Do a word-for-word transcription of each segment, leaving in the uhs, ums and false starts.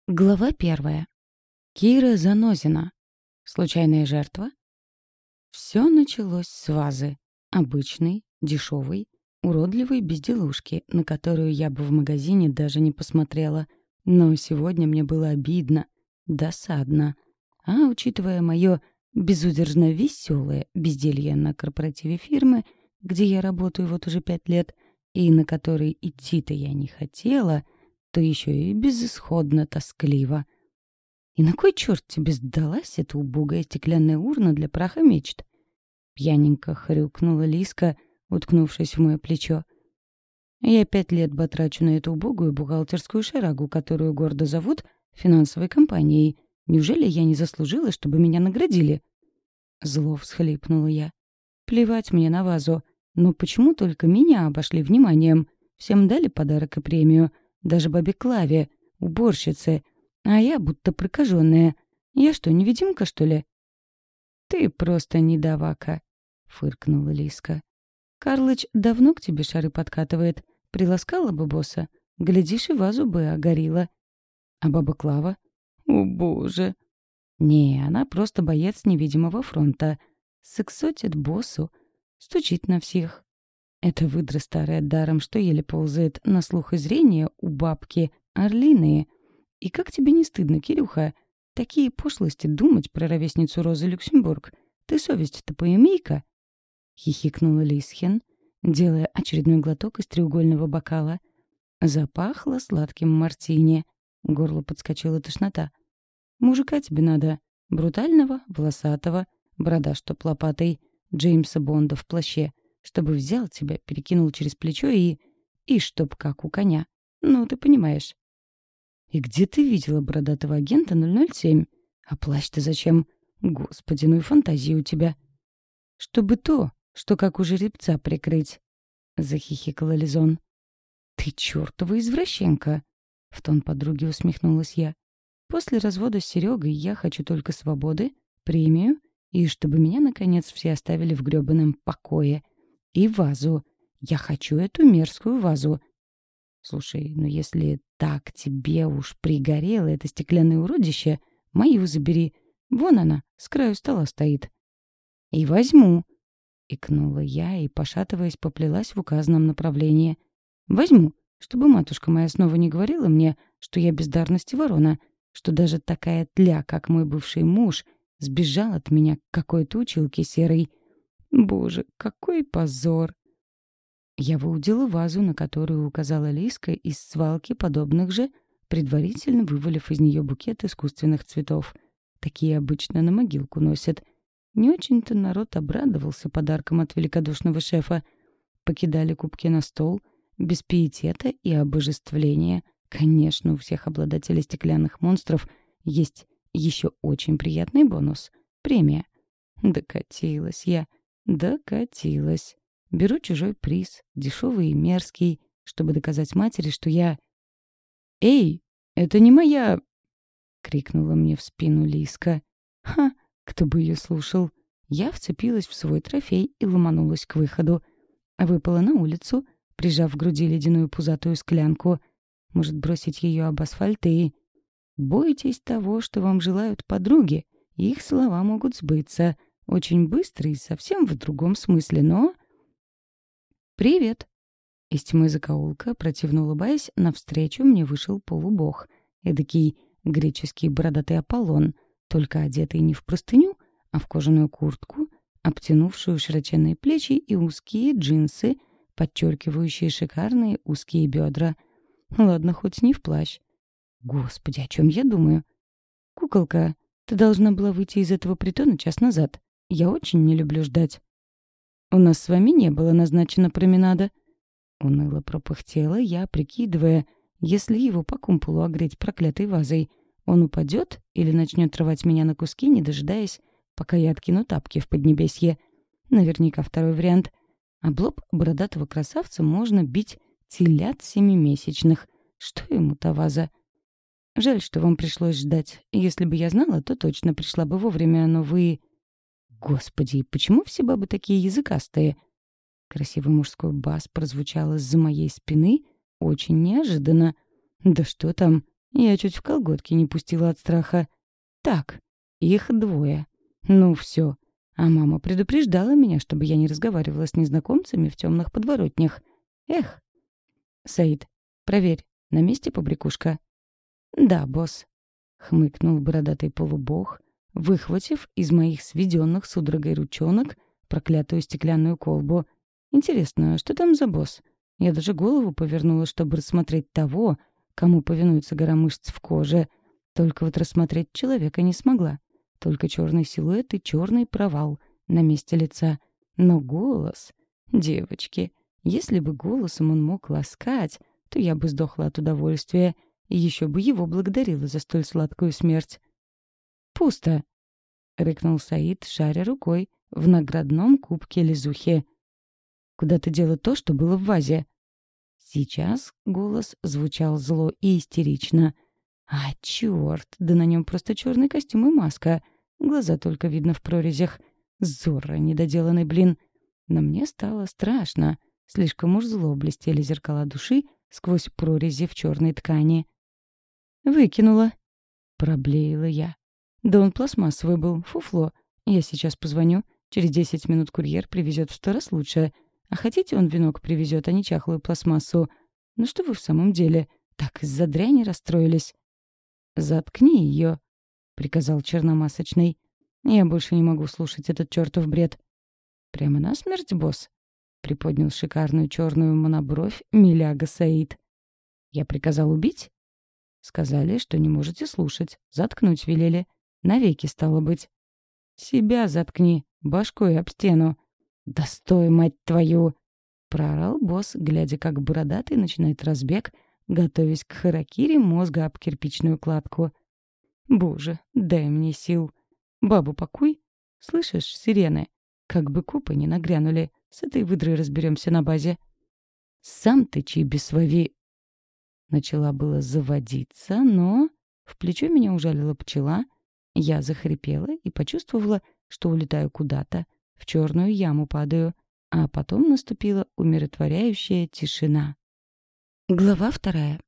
Глава первая. Кира Занозина. Случайная жертва? Все началось с вазы. Обычной, дешевой, уродливой безделушки, на которую я бы в магазине даже не посмотрела. Но сегодня мне было обидно, досадно. А учитывая мое безудержно веселое безделье на корпоративе фирмы, где я работаю вот уже пять лет, и на который идти-то я не хотела, то еще и безысходно тоскливо. И на кой черт тебе сдалась эта убогая стеклянная урна для праха мечт? Пьяненько хрюкнула Лиска, уткнувшись в мое плечо. Я пять лет батрачу на эту убогую бухгалтерскую шарагу, которую гордо зовут финансовой компанией. Неужели я не заслужила, чтобы меня наградили? Зло всхлипнула я. Плевать мне на вазу. Но почему только меня обошли вниманием? Всем дали подарок и премию. Даже бабе Клаве, уборщице. А я будто прокаженная. Я что, невидимка, что ли? «Ты просто недовака», — фыркнула Лиска. «Карлыч давно к тебе шары подкатывает. Приласкала бы босса. Глядишь, и вазу бы огорила. А баба Клава? О, боже!» «Не, она просто боец невидимого фронта. Сексотит боссу. Стучит на всех. Это выдра старая даром, что еле ползает на слух и зрение у бабки орлиные. И как тебе не стыдно, Кирюха? Такие пошлости думать про ровесницу Розы Люксембург. Ты совесть-то поимей-ка!» Хихикнула Лисхин, делая очередной глоток из треугольного бокала. Запахло сладким мартини. Горло подскочила тошнота. «Мужика тебе надо. Брутального, волосатого, борода чтоб лопатой, Джеймса Бонда в плаще, чтобы взял тебя, перекинул через плечо и... и чтоб как у коня. Ну, ты понимаешь». «И где ты видела бородатого агента ноль ноль семь? А плащ-то зачем? Господи, ну и фантазии у тебя». «Чтобы то, что как у жеребца прикрыть», — захихикала Лизон. «Ты чёртова извращенка!» — в тон подруги усмехнулась я. «После развода с Серегой я хочу только свободы, премию и чтобы меня, наконец, все оставили в грёбаном покое. И вазу. Я хочу эту мерзкую вазу. Слушай, ну если так тебе уж пригорело это стеклянное уродище, мою забери. Вон она, с краю стола стоит». «И возьму», — икнула я и, пошатываясь, поплелась в указанном направлении. «Возьму, чтобы матушка моя снова не говорила мне, что я бездарность и ворона, что даже такая тля, как мой бывший муж, сбежал от меня к какой-то училке серой. Боже, какой позор!» Я выудила вазу, на которую указала Лиска, из свалки подобных же, предварительно вывалив из нее букет искусственных цветов. Такие обычно на могилку носят. Не очень-то народ обрадовался подаркам от великодушного шефа. Покидали кубки на стол, без пиетета и обожествления. Конечно, у всех обладателей стеклянных монстров есть еще очень приятный бонус — премия. Докатилась я, докатилась. Беру чужой приз, дешевый и мерзкий, чтобы доказать матери, что я... «Эй, это не моя...» — крикнула мне в спину Лиска. «Ха, кто бы ее слушал!» Я вцепилась в свой трофей и ломанулась к выходу. Выпала на улицу, прижав к груди ледяную пузатую склянку. Может, бросить ее об асфальт и... «Бойтесь того, что вам желают подруги. Их слова могут сбыться. Очень быстро и совсем в другом смысле, но...» «Привет!» Из тьмы закоулка, противно улыбаясь, навстречу мне вышел полубог. Эдакий греческий бородатый Аполлон, только одетый не в простыню, а в кожаную куртку, обтянувшую широченные плечи и узкие джинсы, подчеркивающие шикарные узкие бедра. Ладно, хоть не в плащ. Господи, о чем я думаю? «Куколка, ты должна была выйти из этого притона час назад. Я очень не люблю ждать». «У нас с вами не было назначено променада». Уныло пропыхтела я, прикидывая, если его по кумполу огреть проклятой вазой, он упадет или начнет рвать меня на куски, не дожидаясь, пока я откину тапки в поднебесье. Наверняка второй вариант. Об лоб бородатого красавца можно бить телят семимесячных. Что ему та ваза? Жаль, что вам пришлось ждать. Если бы я знала, то точно пришла бы вовремя, но вы... Господи, почему все бабы такие языкастые? Красивый мужской бас прозвучал из-за моей спины очень неожиданно. Да что там, Я чуть в колготки не пустила от страха. Так, их двое. Ну все. А мама предупреждала меня, чтобы я не разговаривала с незнакомцами в темных подворотнях. Эх. Саид, проверь, на месте побрякушка? Да, босс. Хмыкнул бородатый полубог, выхватив из моих сведенных судорогой ручонок проклятую стеклянную колбу. Интересно, что там за босс? Я даже голову повернула, чтобы рассмотреть того, кому повинуется гора мышц в коже. Только вот рассмотреть человека не смогла. Только черный силуэт и черный провал на месте лица. Но голос... Девочки, если бы голосом он мог ласкать, то я бы сдохла от удовольствия и еще бы его благодарила за столь сладкую смерть. «Пусто!» — рыкнул Саид, шаря рукой в наградном кубке лизухи. «Куда ты дела то, что было в вазе?» Сейчас голос звучал зло и истерично. А, черт, да на нем просто черный костюм и маска. Глаза только видно в прорезях. Зорро недоделанный, блин. Но мне стало страшно. Слишком уж зло блестели зеркала души сквозь прорези в черной ткани. «Выкинула», — проблеяла я. «Да он пластмассовый был, фуфло. Я сейчас позвоню. Через десять минут курьер привезет в сто раз лучше. А хотите, он венок привезет, а не чахлую пластмассу? Ну что вы в самом деле? Так из-за дряни расстроились». «Заткни ее», — приказал черномасочный. «Я больше не могу слушать этот чертов бред». «Прямо насмерть, босс?» — приподнял шикарную черную монобровь Миляга Саид. «Я приказал убить?» «Сказали, что не можете слушать. Заткнуть велели. Навеки, стало быть». «Себя заткни, башкой об стену». «Да стой, мать твою!» — проорал босс, глядя, как бородатый начинает разбег, готовясь к харакири мозга об кирпичную кладку. «Боже, дай мне сил. Бабу пакуй. Слышишь, сирены? Как бы копы не нагрянули. С этой выдрой разберемся на базе». «Сам ты, Чибисвави...» Начала было заводиться, но... В плечо меня ужалила пчела. Я захрипела и почувствовала, что улетаю куда-то. В черную яму падаю. А потом наступила умиротворяющая тишина. Глава вторая.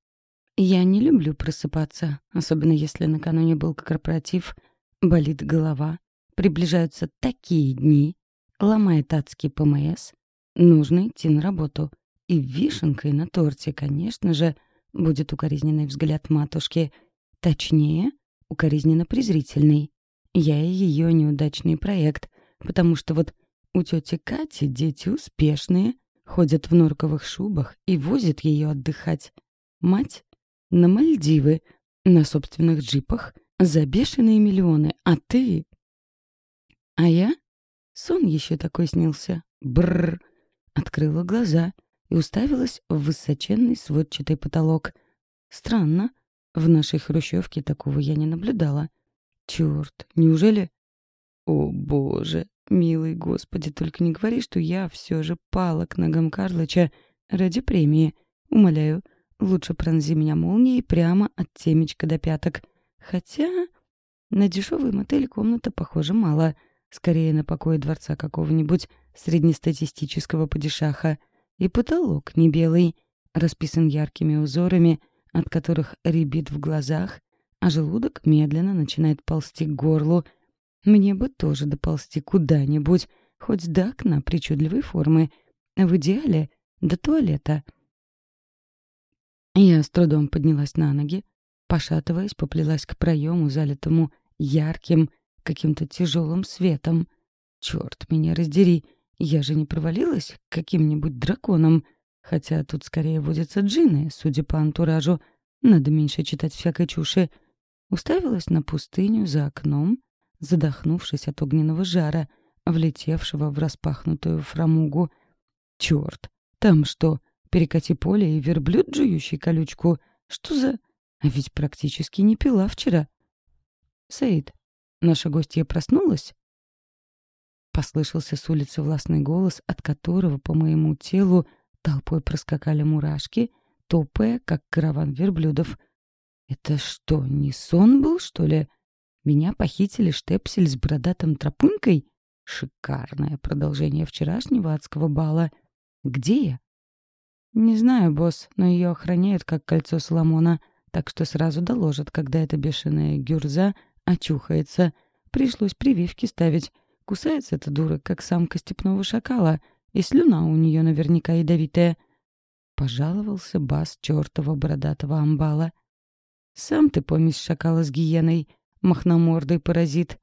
Я не люблю просыпаться, особенно если накануне был корпоратив, болит голова, приближаются такие дни, ломает адский ПМС, нужно идти на работу. И вишенкой на торте, конечно же, будет укоризненный взгляд матушки. Точнее, укоризненно-презрительный. Я и ее неудачный проект, потому что вот у тети Кати дети успешные, ходят в норковых шубах и возят ее отдыхать. Мать — на Мальдивы, на собственных джипах, за бешеные миллионы, а ты... А я? Сон еще такой снился. Бррр. Открыла глаза и уставилась в высоченный сводчатый потолок. Странно, в нашей хрущевке такого я не наблюдала. Черт, неужели... О, боже, милый Господи, только не говори, что я все же пала к ногам Карлыча ради премии. Умоляю, лучше пронзи меня молнией прямо от темечка до пяток. Хотя на дешевый мотель комната, похоже, мало. Скорее на покое дворца какого-нибудь среднестатистического падишаха. И потолок не белый, расписан яркими узорами, от которых рябит в глазах, а желудок медленно начинает ползти к горлу. Мне бы тоже доползти куда-нибудь, хоть до окна причудливой формы. В идеале до туалета. Я с трудом поднялась на ноги, пошатываясь, поплелась к проему, залитому ярким, каким-то тяжелым светом. Черт меня раздери, я же не провалилась к каким-нибудь драконам, хотя тут скорее водятся джинны, судя по антуражу. Надо меньше читать всякой чуши. Уставилась на пустыню за окном, задохнувшись от огненного жара, влетевшего в распахнутую фрамугу. Черт, там что, перекати поле и верблюд, жующий колючку? Что за... А ведь практически не пила вчера. Саид, наша гостья проснулась? Послышался с улицы властный голос, от которого по моему телу толпой проскакали мурашки, топая, как караван верблюдов. Это что, не сон был, что ли? Меня похитили штепсель с бородатым тропунькой? Шикарное продолжение вчерашнего адского бала. Где я? Не знаю, босс, но ее охраняют, как кольцо Соломона. так что сразу доложат, когда эта бешеная гюрза очухается. Пришлось прививки ставить. Кусается эта дура, как самка степного шакала, и слюна у нее наверняка ядовитая. Пожаловался бас чертова бородатого амбала. «Сам ты помесь шакала с гиеной, махномордый паразит!»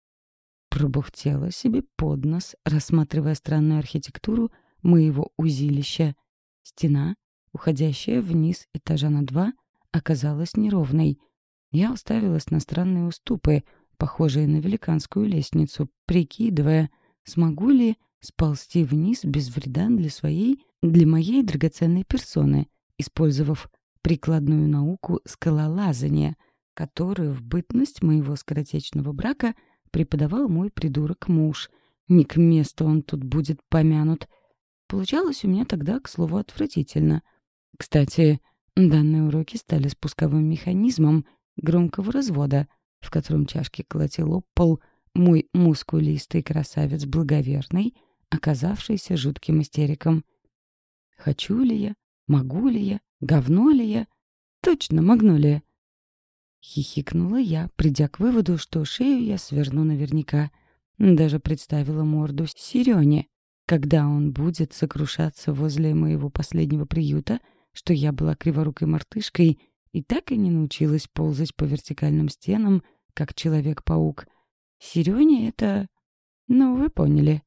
Пробухтела себе под нос, рассматривая странную архитектуру моего узилища. Стена, уходящая вниз этажа на два, оказалась неровной. Я уставилась на странные уступы, похожие на великанскую лестницу, прикидывая, смогу ли сползти вниз без вреда для своей, для моей драгоценной персоны, использовав прикладную науку скалолазания, которую в бытность моего скоротечного брака преподавал мой придурок-муж. Не к месту он тут будет помянут. Получалось у меня тогда, к слову, отвратительно. Кстати, данные уроки стали спусковым механизмом громкого развода, в котором чашки колотил об пол мой мускулистый красавец благоверный, оказавшийся жутким истериком. Хочу ли я? Могу ли я? Говно ли я? Точно, магнолия. Хихикнула я, придя к выводу, что шею я сверну наверняка. Даже представила морду Серёне, когда он будет сокрушаться возле моего последнего приюта, что я была криворукой мартышкой и так и не научилась ползать по вертикальным стенам, как Человек-паук. Серёне это... Ну, вы поняли.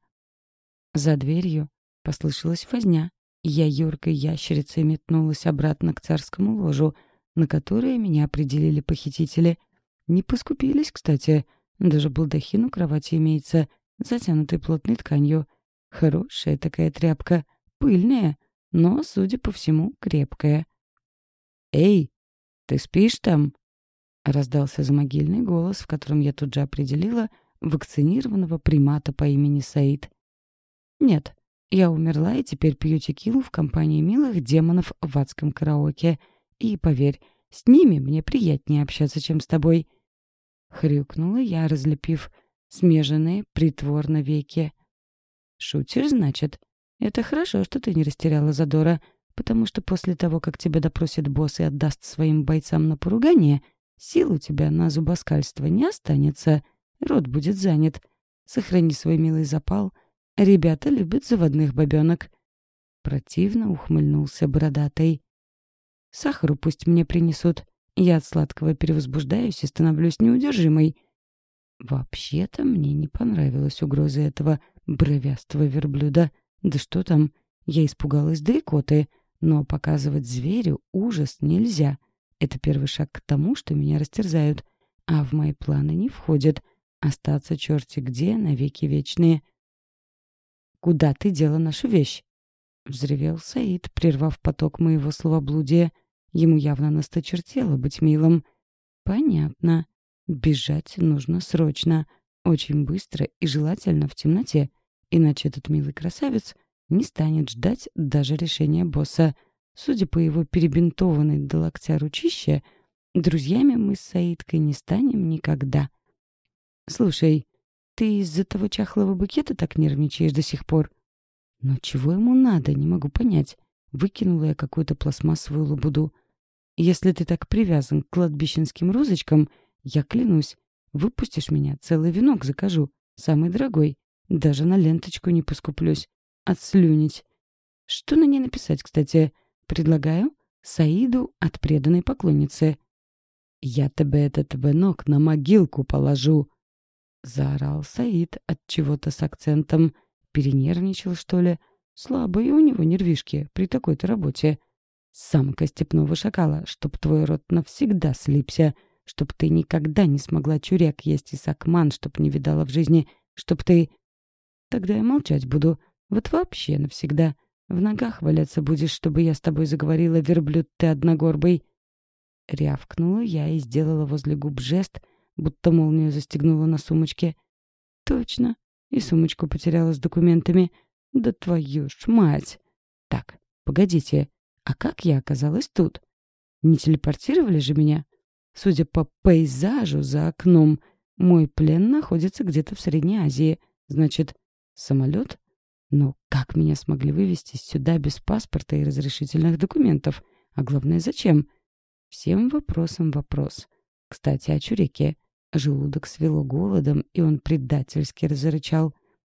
За дверью послышалась возня. Я юркой ящерицей метнулась обратно к царскому ложу, на которое меня определили похитители. Не поскупились, кстати. Даже балдахин у кровати имеется, затянутый плотной тканью. Хорошая такая тряпка, пыльная, но, судя по всему, крепкая. «Эй, ты спишь там?» — раздался замогильный голос, в котором я тут же определила вакцинированного примата по имени Саид. «Нет, я умерла и теперь пью текилу в компании милых демонов в адском караоке. И, поверь, с ними мне приятнее общаться, чем с тобой». Хрюкнула я, разлепив смеженные притворно веки. «Шутишь, значит? Это хорошо, что ты не растеряла задора, потому что после того, как тебя допросит босс и отдаст своим бойцам на поругание, сил у тебя на зубоскальство не останется, рот будет занят. Сохрани свой милый запал. Ребята любят заводных бабёнок». Противно ухмыльнулся бородатый. «Сахару пусть мне принесут. Я от сладкого перевозбуждаюсь и становлюсь неудержимой». Вообще-то мне не понравилась угроза этого бровястого верблюда. Да что там, я испугалась да икоты, но показывать зверю ужас нельзя. Это первый шаг к тому, что меня растерзают, а в мои планы не входит остаться черти где навеки вечные. «Куда ты дела нашу вещь?» — взревел Саид, прервав поток моего словоблудия. Ему явно насточертело быть милым. «Понятно. Бежать нужно срочно, очень быстро и желательно в темноте, иначе этот милый красавец не станет ждать даже решения босса. Судя по его перебинтованной до локтя ручище, друзьями мы с Саидкой не станем никогда. Слушай, ты из-за того чахлого букета так нервничаешь до сих пор?» Но чего ему надо, не могу понять. Выкинула я какую-то пластмассовую лабуду. «Если ты так привязан к кладбищенским розочкам, я клянусь, выпустишь меня, целый венок закажу, самый дорогой. Даже на ленточку не поскуплюсь. Отслюнить. Что на ней написать, кстати? Предлагаю Саиду от преданной поклонницы». «Я тебе этот венок на могилку положу», — заорал Саид от чего-то с акцентом. Перенервничал, что ли? Слабые у него нервишки при такой-то работе. «Самка степного шакала, чтоб твой рот навсегда слипся, чтоб ты никогда не смогла чурек есть и сакман, чтоб не видала в жизни, чтоб ты...» «Тогда я молчать буду. Вот вообще навсегда. В ногах валяться будешь, чтобы я с тобой заговорила, верблюд ты одногорбый». Рявкнула я и сделала возле губ жест, будто молнию застегнула на сумочке. «Точно. И сумочку потеряла с документами. Да твою ж мать! Так, погодите, а как я оказалась тут? Не телепортировали же меня? Судя по пейзажу за окном, мой плен находится где-то в Средней Азии. Значит, самолет? Но как меня смогли вывести сюда без паспорта и разрешительных документов? А главное, зачем? всем вопросам вопрос. Кстати, о чурике. Желудок свело голодом, и он предательски разрычал.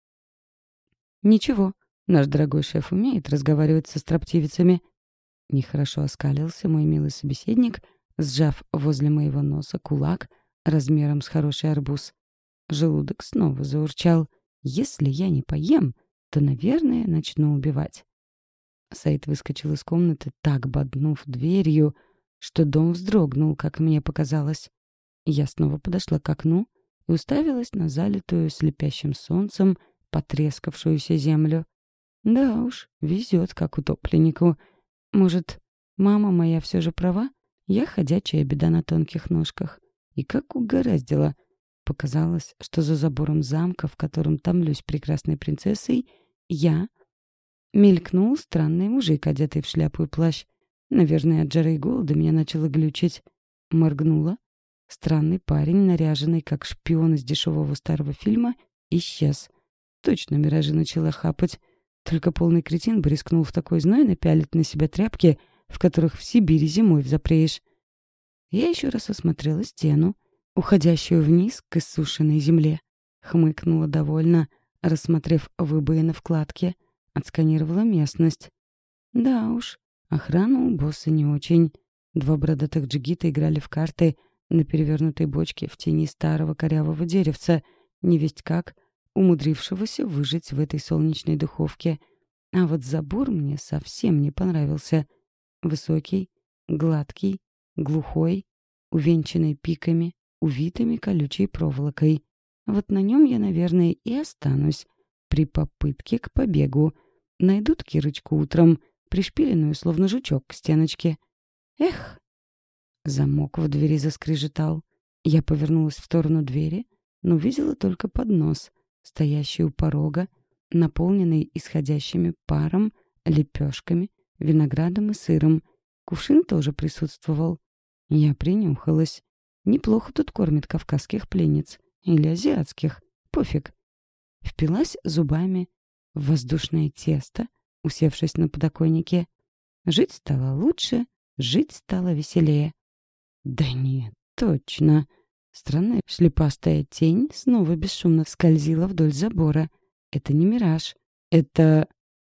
«Ничего, наш дорогой шеф умеет разговаривать со строптивицами». Нехорошо оскалился мой милый собеседник, сжав возле моего носа кулак размером с хороший арбуз. Желудок снова заурчал. «Если я не поем, то, наверное, начну убивать». Саид выскочил из комнаты, так боднув дверью, что дом вздрогнул, как мне показалось. Я снова подошла к окну и уставилась на залитую слепящим солнцем потрескавшуюся землю. Да уж, везет, как утопленнику. Может, мама моя все же права? Я ходячая беда на тонких ножках. И как угораздило. Показалось, что за забором замка, в котором томлюсь прекрасной принцессой, я... Мелькнул странный мужик, одетый в шляпу и плащ. Наверное, от жары и голода меня начало глючить. Моргнула. Странный парень, наряженный как шпион из дешевого старого фильма, исчез. Точно миражи начала хапать. Только полный кретин бы рискнул в такой зной напялить на себя тряпки, в которых в Сибири зимой взапреешь. Я еще раз осмотрела стену, уходящую вниз к иссушенной земле. Хмыкнула довольно, рассмотрев выбоины в кладке. Отсканировала местность. Да уж, охрана у босса не очень. Два бородатых джигита играли в карты на перевернутой бочке в тени старого корявого деревца, невесть как, умудрившегося выжить в этой солнечной духовке. А вот забор мне совсем не понравился. Высокий, гладкий, глухой, увенчанный пиками, увитыми колючей проволокой. Вот на нем я, наверное, и останусь при попытке к побегу. Найдут Кирочку утром, пришпиленную, словно жучок, к стеночке. Эх! Замок в двери заскрежетал. Я повернулась в сторону двери, но увидела только поднос, стоящий у порога, наполненный исходящими паром, лепешками, виноградом и сыром. Кувшин тоже присутствовал. Я принюхалась. Неплохо тут кормят кавказских пленниц. Или азиатских. Пофиг. Впилась зубами в воздушное тесто, усевшись на подоконнике. Жить стало лучше, жить стало веселее. Да нет, точно. Странная шлепастая тень снова бесшумно скользила вдоль забора. Это не мираж. Это...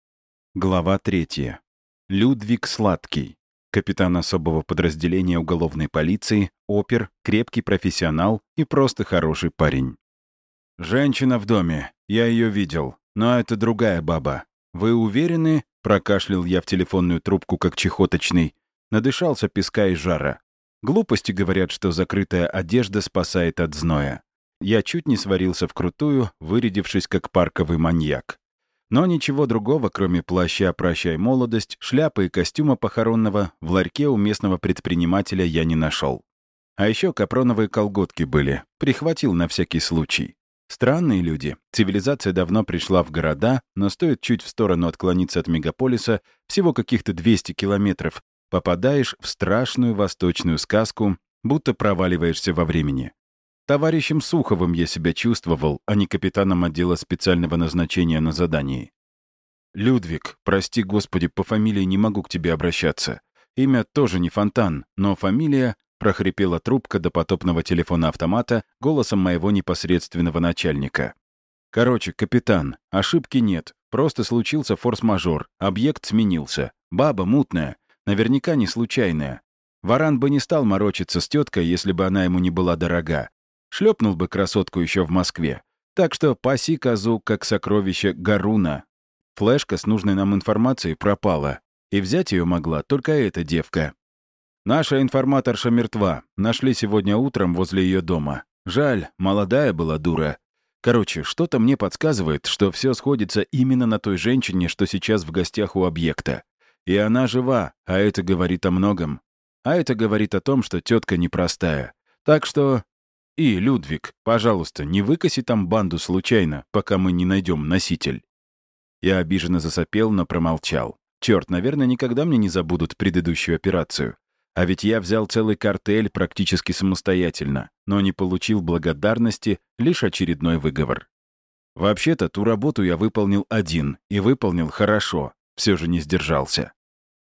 Глава третья. Людвиг Сладкий. Капитан особого подразделения уголовной полиции, опер, крепкий профессионал и просто хороший парень. «Женщина в доме. Я ее видел. Но это другая баба. Вы уверены?» — прокашлял я в телефонную трубку, как чехоточный. Надышался песка и жара. Глупости говорят, что закрытая одежда спасает от зноя. Я чуть не сварился вкрутую, вырядившись как парковый маньяк. Но ничего другого, кроме плаща «Прощай, молодость», шляпы и костюма похоронного, в ларьке у местного предпринимателя я не нашел. А еще капроновые колготки были. Прихватил на всякий случай. Странные люди. Цивилизация давно пришла в города, но стоит чуть в сторону отклониться от мегаполиса, всего каких-то двести километров, попадаешь в страшную восточную сказку, будто проваливаешься во времени. Товарищем Суховым я себя чувствовал, а не капитаном отдела специального назначения на задании. «Людвиг, прости господи, по фамилии не могу к тебе обращаться. Имя тоже не Фонтан, но фамилия...» — прохрипела трубка допотопного телефона-автомата голосом моего непосредственного начальника. «Короче, капитан, ошибки нет. Просто случился форс-мажор, объект сменился. Баба мутная, наверняка не случайная. Варан бы не стал морочиться с теткой, если бы она ему не была дорога. Шлепнул бы красотку еще в Москве. Так что паси козу, как сокровище Гаруна. Флешка с нужной нам информацией пропала. И взять ее могла только эта девка. Наша информаторша мертва. Нашли сегодня утром возле ее дома. Жаль, молодая была дура. Короче, что-то мне подсказывает, что все сходится именно на той женщине, что сейчас в гостях у объекта. И она жива, а это говорит о многом. А это говорит о том, что тетка непростая. Так что... И, Людвиг, пожалуйста, не выкоси там банду случайно, пока мы не найдем носитель. Я обиженно засопел, но промолчал. Черт, наверное, никогда мне не забудут предыдущую операцию. А ведь я взял целый картель практически самостоятельно, но не получил благодарности, лишь очередной выговор. Вообще-то, ту работу я выполнил один, и выполнил хорошо, все же не сдержался.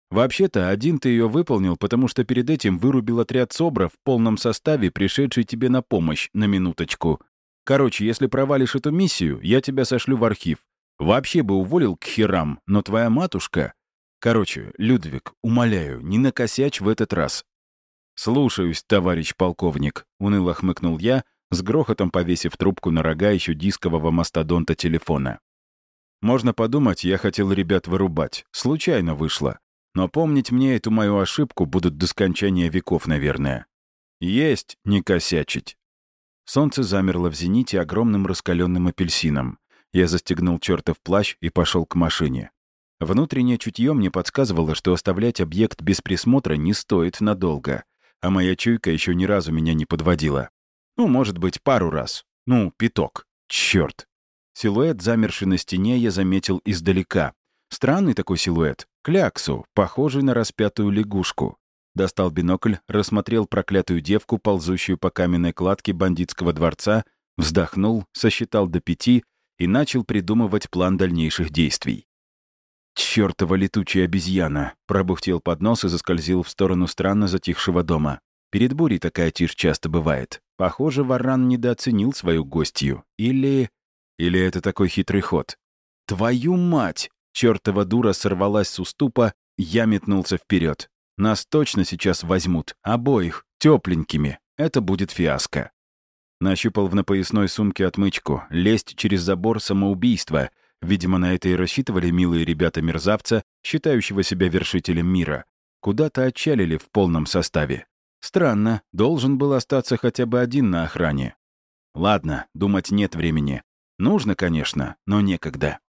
Вообще-то, один ты ее выполнил, потому что перед этим вырубил отряд СОБРа в полном составе, пришедший тебе на помощь, на минуточку. Короче, если провалишь эту миссию, я тебя сошлю в архив. Вообще бы уволил к херам, но твоя матушка... Короче, Людвиг, умоляю, не накосячь в этот раз». «Слушаюсь, товарищ полковник», — уныло хмыкнул я, с грохотом повесив трубку на рога еще дискового мастодонта телефона. Можно подумать, я хотел ребят вырубать. Случайно вышло. Но помнить мне эту мою ошибку будут до скончания веков, наверное. Есть не косячить. Солнце замерло в зените огромным раскаленным апельсином. Я застегнул чертов плащ и пошел к машине. Внутреннее чутье мне подсказывало, что оставлять объект без присмотра не стоит надолго. А моя чуйка еще ни разу меня не подводила. Ну, может быть, пару раз. Ну, пяток. Черт. Силуэт, замерший на стене, я заметил издалека. Странный такой силуэт. Кляксу, похожий на распятую лягушку. Достал бинокль, рассмотрел проклятую девку, ползущую по каменной кладке бандитского дворца, вздохнул, сосчитал до пяти и начал придумывать план дальнейших действий. «Чёртова летучая обезьяна!» — пробухтел под нос и заскользил в сторону странно затихшего дома. Перед бурей такая тишь часто бывает. Похоже, варан недооценил свою гостью. Или... Или это такой хитрый ход? «Твою мать!» — чёртова дура сорвалась с уступа, я метнулся вперед. Нас точно сейчас возьмут, обоих, тепленькими. Это будет фиаско. Нащупал в напоясной сумке отмычку. Лезть через забор — самоубийство. Видимо, на это и рассчитывали милые ребята-мерзавца, считающего себя вершителем мира. Куда-то отчалили в полном составе. Странно, должен был остаться хотя бы один на охране. Ладно, думать нет времени. Нужно, конечно, но некогда.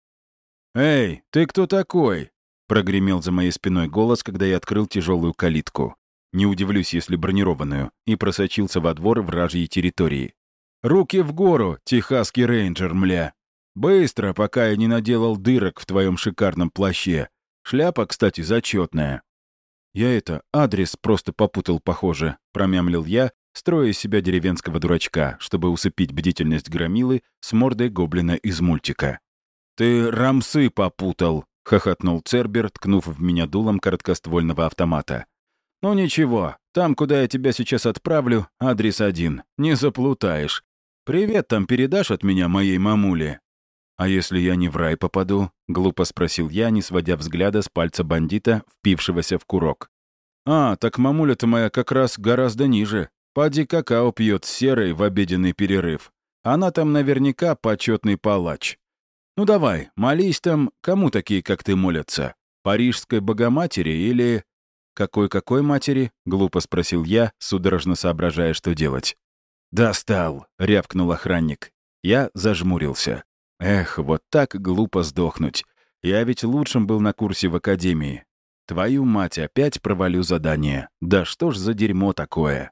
«Эй, ты кто такой?» — прогремел за моей спиной голос, когда я открыл тяжелую калитку. Не удивлюсь, если бронированную, и просочился во двор вражьей территории. «Руки в гору, техасский рейнджер, мля! Быстро, пока я не наделал дырок в твоем шикарном плаще. Шляпа, кстати, зачетная». «Я это, адрес просто попутал, похоже», — промямлил я, строя из себя деревенского дурачка, чтобы усыпить бдительность громилы с мордой гоблина из мультика. «Ты рамсы попутал», — хохотнул Цербер, ткнув в меня дулом короткоствольного автомата. «Ну ничего, там, куда я тебя сейчас отправлю, адрес один, не заплутаешь. Привет там передашь от меня моей мамуле?» «А если я не в рай попаду?» — глупо спросил я, не сводя взгляда с пальца бандита, впившегося в курок. «А, так мамуля-то моя как раз гораздо ниже. Поди какао пьет с серой в обеденный перерыв. Она там наверняка почетный палач. Ну давай, молись там, кому такие, как ты, молятся? Парижской Богоматери или...» «Какой-какой матери?» — глупо спросил я, судорожно соображая, что делать. «Достал!» — рявкнул охранник. Я зажмурился. Эх, вот так глупо сдохнуть. Я ведь лучшим был на курсе в академии. Твою мать, опять провалю задание. Да что ж за дерьмо такое?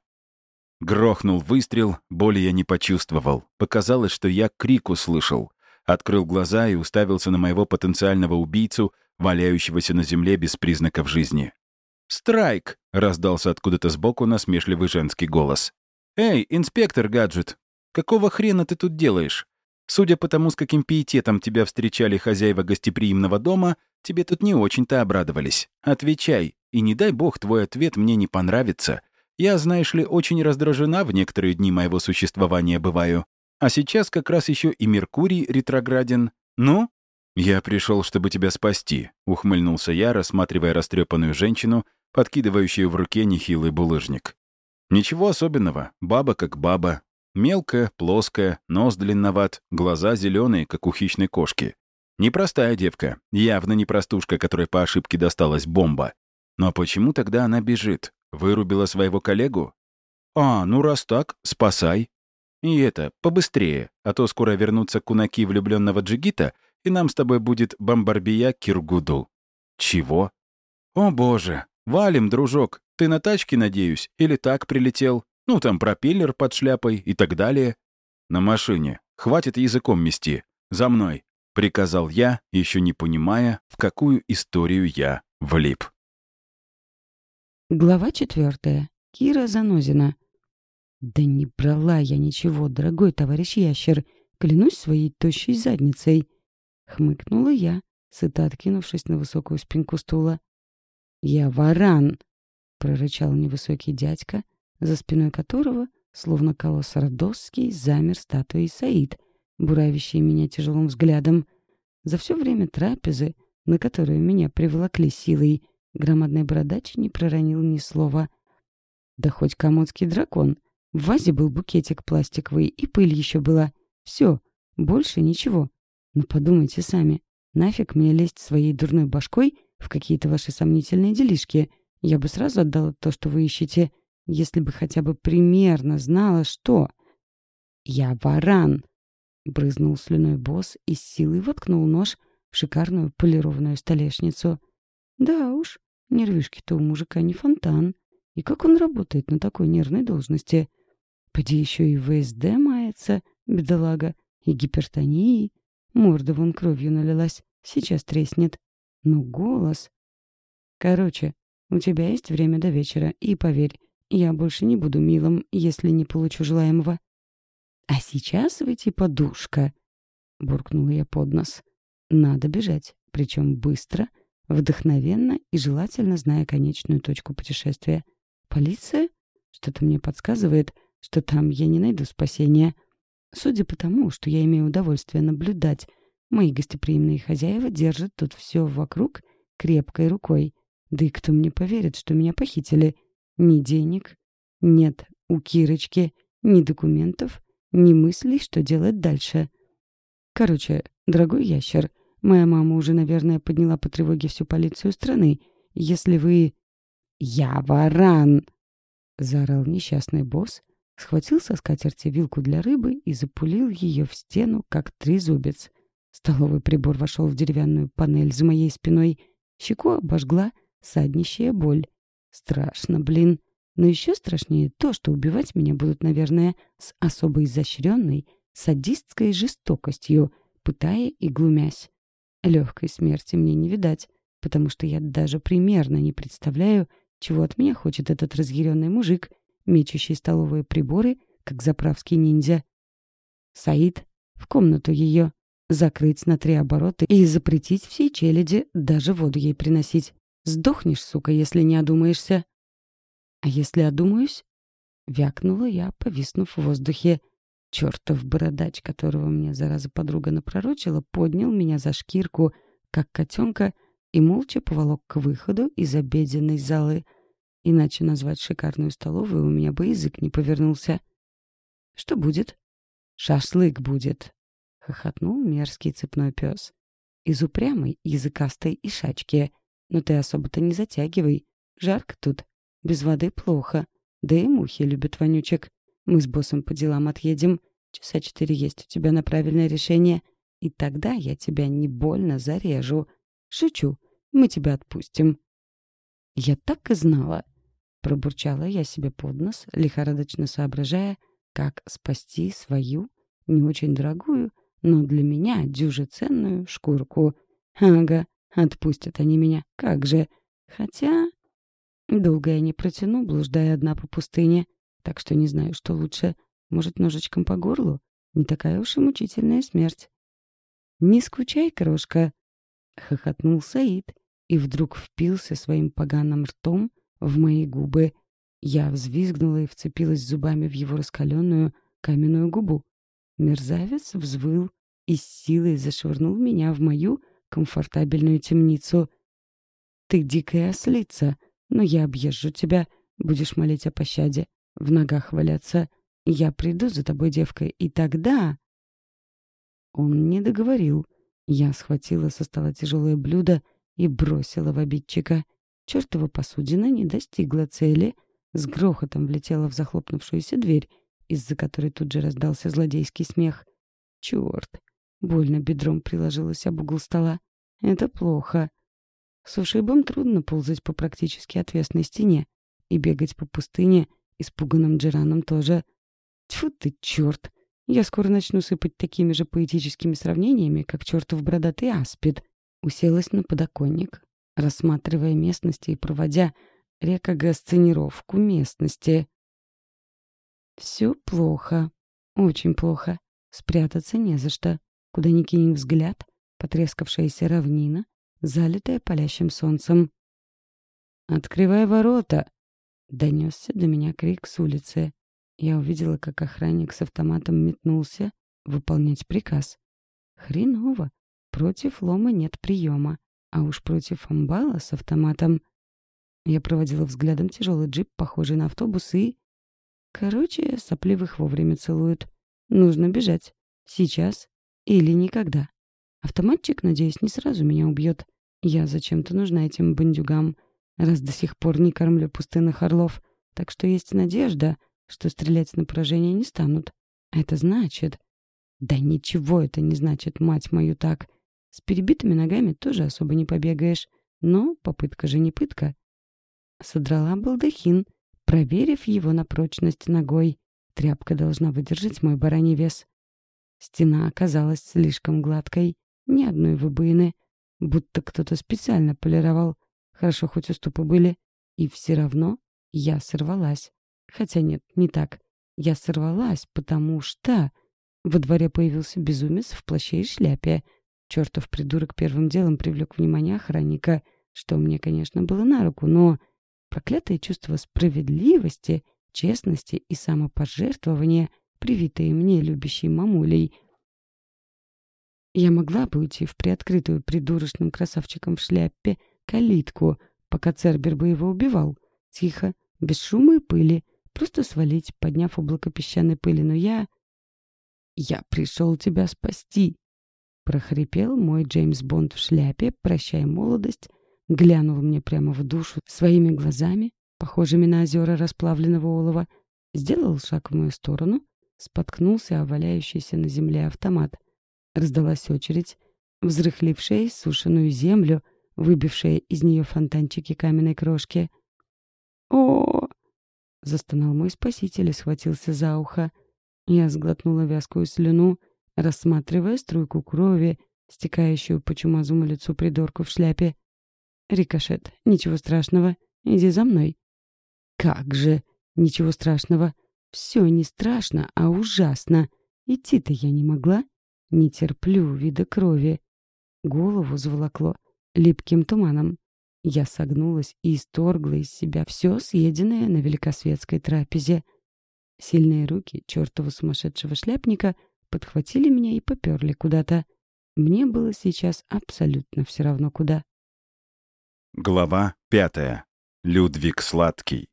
Грохнул выстрел, боли я не почувствовал. Показалось, что я крик услышал. Открыл глаза и уставился на моего потенциального убийцу, валяющегося на земле без признаков жизни. «Страйк!» — раздался откуда-то сбоку насмешливый женский голос. «Эй, инспектор Гаджет, какого хрена ты тут делаешь? Судя по тому, с каким пиететом тебя встречали хозяева гостеприимного дома, тебе тут не очень-то обрадовались. Отвечай, и не дай бог твой ответ мне не понравится. Я, знаешь ли, очень раздражена в некоторые дни моего существования бываю. А сейчас как раз еще и Меркурий ретрограден. Ну?» «Я пришел, чтобы тебя спасти», — ухмыльнулся я, рассматривая растрепанную женщину, подкидывающую в руке нехилый булыжник. «Ничего особенного, баба как баба. Мелкая, плоская, нос длинноват, глаза зеленые, как у хищной кошки. Непростая девка, явно не простушка, которой по ошибке досталась бомба. Но почему тогда она бежит? Вырубила своего коллегу? А, ну раз так, спасай. И это, побыстрее, а то скоро вернутся кунаки влюбленного джигита, и нам с тобой будет бомбарбия Киргуду. Чего? О боже, валим, дружок, ты на тачке, надеюсь, или так прилетел? Ну, там пропеллер под шляпой и так далее. На машине. Хватит языком мести. За мной, — приказал я, еще не понимая, в какую историю я влип. Глава четвертая. Кира Занозина. «Да не брала я ничего, дорогой товарищ ящер, клянусь своей тощей задницей», — хмыкнула я, сыто откинувшись на высокую спинку стула. «Я варан!» — прорычал невысокий дядька, за спиной которого, словно колосс Родосский, замер статуей Саид, буравящий меня тяжелым взглядом. За все время трапезы, на которую меня приволокли силой, громадный бородач не проронил ни слова. Да хоть комодский дракон. В вазе был букетик пластиковый, и пыль еще была. Все, больше ничего. Но подумайте сами, нафиг мне лезть своей дурной башкой в какие-то ваши сомнительные делишки? Я бы сразу отдала то, что вы ищете, если бы хотя бы примерно знала, что... «Я варан!» — брызнул слюной босс и с силой воткнул нож в шикарную полированную столешницу. Да уж, нервишки-то у мужика не фонтан. И как он работает на такой нервной должности? Поди еще и в ВСД мается, бедолага, и гипертонией. Морда вон кровью налилась, сейчас треснет. Но голос... Короче, у тебя есть время до вечера, и поверь, я больше не буду милым, если не получу желаемого. А сейчас вы типа душка, буркнула я под нос. Надо бежать, причем быстро, вдохновенно и желательно зная конечную точку путешествия. Полиция? Что-то мне подсказывает, что там я не найду спасения. Судя по тому, что я имею удовольствие наблюдать, мои гостеприимные хозяева держат тут все вокруг крепкой рукой. Да и кто мне поверит, что меня похитили? Ни денег, нет у Кирочки, ни документов, ни мыслей, что делать дальше. Короче, дорогой ящер, моя мама уже, наверное, подняла по тревоге всю полицию страны. Если вы... «Я варан!» — заорал несчастный босс, схватил со скатерти вилку для рыбы и запулил ее в стену, как трезубец. Столовый прибор вошел в деревянную панель за моей спиной. Щеку обожгла саднищая боль. Страшно, блин. Но еще страшнее то, что убивать меня будут, наверное, с особо изощренной, садистской жестокостью, пытая и глумясь. Легкой смерти мне не видать, потому что я даже примерно не представляю, чего от меня хочет этот разъяренный мужик, мечущий столовые приборы, как заправский ниндзя. «Саид, в комнату ее, закрыть на три оборота и запретить всей челяди даже воду ей приносить. Сдохнешь, сука, если не одумаешься». «А если одумаюсь?» — вякнула я, повиснув в воздухе. Чертов бородач, которого мне, зараза, подруга напророчила, поднял меня за шкирку, как котенка, и молча поволок к выходу из обеденной залы. Иначе назвать шикарную столовую у меня бы язык не повернулся. «Что будет?» «Шашлык будет», — хохотнул мерзкий цепной пес. «Из упрямой, языкастой ишачки. Но ты особо-то не затягивай. Жарко тут. Без воды плохо. Да и мухи любят вонючек. Мы с боссом по делам отъедем. Часа четыре есть у тебя на правильное решение. И тогда я тебя не больно зарежу. Шучу. Мы тебя отпустим». «Я так и знала», — пробурчала я себе под нос, лихорадочно соображая, как спасти свою, не очень дорогую, но для меня дюже ценную шкурку. Ага, отпустят они меня, как же. Хотя долго я не протяну, блуждая одна по пустыне, так что не знаю, что лучше. Может, ножичком по горлу? Не такая уж и мучительная смерть. «Не скучай, крошка», — хохотнул Саид и вдруг впился своим поганым ртом в мои губы. Я взвизгнула и вцепилась зубами в его раскаленную каменную губу. Мерзавец взвыл и с силой зашвырнул меня в мою комфортабельную темницу. «Ты дикая ослица, но я объезжу тебя, будешь молить о пощаде, в ногах валяться. Я приду за тобой, девка, и тогда...» Он не договорил. Я схватила со стола тяжелое блюдо и бросила в обидчика. Чёртова посудина не достигла цели, с грохотом влетела в захлопнувшуюся дверь, из-за которой тут же раздался злодейский смех. Чёрт! Больно бедром приложилась об угол стола. Это плохо. С ушибом трудно ползать по практически отвесной стене. И бегать по пустыне испуганным Джираном тоже. Тьфу ты, чёрт! Я скоро начну сыпать такими же поэтическими сравнениями, как чёртов бородатый аспид. Уселась на подоконник, рассматривая местности и проводя рекогосценировку местности. Все плохо. Очень плохо. Спрятаться не за что. Куда ни кинем взгляд, потрескавшаяся равнина, залитая палящим солнцем. «Открывай ворота!» — донесся до меня крик с улицы. Я увидела, как охранник с автоматом метнулся выполнять приказ. Хреново. Против лома нет приема. А уж против амбала с автоматом... Я проводила взглядом тяжелый джип, похожий на автобус, и... Короче, сопливых вовремя целуют. Нужно бежать. Сейчас или никогда. Автоматчик, надеюсь, не сразу меня убьет. Я зачем-то нужна этим бандюгам, раз до сих пор не кормлю пустынных орлов. Так что есть надежда, что стрелять на поражение не станут. А это значит... Да ничего это не значит, мать мою, так. С перебитыми ногами тоже особо не побегаешь. Но попытка же не пытка. Содрала балдахин, проверив его на прочность ногой. Тряпка должна выдержать мой бараний вес. Стена оказалась слишком гладкой. Ни одной выбоины. Будто кто-то специально полировал. Хорошо, хоть уступы были. И все равно я сорвалась. Хотя нет, не так. Я сорвалась, потому что... Во дворе появился безумец в плаще и шляпе. Чертов придурок первым делом привлек внимание охранника, что мне, конечно, было на руку, но проклятое чувство справедливости, честности и самопожертвования, привитое мне любящей мамулей. Я могла бы уйти в приоткрытую придурочным красавчиком в шляпе калитку, пока Цербер бы его убивал. Тихо, без шума и пыли, просто свалить, подняв облако песчаной пыли, но я... «Я пришел тебя спасти!» — прохрипел мой Джеймс Бонд в шляпе, прощая молодость, глянул мне прямо в душу своими глазами, похожими на озера расплавленного олова, сделал шаг в мою сторону, споткнулся о валяющийся на земле автомат. Раздалась очередь, взрыхлившая иссушенную землю, выбившая из нее фонтанчики каменной крошки. «О!» — застонал мой спаситель и схватился за ухо. Я сглотнула вязкую слюну, рассматривая струйку крови, стекающую по чумазому лицу придурку в шляпе. «Рикошет, ничего страшного, иди за мной». «Как же! Ничего страшного! Все не страшно, а ужасно! Идти-то я не могла. Не терплю вида крови». Голову заволокло липким туманом. Я согнулась и исторгла из себя все съеденное на великосветской трапезе. Сильные руки чертова сумасшедшего шляпника подхватили меня и поперли куда-то. Мне было сейчас абсолютно все равно куда. Глава пятая. Людвиг Сладкий.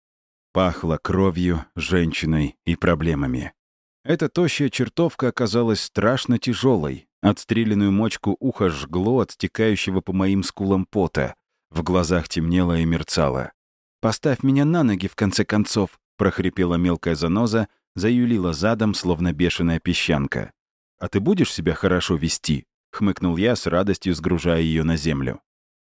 Пахло кровью, женщиной и проблемами. Эта тощая чертовка оказалась страшно тяжелой. Отстреленную мочку уха жгло от стекающего по моим скулам пота. В глазах темнело и мерцало. «Поставь меня на ноги, в конце концов!» — прохрипела мелкая заноза, заюлила задом, словно бешеная песчанка. «А ты будешь себя хорошо вести?» — хмыкнул я, с радостью сгружая ее на землю.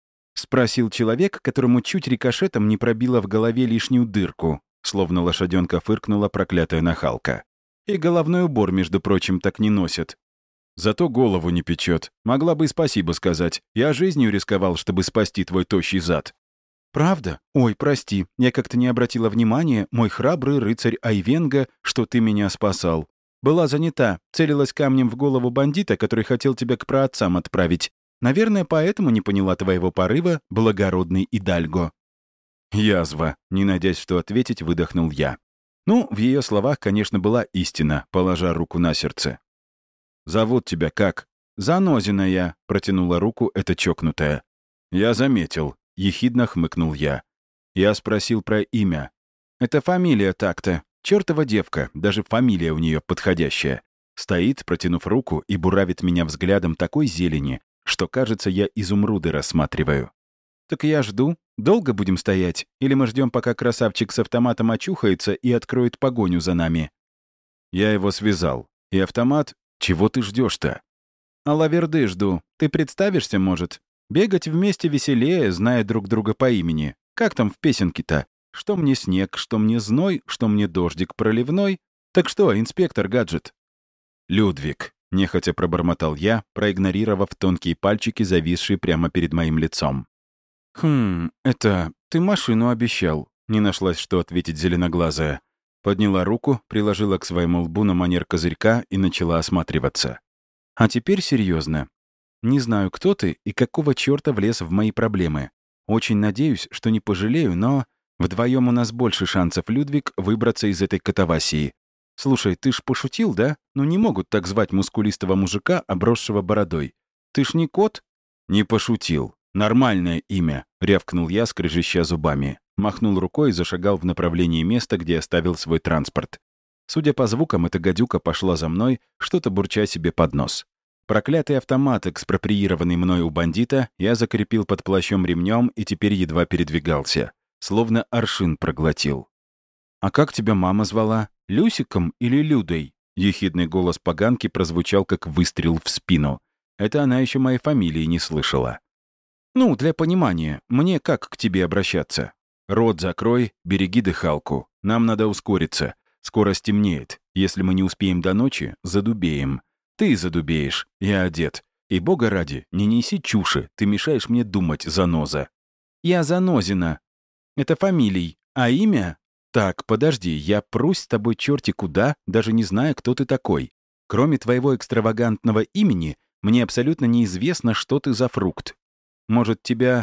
Спросил человек, которому чуть рикошетом не пробило в голове лишнюю дырку, словно лошаденка фыркнула проклятая нахалка. «И головной убор, между прочим, так не носят. Зато голову не печет. Могла бы и спасибо сказать. Я жизнью рисковал, чтобы спасти твой тощий зад». «Правда? Ой, прости, я как-то не обратила внимания, мой храбрый рыцарь Айвенга, что ты меня спасал. Была занята, целилась камнем в голову бандита, который хотел тебя к праотцам отправить. Наверное, поэтому не поняла твоего порыва, благородный Идальго». «Язва», не надеясь, что ответить, выдохнул я. Ну, в ее словах, конечно, была истина, положа руку на сердце. «Зовут тебя как?» «Занозина я», — протянула руку эта чокнутая. «Я заметил», — ехидно хмыкнул я. Я спросил про имя. «Это фамилия так-то. Чёртова девка, даже фамилия у нее подходящая. Стоит, протянув руку, и буравит меня взглядом такой зелени, что, кажется, я изумруды рассматриваю. Так я жду. Долго будем стоять? Или мы ждем, пока красавчик с автоматом очухается и откроет погоню за нами?» Я его связал. И автомат... Чего ты ждешь-то? «А лаверды жду. Ты представишься, может? Бегать вместе веселее, зная друг друга по имени. Как там в песенке-то? Что мне снег, что мне зной, что мне дождик проливной? Так что, инспектор Гаджет?» «Людвиг», — нехотя пробормотал я, проигнорировав тонкие пальчики, зависшие прямо перед моим лицом. «Хм, это... Ты машину обещал», — не нашлась, что ответить зеленоглазая. Подняла руку, приложила к своему лбу на манер козырька и начала осматриваться. «А теперь серьезно. Не знаю, кто ты и какого черта влез в мои проблемы. Очень надеюсь, что не пожалею, но вдвоем у нас больше шансов, Людвиг, выбраться из этой катавасии. Слушай, ты ж пошутил, да? Ну не могут так звать мускулистого мужика, обросшего бородой. Ты ж не кот?» «Не пошутил. Нормальное имя», — рявкнул я, скрежеща зубами. Махнул рукой и зашагал в направлении места, где оставил свой транспорт. Судя по звукам, эта гадюка пошла за мной, что-то бурча себе под нос. Проклятый автомат, экспроприированный мной у бандита, я закрепил под плащом ремнем и теперь едва передвигался. Словно аршин проглотил. «А как тебя мама звала? Люсиком или Людой?» Ехидный голос поганки прозвучал, как выстрел в спину. Это она еще моей фамилии не слышала. «Ну, для понимания, мне как к тебе обращаться? Рот закрой, береги дыхалку. Нам надо ускориться. Скоро стемнеет. Если мы не успеем до ночи, задубеем. Ты задубеешь, я одет. И, бога ради, не неси чуши, ты мешаешь мне думать, заноза». «Я Занозина. Это фамилий. А имя?» «Так, подожди, я прусь с тобой черти куда, даже не зная, кто ты такой. Кроме твоего экстравагантного имени, мне абсолютно неизвестно, что ты за фрукт. Может, тебя...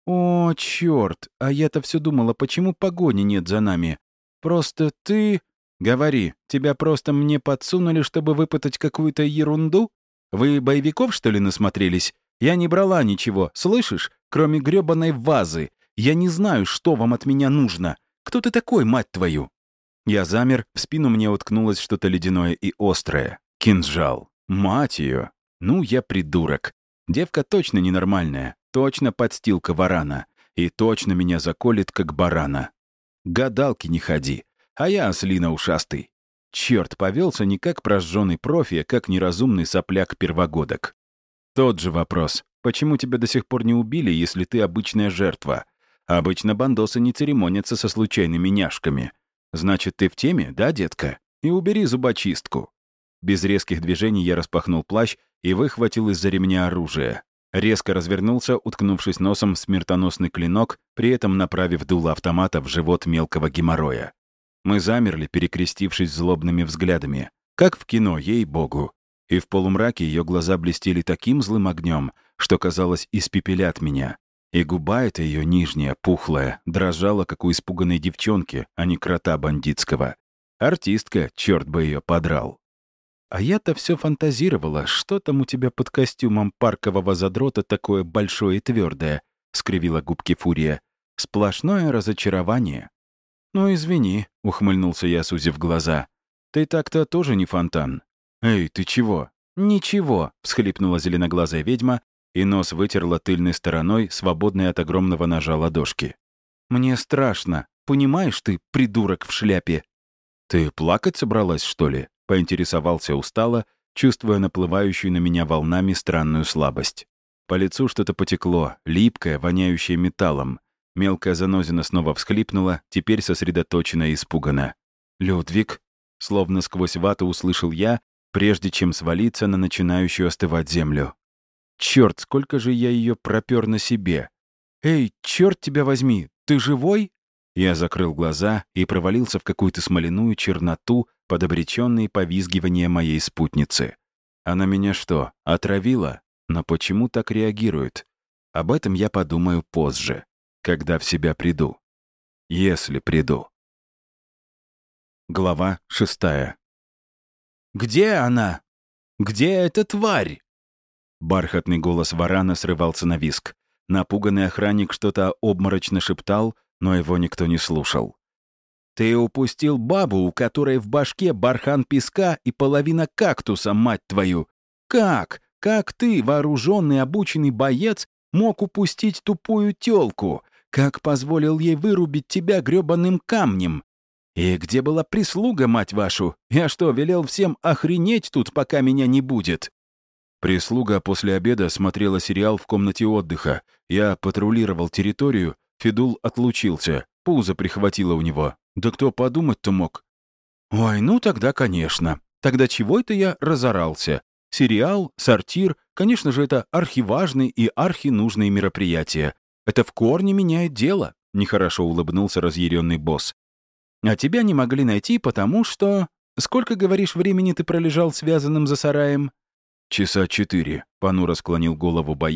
О, черт, а я-то все думала, почему погони нет за нами? Просто ты... Говори, тебя просто мне подсунули, чтобы выпытать какую-то ерунду? Вы боевиков, что ли, насмотрелись? Я не брала ничего, слышишь? Кроме грёбаной вазы. Я не знаю, что вам от меня нужно. Кто ты такой, мать твою?» Я замер, в спину мне уткнулось что-то ледяное и острое. Кинжал. Мать ее. Ну, я придурок. Девка точно ненормальная, точно подстилка варана. И точно меня заколет, как барана. Гадалки не ходи. А я ослина ушастый. Черт, повелся не как прожженный профи, а как неразумный сопляк-первогодок. Тот же вопрос. Почему тебя до сих пор не убили, если ты обычная жертва? Обычно бандосы не церемонятся со случайными няшками. Значит, ты в теме, да, детка? И убери зубочистку. Без резких движений я распахнул плащ и выхватил из-за ремня оружие. Резко развернулся, уткнувшись носом в смертоносный клинок, при этом направив дуло автомата в живот мелкого геморроя. Мы замерли, перекрестившись злобными взглядами. Как в кино, ей-богу. И в полумраке ее глаза блестели таким злым огнем, что, казалось, испепелят меня. И губа эта ее нижняя, пухлая, дрожала, как у испуганной девчонки, а не крота бандитского. Артистка, черт бы ее подрал. А я-то все фантазировала, что там у тебя под костюмом паркового задрота такое большое и твердое, скривила губки Фурия. Сплошное разочарование. «Ну, извини», — ухмыльнулся я, сузив глаза. «Ты так-то тоже не фонтан». «Эй, ты чего?» «Ничего», — всхлипнула зеленоглазая ведьма, и нос вытерла тыльной стороной, свободной от огромного ножа ладошки. «Мне страшно. Понимаешь ты, придурок в шляпе?» «Ты плакать собралась, что ли?» — поинтересовался устало, чувствуя наплывающую на меня волнами странную слабость. По лицу что-то потекло, липкое, воняющее металлом. Мелкая занозина снова всхлипнула, теперь сосредоточенно и испуганно. «Людвиг?» — словно сквозь вату услышал я, прежде чем свалиться на начинающую остывать землю. Черт, сколько же я ее пропер на себе! Эй, черт тебя возьми, ты живой? Я закрыл глаза и провалился в какую-то смоляную черноту под обреченные повизгивания моей спутницы. Она меня что, отравила? Но почему так реагирует? Об этом я подумаю позже, когда в себя приду. Если приду. Глава шестая. «Где она? Где эта тварь?» Бархатный голос варана срывался на визг. Напуганный охранник что-то обморочно шептал, но его никто не слушал. «Ты упустил бабу, у которой в башке бархан песка и половина кактуса, мать твою! Как? Как ты, вооруженный, обученный боец, мог упустить тупую тёлку? Как позволил ей вырубить тебя грёбаным камнем? И где была прислуга, мать вашу? Я что, велел всем охренеть тут, пока меня не будет?» Прислуга после обеда смотрела сериал в комнате отдыха. Я патрулировал территорию, Федул отлучился, пузо прихватило у него. Да кто подумать-то мог? Ой, ну тогда, конечно. Тогда чего это я разорался? Сериал, сортир, конечно же, это архиважные и архинужные мероприятия. Это в корне меняет дело, нехорошо улыбнулся разъяренный босс. А тебя не могли найти, потому что... Сколько, говоришь, времени ты пролежал связанным за сараем? «Часа четыре», — понуро склонил голову боец,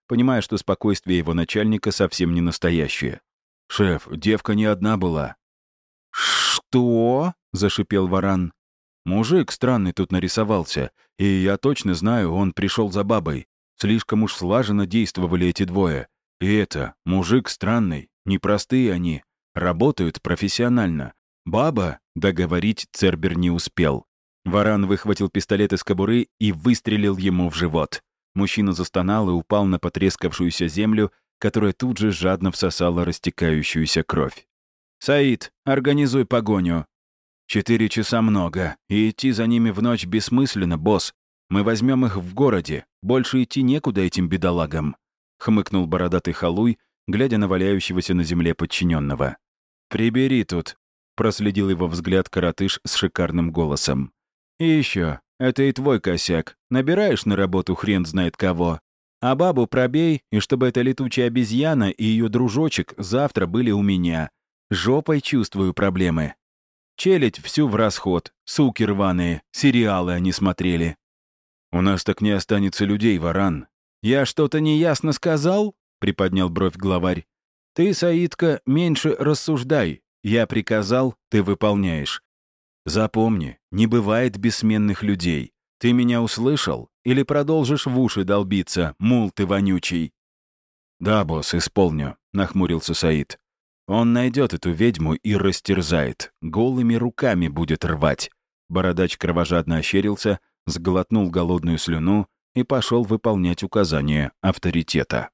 понимая, что спокойствие его начальника совсем не настоящее. «Шеф, девка не одна была». «Что?» — зашипел Варан. «Мужик странный тут нарисовался, и я точно знаю, он пришел за бабой. Слишком уж слаженно действовали эти двое. И это, мужик странный, непростые они, работают профессионально. Баба, договорить Цербер не успел. Варан выхватил пистолет из кобуры и выстрелил ему в живот. Мужчина застонал и упал на потрескавшуюся землю, которая тут же жадно всосала растекающуюся кровь. «Саид, организуй погоню». «Четыре часа много, и идти за ними в ночь бессмысленно, босс. Мы возьмем их в городе, больше идти некуда этим бедолагам», — хмыкнул бородатый халуй, глядя на валяющегося на земле подчиненного. «Прибери тут», — проследил его взгляд коротыш с шикарным голосом. «И еще, это и твой косяк. Набираешь на работу хрен знает кого. А бабу пробей, и чтобы эта летучая обезьяна и ее дружочек завтра были у меня. Жопой чувствую проблемы. Челядь всю в расход, суки рваные, сериалы они смотрели». «У нас так не останется людей, Варан». «Я что-то неясно сказал?» — приподнял бровь главарь. «Ты, Саидка, меньше рассуждай. Я приказал, ты выполняешь. Запомни, не бывает бессменных людей. Ты меня услышал? Или продолжишь в уши долбиться, мул ты вонючий?» «Да, босс, исполню», — нахмурился Саид. «Он найдет эту ведьму и растерзает. Голыми руками будет рвать». Бородач кровожадно ощерился, сглотнул голодную слюну и пошел выполнять указания авторитета.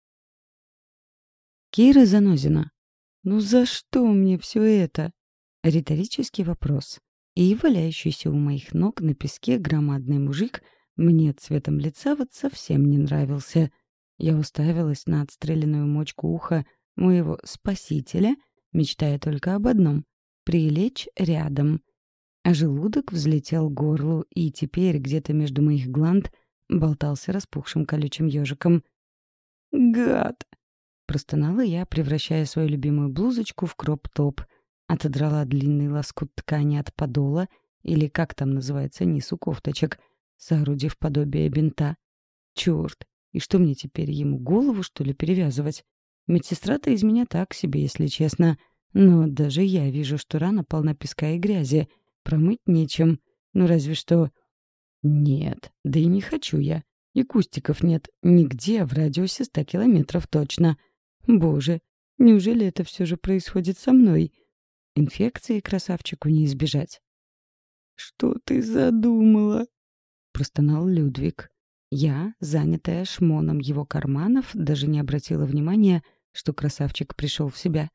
Кира Занозина. «Ну за что мне все это?» Риторический вопрос. И валяющийся у моих ног на песке громадный мужик мне цветом лица вот совсем не нравился. Я уставилась на отстрелянную мочку уха моего спасителя, мечтая только об одном — прилечь рядом. А желудок взлетел к горлу, и теперь где-то между моих гланд болтался распухшим колючим ежиком. «Гад!» — простонала я, превращая свою любимую блузочку в кроп-топ. Отодрала длинный лоскут ткани от подола, или как там называется низ у кофточек, соорудив подобие бинта. Чёрт, и что мне теперь, ему голову, что ли, перевязывать? Медсестра-то из меня так себе, если честно. Но даже я вижу, что рана полна песка и грязи. Промыть нечем. Ну разве что... Нет, да и не хочу я. И кустиков нет нигде в радиусе ста километров точно. Боже, неужели это все же происходит со мной? Инфекции красавчику не избежать. «Что ты задумала?» — простонал Людвиг. Я, занятая шмоном его карманов, даже не обратила внимания, что красавчик пришел в себя.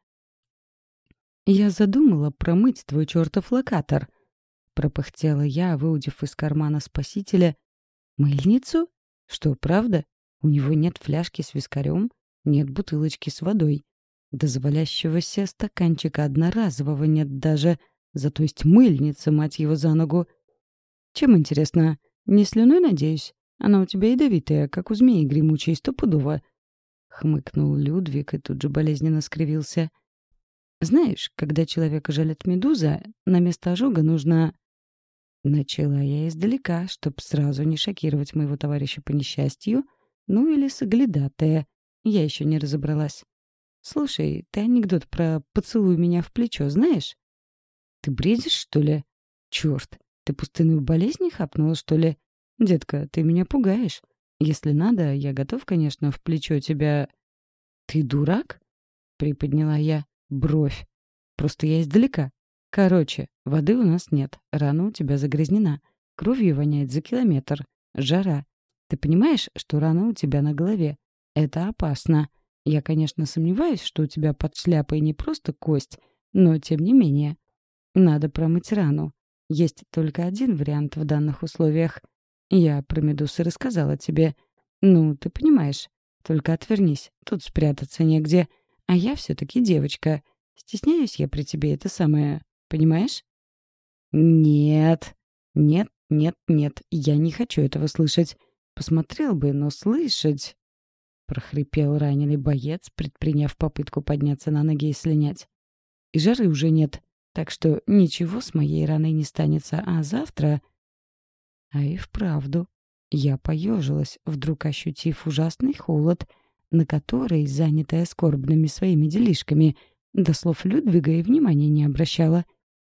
«Я задумала промыть твой чертов локатор», — пропыхтела я, выудив из кармана спасителя мыльницу. Что, правда? У него нет фляжки с вискарем, нет бутылочки с водой. До завалящегося стаканчика одноразового нет даже, зато есть мыльница, мать его, за ногу. Чем, интересно? Не слюной, надеюсь? Она у тебя ядовитая, как у змеи гремучей, стопудово. Хмыкнул Людвиг и тут же болезненно скривился. Знаешь, когда человека жалит медуза, на место ожога нужно... Начала я издалека, чтоб сразу не шокировать моего товарища по несчастью, ну или соглядатая. Я еще не разобралась. «Слушай, ты анекдот про «поцелуй меня в плечо» знаешь?» «Ты бредишь, что ли?» «Чёрт, ты пустынную болезнь хапнула, что ли?» «Детка, ты меня пугаешь. Если надо, я готов, конечно, в плечо тебя...» «Ты дурак?» — приподняла я бровь. «Просто я издалека. Короче, воды у нас нет, рана у тебя загрязнена, кровью воняет за километр, жара. Ты понимаешь, что рана у тебя на голове? Это опасно. Я, конечно, сомневаюсь, что у тебя под шляпой не просто кость, но тем не менее. Надо промыть рану. Есть только один вариант в данных условиях. Я про медуз рассказала тебе. Ну, ты понимаешь. Только отвернись, тут спрятаться негде. А я все-таки девочка. Стесняюсь я при тебе, это самое... Понимаешь? Нет, нет, нет, нет, я не хочу этого слышать. Посмотрел бы, но слышать... прохрипел раненый боец, предприняв попытку подняться на ноги и слинять. И жары уже нет, так что ничего с моей раной не станется, а завтра... А и вправду. Я поежилась, вдруг ощутив ужасный холод, на который, занятая скорбными своими делишками, до слов Людвига и внимания не обращала.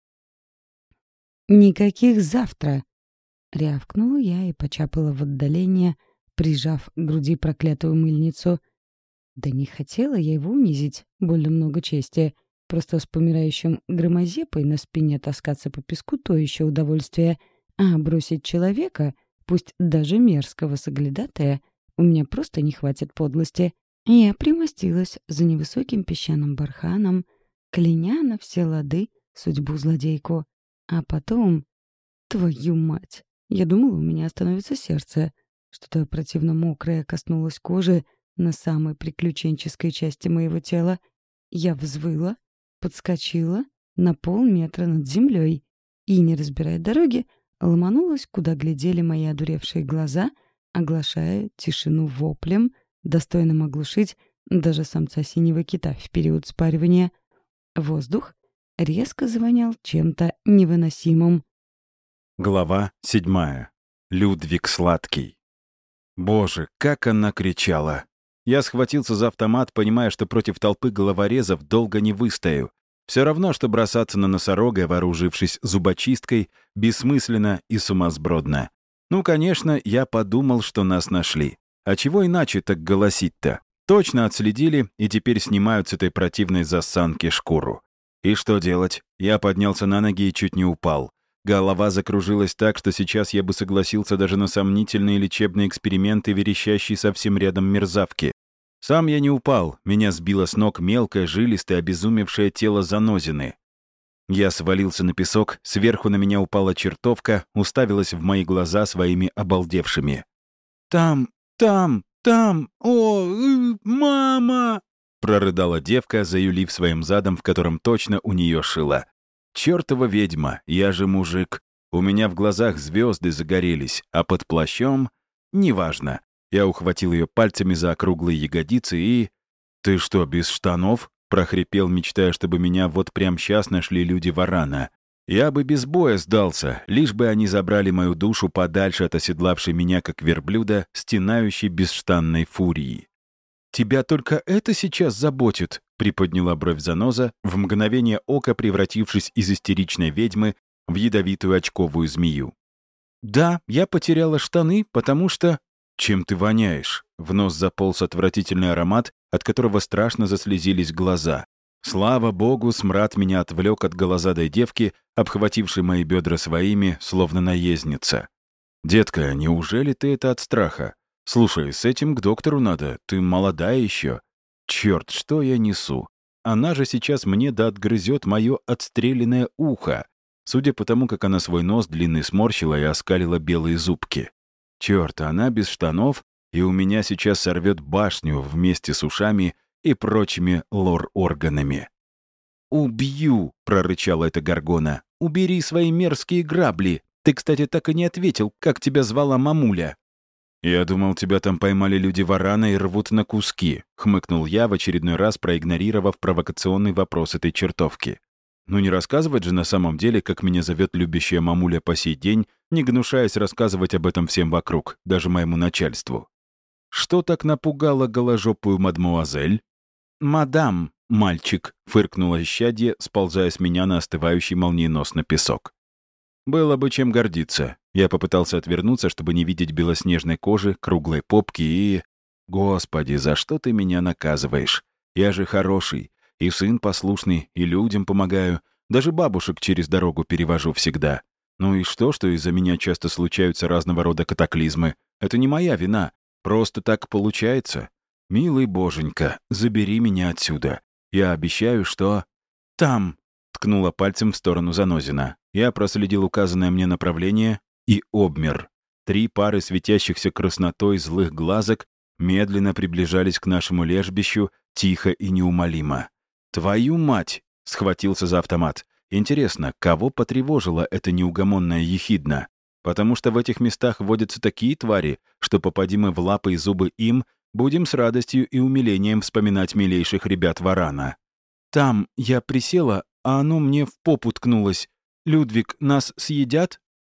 «Никаких завтра!» — рявкнула я и почапала в отдаление, прижав к груди проклятую мыльницу. Да не хотела я его унизить, больно много чести. Просто с помирающим громозепой на спине таскаться по песку — то еще удовольствие. А бросить человека, пусть даже мерзкого соглядатая, у меня просто не хватит подлости. Я примостилась за невысоким песчаным барханом, кляня на все лады судьбу злодейку. А потом... Твою мать! Я думала, у меня остановится сердце. Что-то противно мокрое коснулось кожи на самой приключенческой части моего тела. Я взвыла, подскочила на полметра над землей и, не разбирая дороги, ломанулась, куда глядели мои одуревшие глаза, оглашая тишину воплем, достойным оглушить даже самца синего кита в период спаривания. Воздух резко завонял чем-то невыносимым. Глава седьмая. Людвиг Сладкий. Боже, как она кричала! Я схватился за автомат, понимая, что против толпы головорезов долго не выстою. Все равно, что бросаться на носорога, вооружившись зубочисткой, бессмысленно и сумасбродно. Ну, конечно, я подумал, что нас нашли. А чего иначе так голосить-то? Точно отследили и теперь снимают с этой противной засанки шкуру. И что делать? Я поднялся на ноги и чуть не упал. Голова закружилась так, что сейчас я бы согласился даже на сомнительные лечебные эксперименты, верещащие совсем рядом мерзавки. Сам я не упал, меня сбило с ног мелкое, жилистое, обезумевшее тело занозины. Я свалился на песок, сверху на меня упала чертовка, уставилась в мои глаза своими обалдевшими. «Там, там, там, о, э, мама!» прорыдала девка, заюлив своим задом, в котором точно у нее шило. «Чёртова ведьма, я же мужик. У меня в глазах звезды загорелись, а под плащом... Неважно». Я ухватил ее пальцами за округлые ягодицы и... «Ты что, без штанов?» — прохрипел, мечтая, чтобы меня вот прямо сейчас нашли люди варана. Я бы без боя сдался, лишь бы они забрали мою душу подальше от оседлавшей меня, как верблюда, стенающей бесштанной фурии. «Тебя только это сейчас заботит?» — приподняла бровь заноза, в мгновение ока превратившись из истеричной ведьмы в ядовитую очковую змею. «Да, я потеряла штаны, потому что...» «Чем ты воняешь?» — в нос заполз отвратительный аромат, от которого страшно заслезились глаза. Слава богу, смрад меня отвлек от голозадой девки, обхватившей мои бедра своими, словно наездница. «Детка, неужели ты это от страха? Слушай, с этим к доктору надо, ты молодая еще. Черт, что я несу? Она же сейчас мне да отгрызет мое отстреленное ухо, судя по тому, как она свой нос длинный сморщила и оскалила белые зубки. Черт, она без штанов, и у меня сейчас сорвет башню вместе с ушами и прочими лор-органами». «Убью!» — прорычала эта горгона. «Убери свои мерзкие грабли! Ты, кстати, так и не ответил, как тебя звала мамуля». «Я думал, тебя там поймали люди варана и рвут на куски», — хмыкнул я, в очередной раз проигнорировав провокационный вопрос этой чертовки. «Ну не рассказывать же на самом деле, как меня зовет любящая мамуля по сей день, не гнушаясь рассказывать об этом всем вокруг, даже моему начальству. Что так напугало голожопую мадмуазель?» «Мадам, мальчик», — фыркнула исчадье, сползая с меня на остывающий молниеносно песок. «Было бы чем гордиться». Я попытался отвернуться, чтобы не видеть белоснежной кожи, круглой попки и... «Господи, за что ты меня наказываешь? Я же хороший, и сын послушный, и людям помогаю, даже бабушек через дорогу перевожу всегда. Ну и что, что из-за меня часто случаются разного рода катаклизмы? Это не моя вина, просто так получается. Милый боженька, забери меня отсюда. Я обещаю, что...» «Там!» — ткнула пальцем в сторону Занозина. Я проследил указанное мне направление и обмер. Три пары светящихся краснотой злых глазок медленно приближались к нашему лежбищу, тихо и неумолимо. «Твою мать!» — схватился за автомат. «Интересно, кого потревожила эта неугомонная ехидна? Потому что в этих местах водятся такие твари, что попади мы в лапы и зубы им, будем с радостью и умилением вспоминать милейших ребят варана». «Там я присела, а оно мне в попу ткнулось. Людвиг, нас съедят?»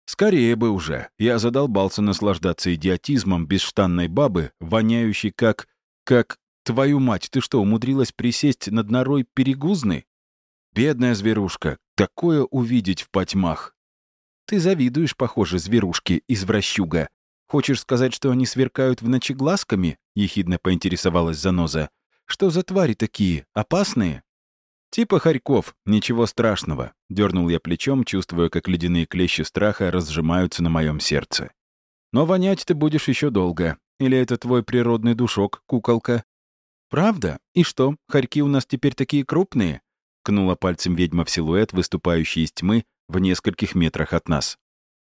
«Скорее бы уже. Я задолбался наслаждаться идиотизмом бесштанной бабы, воняющей как... как... Твою мать, ты что, умудрилась присесть над норой перегузны? Бедная зверушка, такое увидеть в потьмах. Ты завидуешь, похоже, зверушке, извращуга. Хочешь сказать, что они сверкают в ночи глазками?» — ехидно поинтересовалась заноза. «Что за твари такие? Опасные?» «Типа хорьков, ничего страшного», — дернул я плечом, чувствуя, как ледяные клещи страха разжимаются на моем сердце. «Но вонять ты будешь еще долго. Или это твой природный душок, куколка?» «Правда? И что, хорьки у нас теперь такие крупные?» — ткнула пальцем ведьма в силуэт, выступающий из тьмы в нескольких метрах от нас.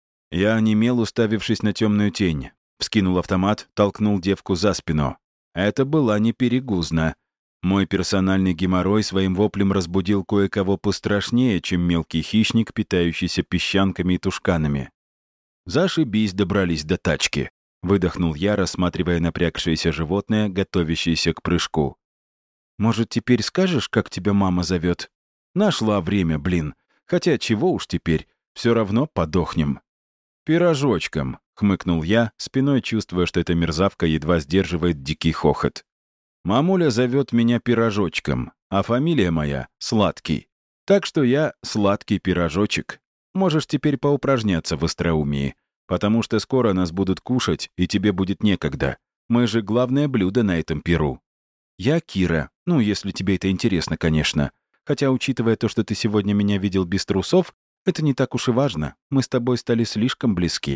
Я онемел, уставившись на темную тень. Вскинул автомат, толкнул девку за спину. Это была не перегузна. Мой персональный геморрой своим воплем разбудил кое-кого пострашнее, чем мелкий хищник, питающийся песчанками и тушканами. «Зашибись, добрались до тачки», — выдохнул я, рассматривая напрягшееся животное, готовящееся к прыжку. «Может, теперь скажешь, как тебя мама зовет?» «Нашла время, блин. Хотя чего уж теперь, все равно подохнем». «Пирожочком», — хмыкнул я, спиной чувствуя, что эта мерзавка едва сдерживает дикий хохот. «Мамуля зовет меня Пирожочком, а фамилия моя — Сладкий. Так что я сладкий пирожочек. Можешь теперь поупражняться в остроумии, потому что скоро нас будут кушать, и тебе будет некогда. Мы же главное блюдо на этом пиру». «Я Кира, ну, если тебе это интересно, конечно. Хотя, учитывая то, что ты сегодня меня видел без трусов, это не так уж и важно. Мы с тобой стали слишком близки».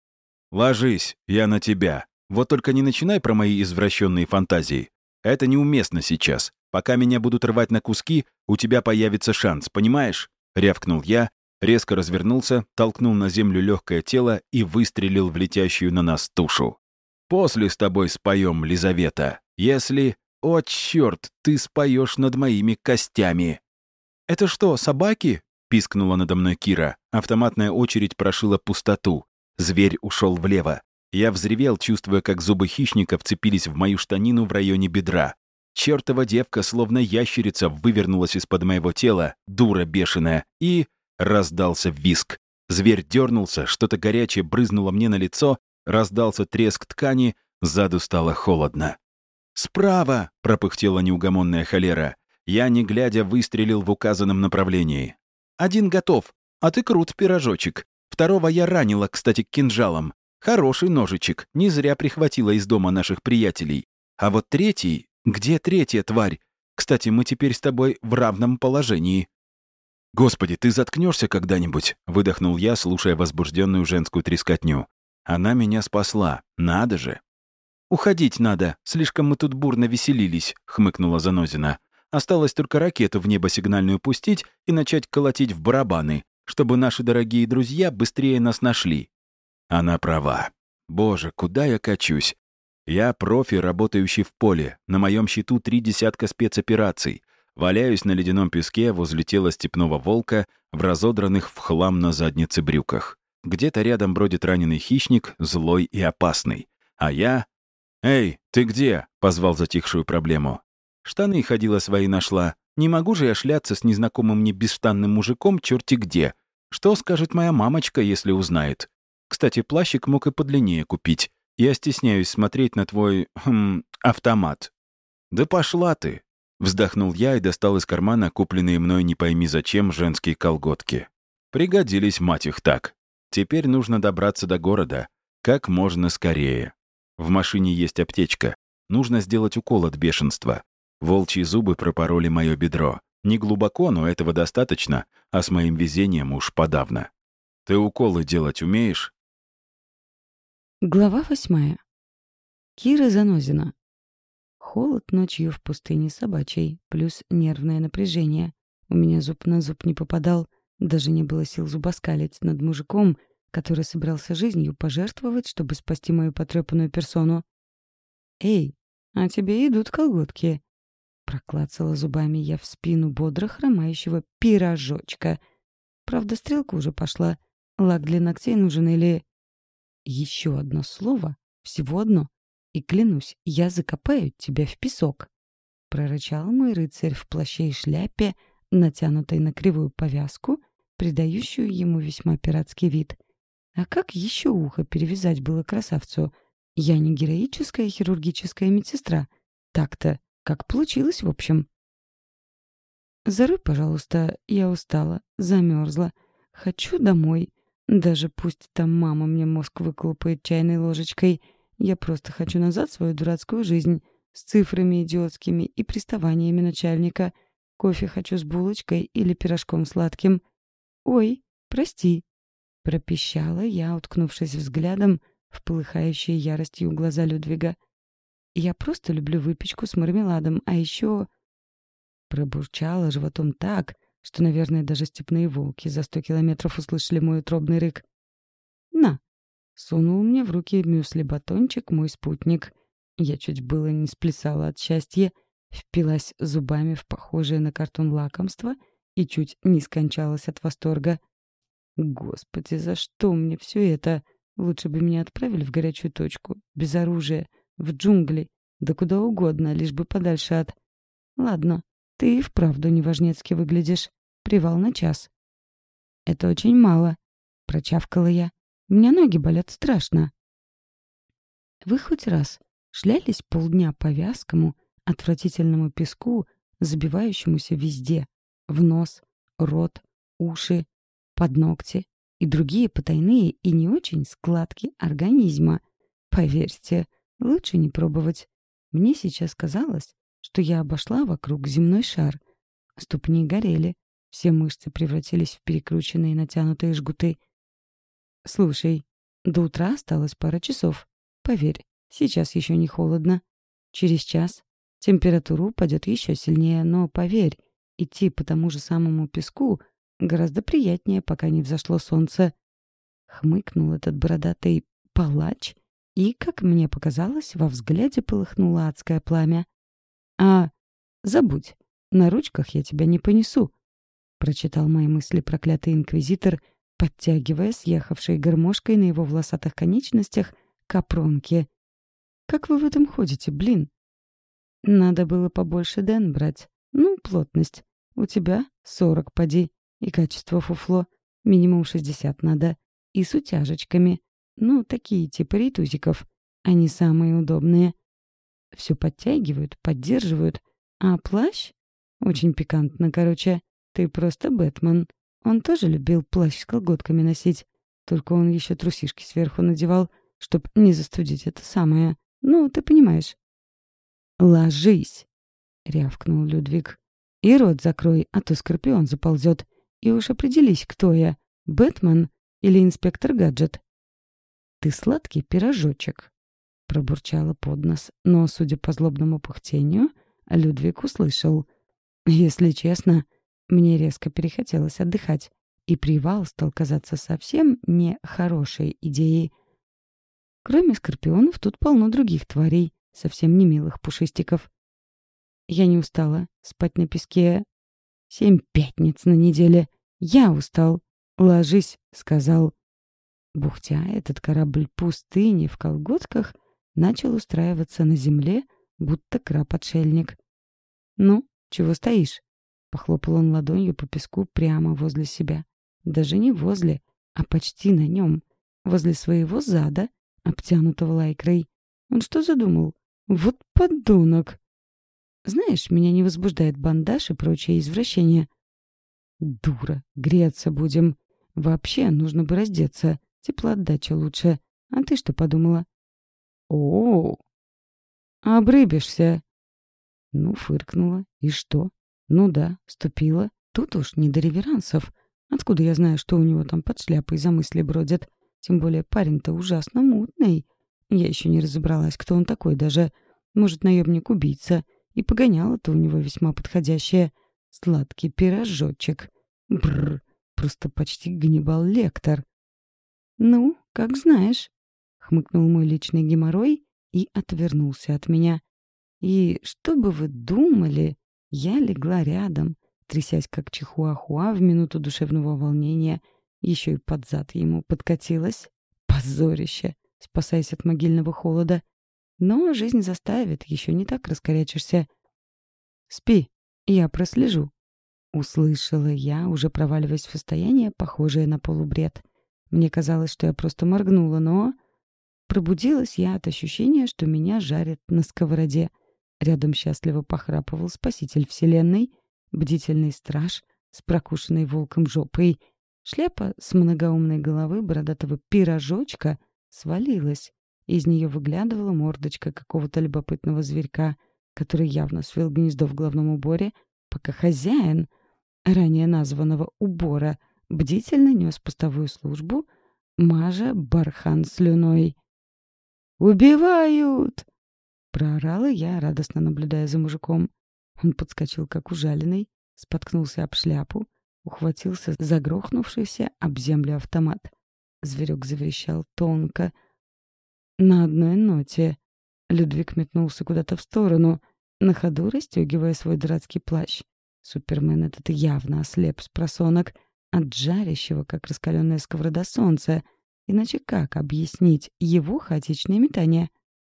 «Ложись, я на тебя. Вот только не начинай про мои извращенные фантазии. Это неуместно сейчас. Пока меня будут рвать на куски, у тебя появится шанс, понимаешь?» — рявкнул я, резко развернулся, толкнул на землю легкое тело и выстрелил в летящую на нас тушу. «После с тобой споем, Лизавета. Если... О, черт, ты споешь над моими костями!» «Это что, собаки?» — пискнула надо мной Кира. Автоматная очередь прошила пустоту. Зверь ушел влево. Я взревел, чувствуя, как зубы хищника вцепились в мою штанину в районе бедра. Чёртова девка, словно ящерица, вывернулась из-под моего тела, дура бешеная, и... раздался визг. Зверь дернулся, что-то горячее брызнуло мне на лицо, раздался треск ткани, сзаду стало холодно. «Справа!» — пропыхтела неугомонная холера. Я, не глядя, выстрелил в указанном направлении. «Один готов, а ты крут, пирожочек. Второго я ранила, кстати, кинжалом. Хороший ножичек, не зря прихватила из дома наших приятелей. А вот третий... Где третья тварь? Кстати, мы теперь с тобой в равном положении». «Господи, ты заткнешься когда-нибудь?» — выдохнул я, слушая возбужденную женскую трескотню. «Она меня спасла. Надо же!» «Уходить надо. Слишком мы тут бурно веселились», — хмыкнула Занозина. «Осталось только ракету в небо сигнальную пустить и начать колотить в барабаны, чтобы наши дорогие друзья быстрее нас нашли». Она права. Боже, куда я качусь? Я профи, работающий в поле. На моем счету три десятка спецопераций. Валяюсь на ледяном песке возле тела степного волка в разодранных в хлам на заднице брюках. Где-то рядом бродит раненый хищник, злой и опасный. А я... «Эй, ты где?» — позвал затихшую проблему. Штаны ходила свои нашла. Не могу же я шляться с незнакомым мне бесштанным мужиком черти где. Что скажет моя мамочка, если узнает? Кстати, плащик мог и подлиннее купить. Я стесняюсь смотреть на твой... Хм, автомат. «Да пошла ты!» — вздохнул я и достал из кармана купленные мной не пойми зачем женские колготки. Пригодились, мать их, так. Теперь нужно добраться до города. Как можно скорее. В машине есть аптечка. Нужно сделать укол от бешенства. Волчьи зубы пропороли мое бедро. Не глубоко, но этого достаточно, а с моим везением уж подавно. Ты уколы делать умеешь? Глава восьмая. Кира Занозина. Холод ночью в пустыне собачьей, плюс нервное напряжение. У меня зуб на зуб не попадал, даже не было сил зубоскалить над мужиком, который собирался жизнью пожертвовать, чтобы спасти мою потрепанную персону. «Эй, а тебе идут колготки!» Проклацала зубами я в спину бодро хромающего пирожочка. Правда, стрелка уже пошла. Лак для ногтей нужен или... Еще одно слово, всего одно, и, клянусь, я закопаю тебя в песок. Прорычал мой рыцарь в плаще и шляпе, натянутой на кривую повязку, придающую ему весьма пиратский вид. А как еще ухо перевязать было красавцу? Я не героическая хирургическая медсестра. Так-то, как получилось, в общем. «Зарой, пожалуйста, я устала, замерзла. Хочу домой. Даже пусть там мама мне мозг выколупает чайной ложечкой. Я просто хочу назад свою дурацкую жизнь с цифрами идиотскими и приставаниями начальника. Кофе хочу с булочкой или пирожком сладким. Ой, прости», — пропищала я, уткнувшись взглядом в полыхающие яростью глаза Людвига. «Я просто люблю выпечку с мармеладом, а еще...» Пробурчала животом так, что, наверное, даже степные волки за сто километров услышали мой утробный рык. «На!» — сунул мне в руки мюсли-батончик мой спутник. Я чуть было не сплясала от счастья, впилась зубами в похожее на картон лакомство и чуть не скончалась от восторга. Господи, за что мне все это? Лучше бы меня отправили в горячую точку, без оружия, в джунгли, да куда угодно, лишь бы подальше от... Ладно, ты и вправду неважнецки выглядишь. Привал на час. Это очень мало, прочавкала я. У меня ноги болят страшно. Вы хоть раз шлялись полдня по вязкому, отвратительному песку, забивающемуся везде, в нос, рот, уши, под ногти и другие потайные и не очень складки организма? Поверьте, лучше не пробовать. Мне сейчас казалось, что я обошла вокруг земной шар. Ступни горели, все мышцы превратились в перекрученные натянутые жгуты. Слушай, до утра осталось пара часов. Поверь, сейчас еще не холодно. Через час температура упадет еще сильнее, но поверь, идти по тому же самому песку гораздо приятнее, пока не взошло солнце. Хмыкнул этот бородатый палач, и, как мне показалось, во взгляде полыхнуло адское пламя. «А, забудь, на ручках я тебя не понесу», — прочитал мои мысли проклятый инквизитор, подтягивая съехавшей гармошкой на его волосатых конечностях капронки. «Как вы в этом ходите, блин?» «Надо было побольше ден брать. Ну, плотность. У тебя сорок поди. И качество фуфло. Минимум шестьдесят надо. И с утяжечками. Ну, такие типа рейтузиков. Они самые удобные. Все подтягивают, поддерживают. А плащ? Очень пикантно, короче. Ты просто Бэтмен. Он тоже любил плащ с колготками носить. Только он еще трусишки сверху надевал, чтоб не застудить это самое. Ну, ты понимаешь». «Ложись!» — рявкнул Людвиг. «И рот закрой, а то скорпион заползет. И уж определись, кто я, Бэтмен или инспектор Гаджет». «Ты сладкий пирожочек», — пробурчала под нос, но, судя по злобному пыхтению, Людвиг услышал. Если честно, мне резко перехотелось отдыхать, и привал стал казаться совсем не хорошей идеей. Кроме скорпионов, тут полно других тварей, совсем не милых пушистиков. Я не устала спать на песке семь пятниц на неделе. Я устал. «Ложись», — сказал. Бухтя, этот корабль пустыни в колготках начал устраиваться на земле, будто краб-отшельник. «Ну, чего стоишь?» — похлопал он ладонью по песку прямо возле себя. Даже не возле, а почти на нем, возле своего зада, обтянутого лайкрой. Он что задумал? Вот подонок! Знаешь, меня не возбуждает бандаж и прочие извращения. Дура, греться будем. Вообще, нужно бы раздеться. Теплоотдача лучше. А ты что подумала? О, обрыбишься. Ну, фыркнула. И что? Ну да, ступила. Тут уж не до реверансов. Откуда я знаю, что у него там под шляпой за мысли бродят? Тем более парень-то ужасно мутный. Я еще не разобралась, кто он такой даже. Может, наемник-убийца. И погоняло-то у него весьма подходящее. Сладкий пирожочек. Бррр, просто почти Ганнибал Лектор. «Ну, как знаешь», — хмыкнул мой личный геморрой и отвернулся от меня. И что бы вы думали, я легла рядом, трясясь как чихуахуа в минуту душевного волнения, еще и под зад ему подкатилась. Позорище, спасаясь от могильного холода. Но жизнь заставит, еще не так раскорячишься. «Спи, я прослежу», — услышала я, уже проваливаясь в состояние, похожее на полубред. Мне казалось, что я просто моргнула, но... Пробудилась я от ощущения, что меня жарят на сковороде. Рядом счастливо похрапывал спаситель вселенной, бдительный страж с прокушенной волком жопой. Шляпа с многоумной головы бородатого пирожочка свалилась. Из нее выглядывала мордочка какого-то любопытного зверька, который явно свел гнездо в головном уборе, пока хозяин ранее названного убора бдительно нес постовую службу, мажа бархан слюной. «Убивают!» — проорала я, радостно наблюдая за мужиком. Он подскочил, как ужаленный, споткнулся об шляпу, ухватился за грохнувшийся об землю автомат. Зверек заверещал тонко, на одной ноте. Людвиг метнулся куда-то в сторону, на ходу расстегивая свой дурацкий плащ. Супермен этот явно ослеп с просонок от жарящего, как раскаленная сковорода, солнца. Иначе как объяснить его хаотичное метание?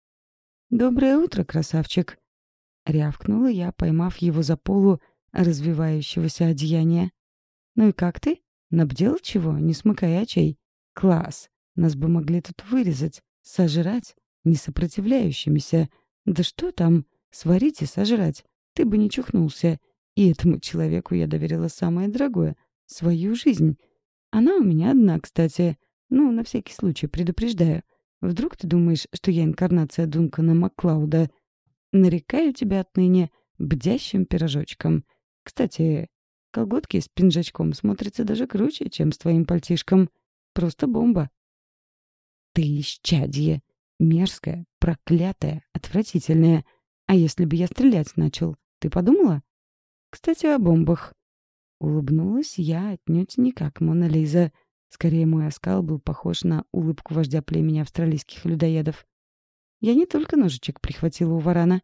«Доброе утро, красавчик!» — рявкнула я, поймав его за полу развивающегося одеяния. «Ну и как ты? Набдел чего, не смыкай очей? Класс! Нас бы могли тут вырезать, сожрать, не сопротивляющимися. Да что там, сварить и сожрать? Ты бы не чухнулся. И этому человеку я доверила самое дорогое — свою жизнь. Она у меня одна, кстати. Ну, на всякий случай предупреждаю. Вдруг ты думаешь, что я инкарнация Дункана Маклауда? Нарекаю тебя отныне бдящим пирожочком. Кстати, колготки с пинжачком смотрятся даже круче, чем с твоим пальтишком. Просто бомба. Ты исчадье. Мерзкое, проклятое, отвратительное. А если бы я стрелять начал, ты подумала? Кстати, о бомбах. Улыбнулась я отнюдь не как Мона Лиза. Скорее, мой оскал был похож на улыбку вождя племени австралийских людоедов. Я не только ножичек прихватила у варана.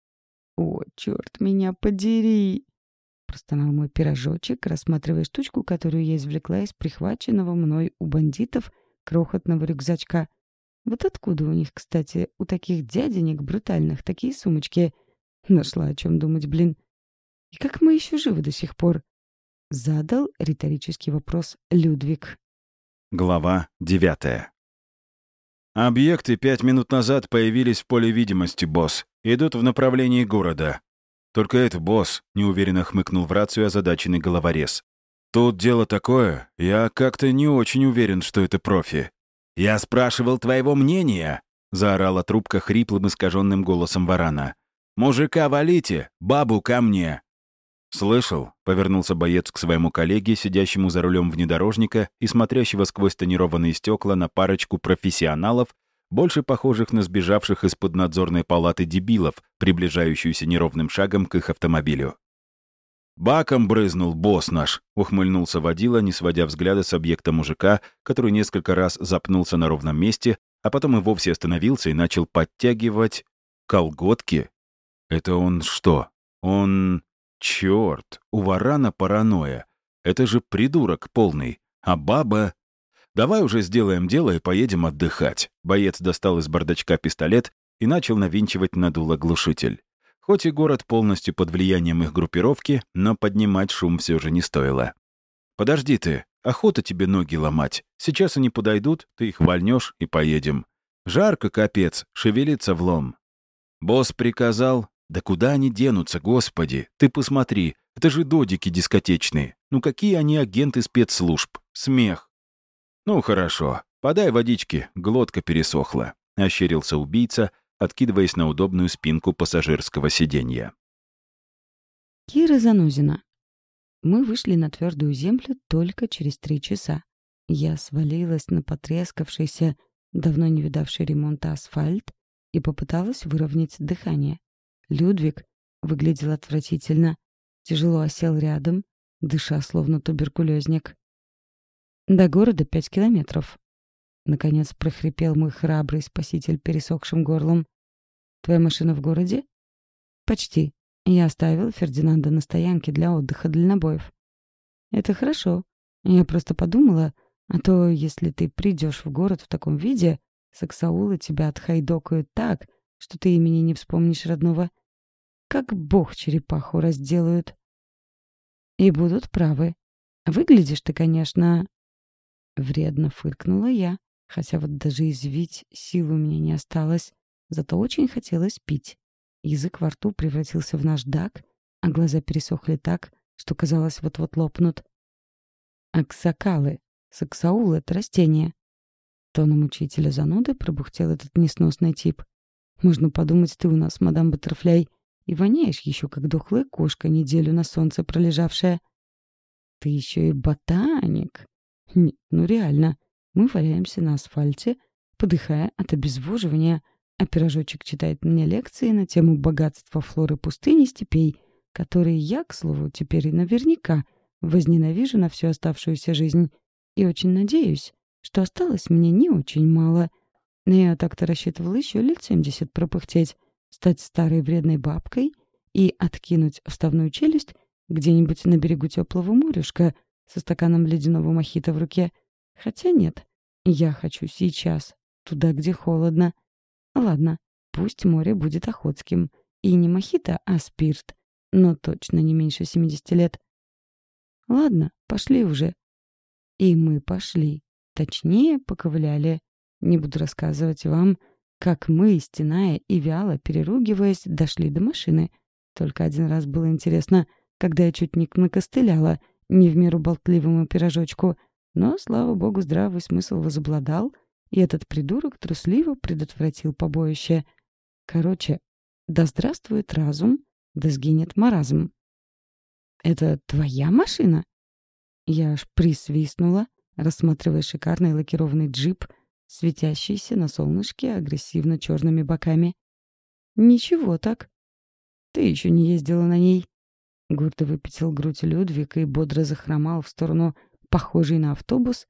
«О, черт меня подери!» — простонал мой пирожочек, рассматривая штучку, которую я извлекла из прихваченного мной у бандитов крохотного рюкзачка. Вот откуда у них, кстати, у таких дяденек брутальных такие сумочки? Нашла о чем думать, блин. И как мы еще живы до сих пор? Задал риторический вопрос Людвиг. Глава девятая. «Объекты пять минут назад появились в поле видимости, босс. Идут в направлении города». «Только это, босс», — неуверенно хмыкнул в рацию озадаченный головорез. «Тут дело такое, я как-то не очень уверен, что это профи». «Я спрашивал твоего мнения», — заорала трубка хриплым искаженным голосом варана. «Мужика валите, бабу ко мне». «Слышал?» — повернулся боец к своему коллеге, сидящему за рулем внедорожника и смотрящего сквозь тонированные стекла на парочку профессионалов, больше похожих на сбежавших из-под надзорной палаты дебилов, приближающуюся неровным шагом к их автомобилю. «Баком брызнул босс наш», — ухмыльнулся водила, не сводя взгляда с объекта мужика, который несколько раз запнулся на ровном месте, а потом и вовсе остановился и начал подтягивать колготки. «Это он что? Он...» Черт, у варана паранойя. Это же придурок полный. А баба... Давай уже сделаем дело и поедем отдыхать. Боец достал из бардачка пистолет и начал навинчивать на дуло глушитель. Хоть и город полностью под влиянием их группировки, но поднимать шум все же не стоило. Подожди ты, охота тебе ноги ломать. Сейчас они подойдут, ты их вольнешь и поедем. Жарко, капец, шевелится влом. Босс приказал... Да куда они денутся, господи? Ты посмотри, это же додики дискотечные. Ну какие они агенты спецслужб? Смех. Ну хорошо, подай водички, глотка пересохла. Ощерился убийца, откидываясь на удобную спинку пассажирского сиденья. Кира Занозина. Мы вышли на твердую землю только через три часа. Я свалилась на потрескавшийся, давно не видавший ремонта асфальт и попыталась выровнять дыхание. Людвиг выглядел отвратительно, тяжело осел рядом, дыша словно туберкулезник. До города пять километров. Наконец прохрипел мой храбрый спаситель пересохшим горлом. «Твоя машина в городе?» «Почти. Я оставил Фердинанда на стоянке для отдыха дальнобоев». «Это хорошо. Я просто подумала, а то, если ты придешь в город в таком виде, саксаулы тебя отхайдокают так, что ты имени не вспомнишь родного. Как бог черепаху разделают». И будут правы. Выглядишь ты, конечно... Вредно фыркнула я, хотя вот даже извить сил у меня не осталось. Зато очень хотелось пить. Язык во рту превратился в наждак, а глаза пересохли так, что казалось вот-вот лопнут. «Аксакалы. Саксаул — это растение». Тоном учителя зануды пробухтел этот несносный тип. «Можно подумать, ты у нас, мадам Баттерфляй, и воняешь еще, как дохлая кошка, неделю на солнце пролежавшая». «Ты еще и ботаник?» «Нет, ну реально. Мы валяемся на асфальте, подыхая от обезвоживания, а пирожочек читает мне лекции на тему богатства флоры пустыни степей, которые я, к слову, теперь и наверняка возненавижу на всю оставшуюся жизнь. И очень надеюсь, что осталось мне не очень мало. Но я так-то рассчитывала еще лет семьдесят пропыхтеть, стать старой вредной бабкой и откинуть вставную челюсть где-нибудь на берегу теплого морюшка со стаканом ледяного мохито в руке. Хотя нет, я хочу сейчас, туда, где холодно. Ладно, пусть море будет охотским. И не мохито, а спирт. Но точно не меньше семидесяти лет. Ладно, пошли уже. И мы пошли. Точнее, поковыляли. Не буду рассказывать вам, как мы, стеная и вяло переругиваясь, дошли до машины. Только один раз было интересно, когда я чуть не накостыляла, не в меру болтливому пирожочку. Но, слава богу, здравый смысл возобладал, и этот придурок трусливо предотвратил побоище. Короче, да здравствует разум, да сгинет маразм. «Это твоя машина?» Я аж присвистнула, рассматривая шикарный лакированный джип, светящийся на солнышке агрессивно черными боками. «Ничего так. Ты еще не ездила на ней?» Гордо выпятил грудь Людвиг и бодро захромал в сторону похожей на автобус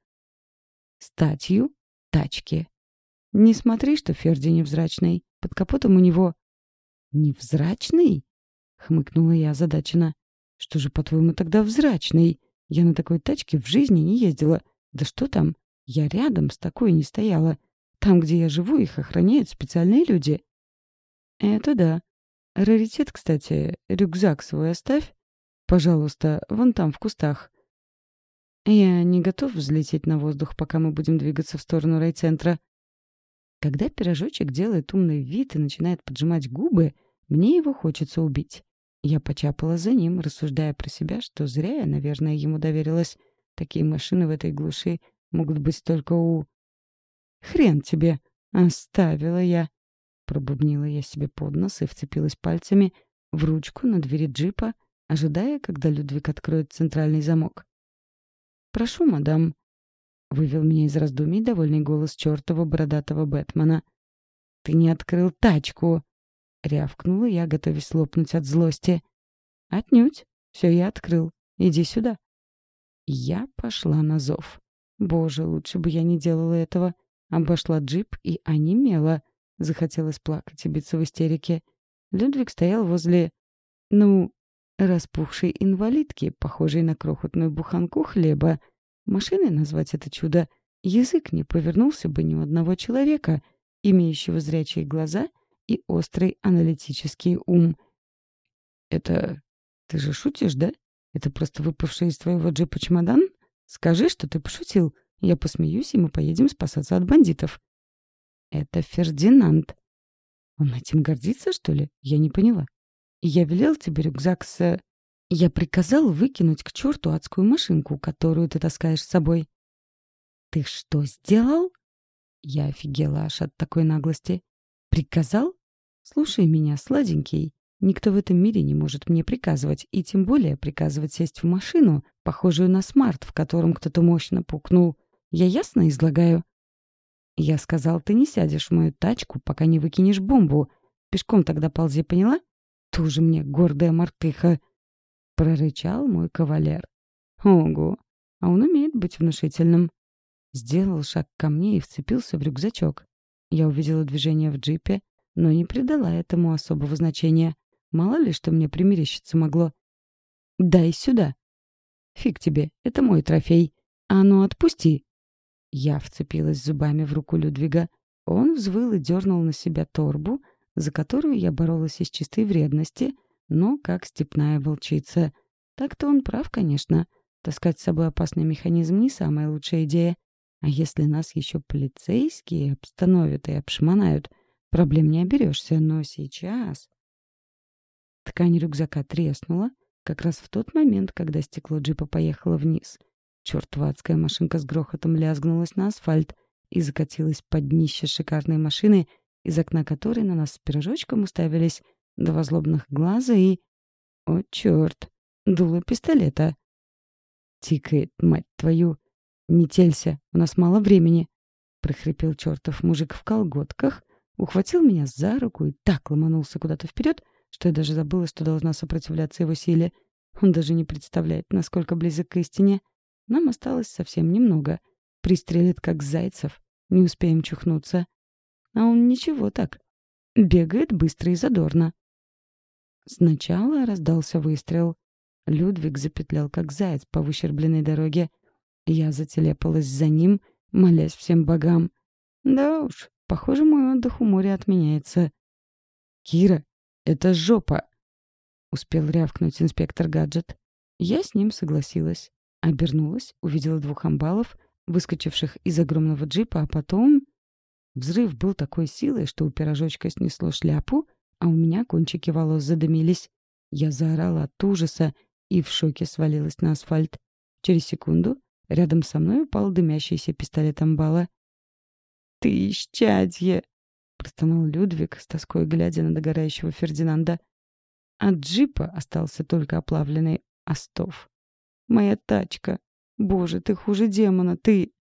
статью тачки. «Не смотри, что Ферди невзрачный. Под капотом у него...» «Невзрачный?» — хмыкнула я озадаченно. «Что же, по-твоему, тогда взрачный? Я на такой тачке в жизни не ездила. Да что там? Я рядом с такой не стояла. Там, где я живу, их охраняют специальные люди». «Это да. Раритет, кстати. Рюкзак свой оставь. Пожалуйста, вон там, в кустах». Я не готов взлететь на воздух, пока мы будем двигаться в сторону райцентра. Когда пирожочек делает умный вид и начинает поджимать губы, мне его хочется убить. Я почапала за ним, рассуждая про себя, что зря я, наверное, ему доверилась. Такие машины в этой глуши могут быть только у... «Хрен тебе! Оставила я!» Пробубнила я себе под нос и вцепилась пальцами в ручку на двери джипа, ожидая, когда Людвиг откроет центральный замок. «Прошу, мадам», — вывел меня из раздумий довольный голос чертова бородатого Бэтмена. «Ты не открыл тачку!» — рявкнула я, готовясь лопнуть от злости. «Отнюдь. Все я открыл. Иди сюда». Я пошла на зов. Боже, лучше бы я не делала этого. Обошла джип и онемела. Захотелось плакать и биться в истерике. Людвиг стоял возле... ну... распухшей инвалидки, похожей на крохотную буханку хлеба. Машиной назвать это чудо язык не повернулся бы ни у одного человека, имеющего зрячие глаза и острый аналитический ум. «Это... ты же шутишь, да? Это просто выпавший из твоего джипа чемодан? Скажи, что ты пошутил. Я посмеюсь, и мы поедем спасаться от бандитов». «Это Фердинанд». «Он этим гордится, что ли? Я не поняла. Я велел тебе рюкзак с... Я приказал выкинуть к черту адскую машинку, которую ты таскаешь с собой». «Ты что сделал?» Я офигела аж от такой наглости. «Приказал? Слушай меня, сладенький. Никто в этом мире не может мне приказывать, и тем более приказывать сесть в машину, похожую на смарт, в котором кто-то мощно пукнул. Я ясно излагаю?» «Я сказал, ты не сядешь в мою тачку, пока не выкинешь бомбу. Пешком тогда ползи, поняла? Тоже мне гордая мартыха!» — прорычал мой кавалер. «Ого! А он умеет быть внушительным». Сделал шаг ко мне и вцепился в рюкзачок. Я увидела движение в джипе, но не придала этому особого значения. Мало ли, что мне примерещиться могло. «Дай сюда!» «Фиг тебе, это мой трофей. А ну, отпусти!» Я вцепилась зубами в руку Людвига. Он взвыл и дернул на себя торбу, за которую я боролась из чистой вредности, но как степная волчица. Так-то он прав, конечно. Таскать с собой опасный механизм — не самая лучшая идея. А если нас еще полицейские обстановят и обшмонают, проблем не оберешься. Но сейчас... Ткань рюкзака треснула, как раз в тот момент, когда стекло джипа поехало вниз. Чёртова адская машинка с грохотом лязгнулась на асфальт и закатилась под днище шикарной машины, из окна которой на нас с пирожочком уставились два злобных глаза и... О, чёрт! Дуло пистолета. Тикает, мать твою. Не телься, у нас мало времени. Прохрипел чёртов мужик в колготках, ухватил меня за руку и так ломанулся куда-то вперед, что я даже забыла, что должна сопротивляться его силе. Он даже не представляет, насколько близок к истине. Нам осталось совсем немного. Пристрелит, как зайцев. Не успеем чухнуться. А он ничего так. Бегает быстро и задорно. Сначала раздался выстрел. Людвиг запетлял, как заяц по выщербленной дороге. Я зателепалась за ним, молясь всем богам. Да уж, похоже, мой отдых у моря отменяется. «Кира, это жопа!» — успел рявкнуть инспектор Гаджет. Я с ним согласилась. Обернулась, увидела двух амбалов, выскочивших из огромного джипа, а потом... Взрыв был такой силой, что у пирожочка снесло шляпу, а у меня кончики волос задымились. Я заорала от ужаса и в шоке свалилась на асфальт. Через секунду рядом со мной упал дымящийся пистолет амбала. «Ты исчадье!» — простонал Людвиг, с тоской глядя на догорающего Фердинанда. От джипа остался только оплавленный остов. «Моя тачка! Боже, ты хуже демона, ты...»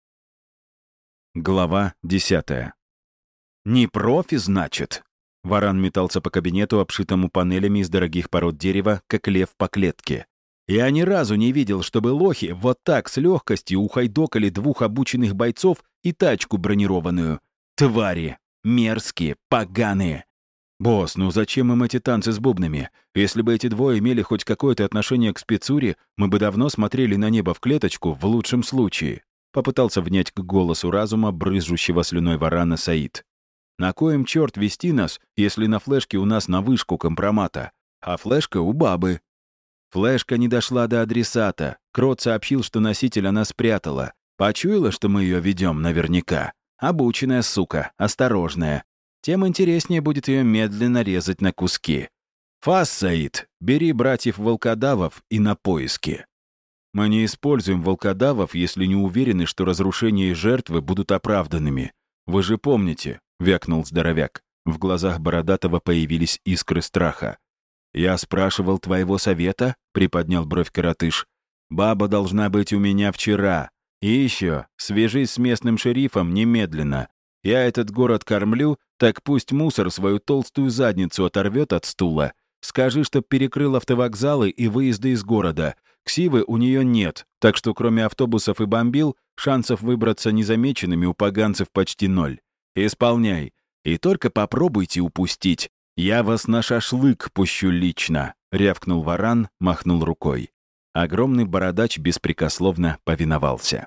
Глава десятая. «Не профи, значит?» Варан метался по кабинету, обшитому панелями из дорогих пород дерева, как лев по клетке. Я ни разу не видел, чтобы лохи вот так с легкостью ухайдокали двух обученных бойцов и тачку бронированную. Твари! Мерзкие, поганые! «Босс, ну зачем им эти танцы с бубнами? Если бы эти двое имели хоть какое-то отношение к спецуре, мы бы давно смотрели на небо в клеточку, в лучшем случае». Попытался внять к голосу разума брызжущего слюной Варана Саид. «На коем черт вести нас, если на флешке у нас на вышку компромата, а флешка у бабы?» Флешка не дошла до адресата. Крот сообщил, что носитель она спрятала. Почуяла, что мы ее ведем наверняка. Обученная сука, осторожная. Тем интереснее будет ее медленно резать на куски. «Фас, Саид, бери братьев-волкодавов и на поиски». «Мы не используем волкодавов, если не уверены, что разрушения и жертвы будут оправданными. Вы же помните», — вякнул здоровяк. В глазах Бородатого появились искры страха. «Я спрашивал твоего совета?» — приподнял бровь коротыш. «Баба должна быть у меня вчера. И еще, свяжись с местным шерифом немедленно. Я этот город кормлю, так пусть мусор свою толстую задницу оторвет от стула. Скажи, чтоб перекрыл автовокзалы и выезды из города. Ксивы у нее нет, так что кроме автобусов и бомбил, шансов выбраться незамеченными у поганцев почти ноль. Исполняй. И только попробуйте упустить. Я вас на шашлык пущу лично», — рявкнул Варан, махнул рукой. Огромный бородач беспрекословно повиновался.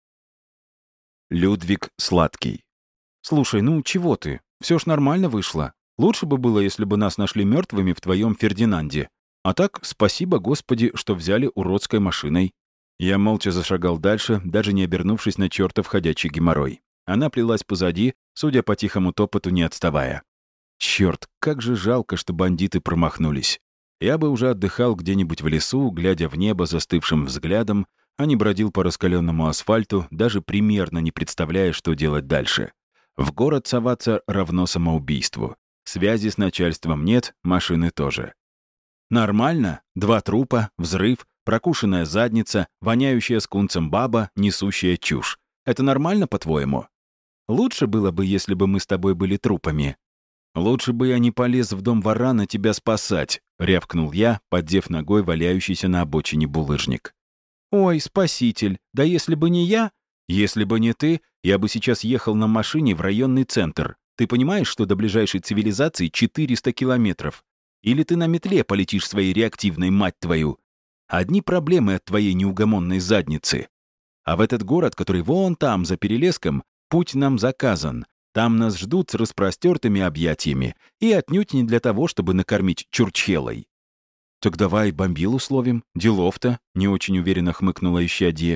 Людвиг Сладкий. «Слушай, ну чего ты? Все ж нормально вышло. Лучше бы было, если бы нас нашли мертвыми в твоем Фердинанде. А так, спасибо, Господи, что взяли уродской машиной». Я молча зашагал дальше, даже не обернувшись на чертов ходячий геморрой. Она плелась позади, судя по тихому топоту, не отставая. Черт, как же жалко, что бандиты промахнулись. Я бы уже отдыхал где-нибудь в лесу, глядя в небо застывшим взглядом, а не бродил по раскаленному асфальту, даже примерно не представляя, что делать дальше. В город соваться равно самоубийству. Связи с начальством нет, машины тоже. Нормально? Два трупа, взрыв, прокушенная задница, воняющая скунцем баба, несущая чушь. Это нормально, по-твоему? Лучше было бы, если бы мы с тобой были трупами. Лучше бы я не полез в дом Варана тебя спасать, рявкнул я, поддев ногой валяющийся на обочине булыжник. Ой, спаситель, да если бы не я, если бы не ты, я бы сейчас ехал на машине в районный центр. Ты понимаешь, что до ближайшей цивилизации четыреста километров? Или ты на метле полетишь своей реактивной, мать твою? Одни проблемы от твоей неугомонной задницы. А в этот город, который вон там, за перелеском, путь нам заказан. Там нас ждут с распростертыми объятиями. И отнюдь не для того, чтобы накормить чурчхелой. «Так давай бомбил условим. Делов-то», — не очень уверенно хмыкнула исчадье.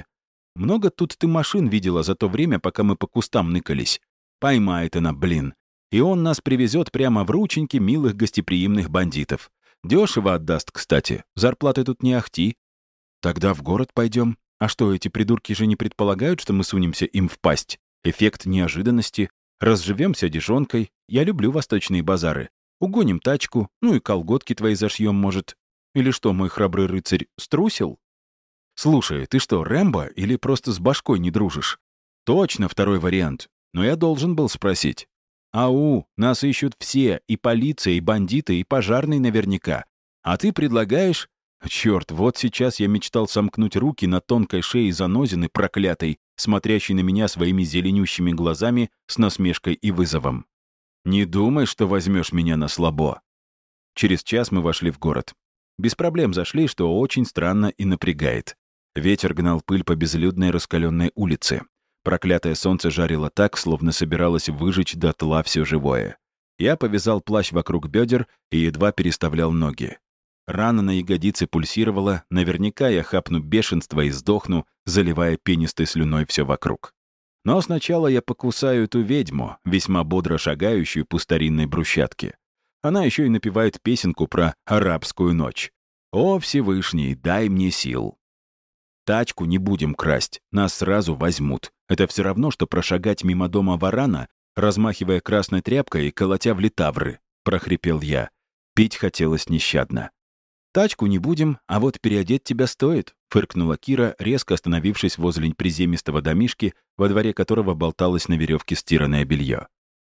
Много тут ты машин видела за то время, пока мы по кустам ныкались. Поймает она, блин. И он нас привезет прямо в рученьки милых гостеприимных бандитов. Дешево отдаст, кстати. Зарплаты тут не ахти. Тогда в город пойдем. А что, эти придурки же не предполагают, что мы сунемся им в пасть? Эффект неожиданности. Разживемся одежонкой. Я люблю восточные базары. Угоним тачку, ну и колготки твои зашьем, может. Или что, мой храбрый рыцарь, струсил? Слушай, ты что, Рэмбо или просто с башкой не дружишь? Точно второй вариант. Но я должен был спросить. Ау, нас ищут все, и полиция, и бандиты, и пожарные наверняка. А ты предлагаешь... Черт, вот сейчас я мечтал сомкнуть руки на тонкой шее занозины проклятой, смотрящей на меня своими зеленющими глазами с насмешкой и вызовом. Не думай, что возьмешь меня на слабо. Через час мы вошли в город. Без проблем зашли, что очень странно и напрягает. Ветер гнал пыль по безлюдной раскаленной улице. Проклятое солнце жарило так, словно собиралось выжечь дотла все живое. Я повязал плащ вокруг бедер и едва переставлял ноги. Рана на ягодице пульсировала, наверняка я хапну бешенство и сдохну, заливая пенистой слюной все вокруг. Но сначала я покусаю эту ведьму, весьма бодро шагающую по старинной брусчатке. Она еще и напевает песенку про арабскую ночь. «О, Всевышний, дай мне сил». Тачку не будем красть, нас сразу возьмут. Это все равно, что прошагать мимо дома варана, размахивая красной тряпкой и колотя в литавры, прохрипел я. Пить хотелось нещадно. «Тачку не будем, а вот переодеть тебя стоит», — фыркнула Кира, резко остановившись возле приземистого домишки, во дворе которого болталось на веревке стиранное белье.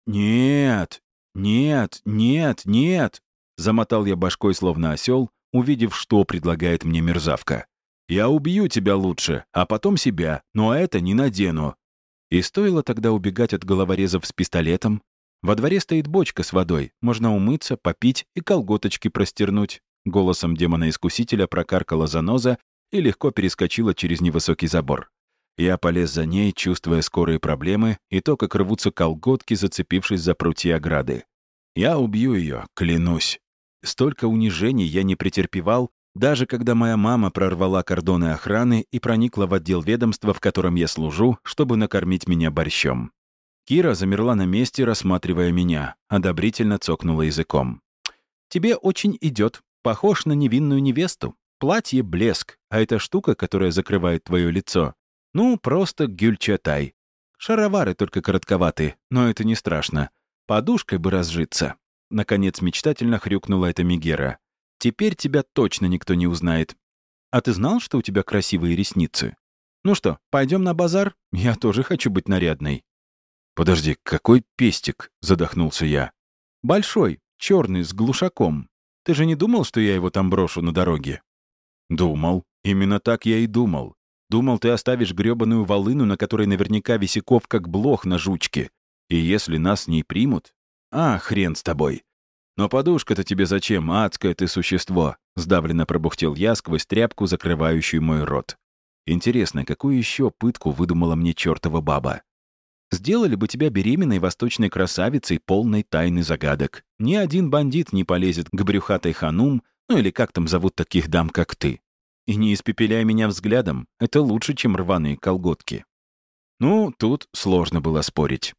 «Нет, нет, нет, нет», — замотал я башкой словно осел, увидев, что предлагает мне мерзавка. «Я убью тебя лучше, а потом себя, но это не надену». И стоило тогда убегать от головорезов с пистолетом. Во дворе стоит бочка с водой, можно умыться, попить и колготочки простернуть. Голосом демона-искусителя прокаркала заноза и легко перескочила через невысокий забор. Я полез за ней, чувствуя скорые проблемы и то, как рвутся колготки, зацепившись за прутья ограды. Я убью ее, клянусь. Столько унижений я не претерпевал, даже когда моя мама прорвала кордоны охраны и проникла в отдел ведомства, в котором я служу, чтобы накормить меня борщом. Кира замерла на месте, рассматривая меня, одобрительно цокнула языком. «Тебе очень идет. Похож на невинную невесту. Платье — блеск, а эта штука, которая закрывает твое лицо, ну, просто гюльчатай. Шаровары только коротковаты, но это не страшно. Подушкой бы разжиться». Наконец мечтательно хрюкнула эта Мегера. «Теперь тебя точно никто не узнает. А ты знал, что у тебя красивые ресницы? Ну что, пойдем на базар? Я тоже хочу быть нарядной». «Подожди, какой пестик?» — задохнулся я. «Большой, черный, с глушаком. Ты же не думал, что я его там брошу на дороге?» «Думал. Именно так я и думал. Думал, ты оставишь грёбаную волыну, на которой наверняка висяков как блох на жучке. И если нас не примут... А, хрен с тобой. Но подушка-то тебе зачем, адское ты существо?» Сдавленно пробухтел я сквозь тряпку, закрывающую мой рот. Интересно, какую еще пытку выдумала мне чертова баба? «Сделали бы тебя беременной восточной красавицей, полной тайны загадок. Ни один бандит не полезет к брюхатой ханум, ну или как там зовут таких дам, как ты. И не испепеляй меня взглядом, это лучше, чем рваные колготки». Ну, тут сложно было спорить.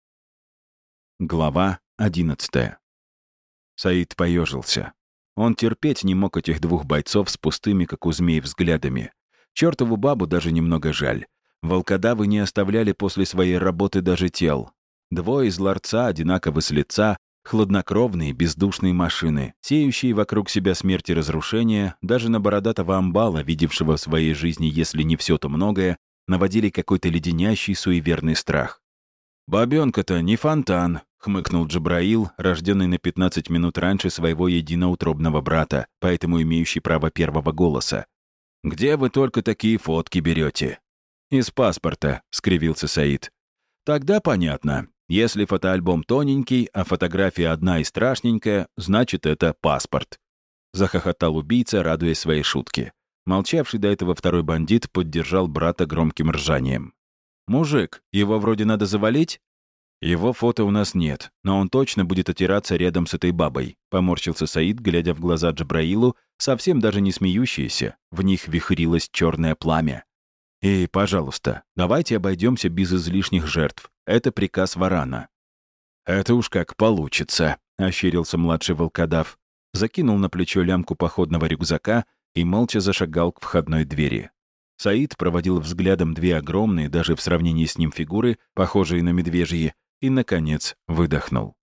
Глава одиннадцатая. Саид поежился. Он терпеть не мог этих двух бойцов с пустыми, как у змей, взглядами. Чёртову бабу даже немного жаль. Волкодавы не оставляли после своей работы даже тел. Двое из ларца одинаковы с лица, хладнокровные, бездушные машины, сеющие вокруг себя смерть и разрушение, даже на бородатого амбала, видевшего в своей жизни, если не все, то многое, наводили какой-то леденящий суеверный страх. «Бабёнка-то не фонтан», — хмыкнул Джабраил, рожденный на пятнадцать минут раньше своего единоутробного брата, поэтому имеющий право первого голоса. «Где вы только такие фотки берете?» «Из паспорта», — скривился Саид. «Тогда понятно. Если фотоальбом тоненький, а фотография одна и страшненькая, значит, это паспорт». Захохотал убийца, радуясь своей шутке. Молчавший до этого второй бандит поддержал брата громким ржанием. «Мужик, его вроде надо завалить?» «Его фото у нас нет, но он точно будет отираться рядом с этой бабой», — поморщился Саид, глядя в глаза Джабраилу, совсем даже не смеющиеся, в них вихрилось черное пламя. И, пожалуйста, давайте обойдемся без излишних жертв. Это приказ Варана». «Это уж как получится», — ощерился младший волкодав. Закинул на плечо лямку походного рюкзака и молча зашагал к входной двери. Саид проводил взглядом две огромные, даже в сравнении с ним фигуры, похожие на медвежьи, и, наконец, выдохнул.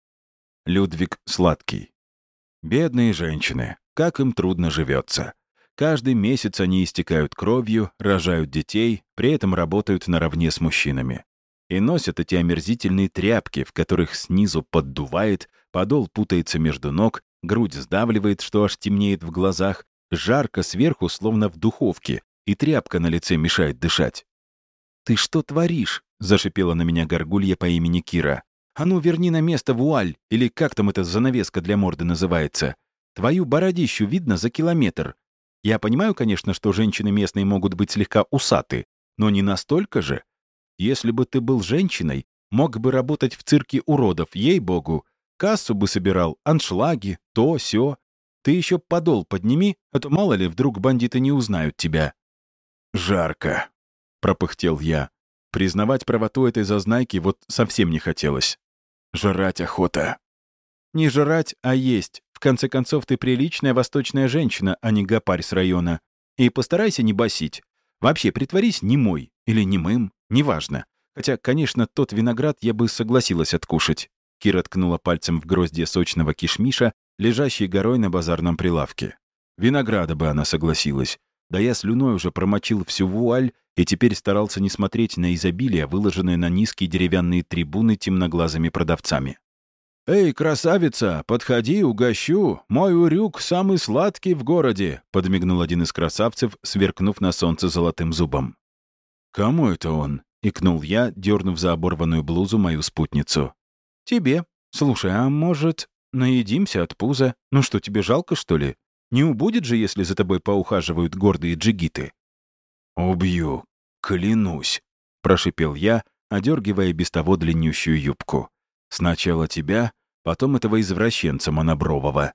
Людвиг Сладкий. Бедные женщины, как им трудно живется. Каждый месяц они истекают кровью, рожают детей, при этом работают наравне с мужчинами. И носят эти омерзительные тряпки, в которых снизу поддувает, подол путается между ног, грудь сдавливает, что аж темнеет в глазах, жарко сверху, словно в духовке, и тряпка на лице мешает дышать. «Ты что творишь?» — зашипела на меня горгулья по имени Кира. «А ну, верни на место вуаль, или как там эта занавеска для морды называется. Твою бородищу видно за километр. Я понимаю, конечно, что женщины местные могут быть слегка усаты, но не настолько же. Если бы ты был женщиной, мог бы работать в цирке уродов, ей-богу. Кассу бы собирал, аншлаги, то, сё. Ты еще подол подними, а то мало ли, вдруг бандиты не узнают тебя». «Жарко», — пропыхтел я. Признавать правоту этой зазнайки вот совсем не хотелось. «Жрать охота». «Не жрать, а есть. В конце концов, ты приличная восточная женщина, а не гопарь с района. И постарайся не басить. Вообще, притворись немой или немым, неважно. Хотя, конечно, тот виноград я бы согласилась откушать». Кира ткнула пальцем в гроздья сочного кишмиша, лежащий горой на базарном прилавке. Винограда бы она согласилась. Да я слюной уже промочил всю вуаль и теперь старался не смотреть на изобилие, выложенное на низкие деревянные трибуны темноглазыми продавцами. «Эй, красавица, подходи, угощу! Мой урюк самый сладкий в городе!» — подмигнул один из красавцев, сверкнув на солнце золотым зубом. «Кому это он?» — икнул я, дернув за оборванную блузу мою спутницу. «Тебе. Слушай, а может, наедимся от пуза? Ну что, тебе жалко, что ли? Не убудет же, если за тобой поухаживают гордые джигиты?» «Убью, клянусь», — прошипел я, одергивая без того длиннющую юбку. «Сначала тебя, потом этого извращенца Монобрового».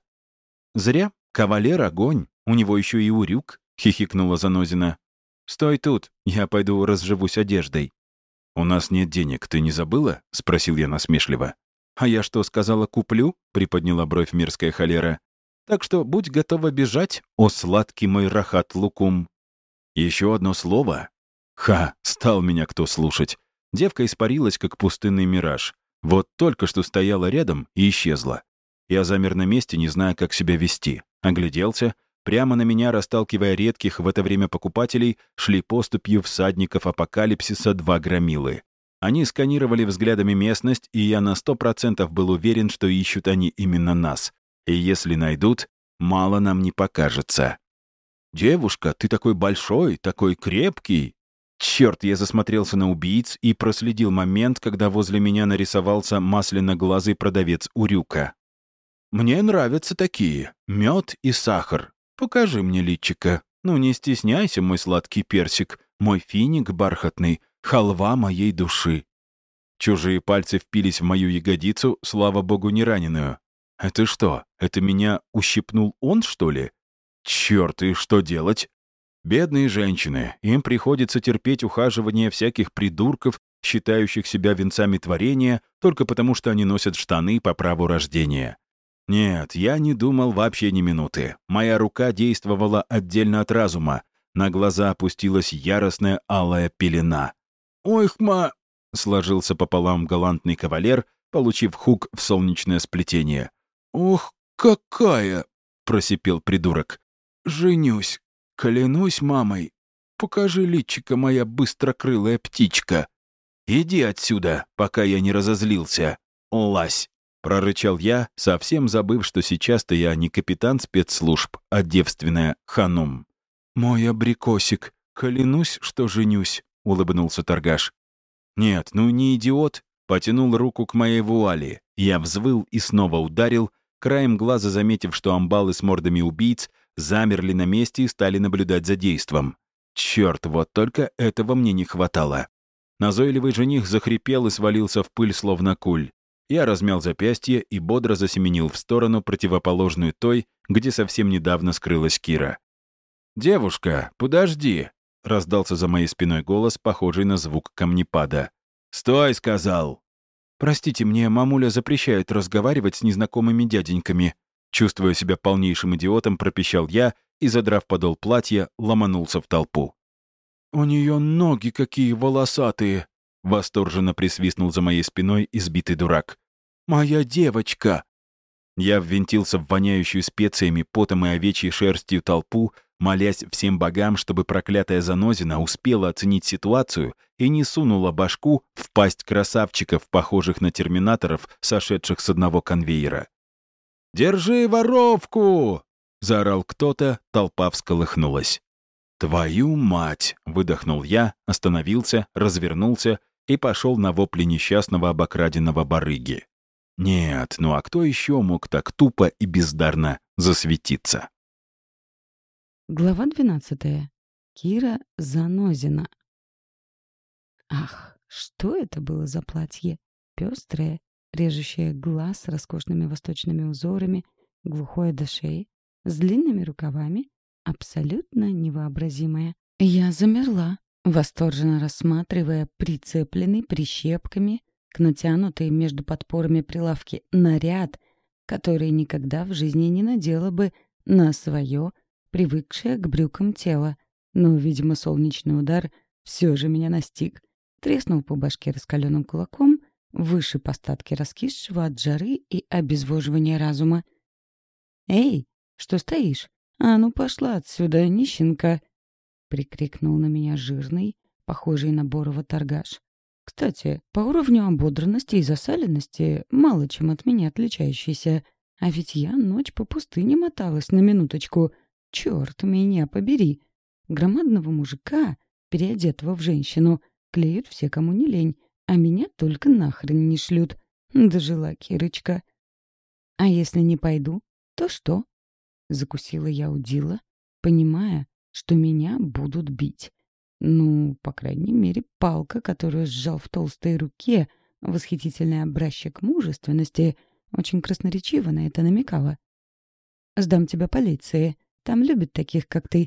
«Зря. Кавалер — огонь. У него еще и урюк», — хихикнула Занозина. «Стой тут, я пойду разживусь одеждой». «У нас нет денег, ты не забыла?» — спросил я насмешливо. «А я что, сказала, куплю?» — приподняла бровь мерзкая холера. «Так что будь готова бежать, о сладкий мой рахат лукум». «Еще одно слово?» Ха, стал меня кто слушать. Девка испарилась, как пустынный мираж. Вот только что стояла рядом и исчезла. Я замер на месте, не зная, как себя вести. Огляделся. Прямо на меня, расталкивая редких в это время покупателей, шли поступью всадников апокалипсиса два громилы. Они сканировали взглядами местность, и я на сто процентов был уверен, что ищут они именно нас. И если найдут, мало нам не покажется. «Девушка, ты такой большой, такой крепкий!» Черт, я засмотрелся на убийц и проследил момент, когда возле меня нарисовался масляноглазый продавец урюка. «Мне нравятся такие. Мед и сахар. Покажи мне личико. Ну, не стесняйся, мой сладкий персик, мой финик бархатный, халва моей души». Чужие пальцы впились в мою ягодицу, слава богу, не раненую. «Это что, это меня ущипнул он, что ли? Черт, и что делать?» Бедные женщины, им приходится терпеть ухаживание всяких придурков, считающих себя венцами творения, только потому что они носят штаны по праву рождения. Нет, я не думал вообще ни минуты. Моя рука действовала отдельно от разума. На глаза опустилась яростная алая пелена. «Ой, хма!» — сложился пополам галантный кавалер, получив хук в солнечное сплетение. «Ох, какая!» — просипел придурок. «Женюсь. Клянусь мамой. Покажи личико, моя быстрокрылая птичка. Иди отсюда, пока я не разозлился. Лась!» — прорычал я, совсем забыв, что сейчас-то я не капитан спецслужб, а девственная ханум. «Мой абрикосик, клянусь, что женюсь», — улыбнулся торгаш. «Нет, ну не идиот», — потянул руку к моей вуали. Я взвыл и снова ударил, краем глаза заметив, что амбалы с мордами убийц замерли на месте и стали наблюдать за действом. Черт, вот только этого мне не хватало. Назойливый жених захрипел и свалился в пыль, словно куль. Я размял запястье и бодро засеменил в сторону, противоположную той, где совсем недавно скрылась Кира. «Девушка, подожди!» — раздался за моей спиной голос, похожий на звук камнепада. «Стой!» — сказал. «Простите, мне мамуля запрещает разговаривать с незнакомыми дяденьками». Чувствуя себя полнейшим идиотом, пропищал я и, задрав подол платья, ломанулся в толпу. «У нее ноги какие волосатые!» — восторженно присвистнул за моей спиной избитый дурак. «Моя девочка!» Я ввинтился в воняющую специями, потом и овечьей шерстью толпу, молясь всем богам, чтобы проклятая занозина успела оценить ситуацию и не сунула башку в пасть красавчиков, похожих на терминаторов, сошедших с одного конвейера. «Держи воровку!» — заорал кто-то, толпа всколыхнулась. «Твою мать!» — выдохнул я, остановился, развернулся и пошел на вопли несчастного обокраденного барыги. Нет, ну а кто еще мог так тупо и бездарно засветиться? Глава двенадцатая. Кира Занозина. Ах, что это было за платье? Пестрое, режущее глаз с роскошными восточными узорами, глухое до шеи, с длинными рукавами, абсолютно невообразимое. Я замерла, восторженно рассматривая прицепленный прищепками к натянутой между подпорами прилавки наряд, который никогда в жизни не надела бы на свое, привыкшее к брюкам тело. Но, видимо, солнечный удар все же меня настиг. Треснул по башке раскаленным кулаком, вышиб остатки раскисшего от жары и обезвоживания разума. «Эй, что стоишь? А ну пошла отсюда, нищенка!» — прикрикнул на меня жирный, похожий на Борова торгаш. Кстати, по уровню ободранности и засаленности мало чем от меня отличающийся. А ведь я ночь по пустыне моталась на минуточку. Черт меня побери! Громадного мужика, переодетого в женщину, клеют все, кому не лень, а меня только нахрен не шлют. Дожила Кирочка. А если не пойду, то что? Закусила я удила, понимая, что меня будут бить. Ну, по крайней мере, палка, которую сжал в толстой руке, восхитительный образчик мужественности, очень красноречиво на это намекала. «Сдам тебя полиции. Там любят таких, как ты».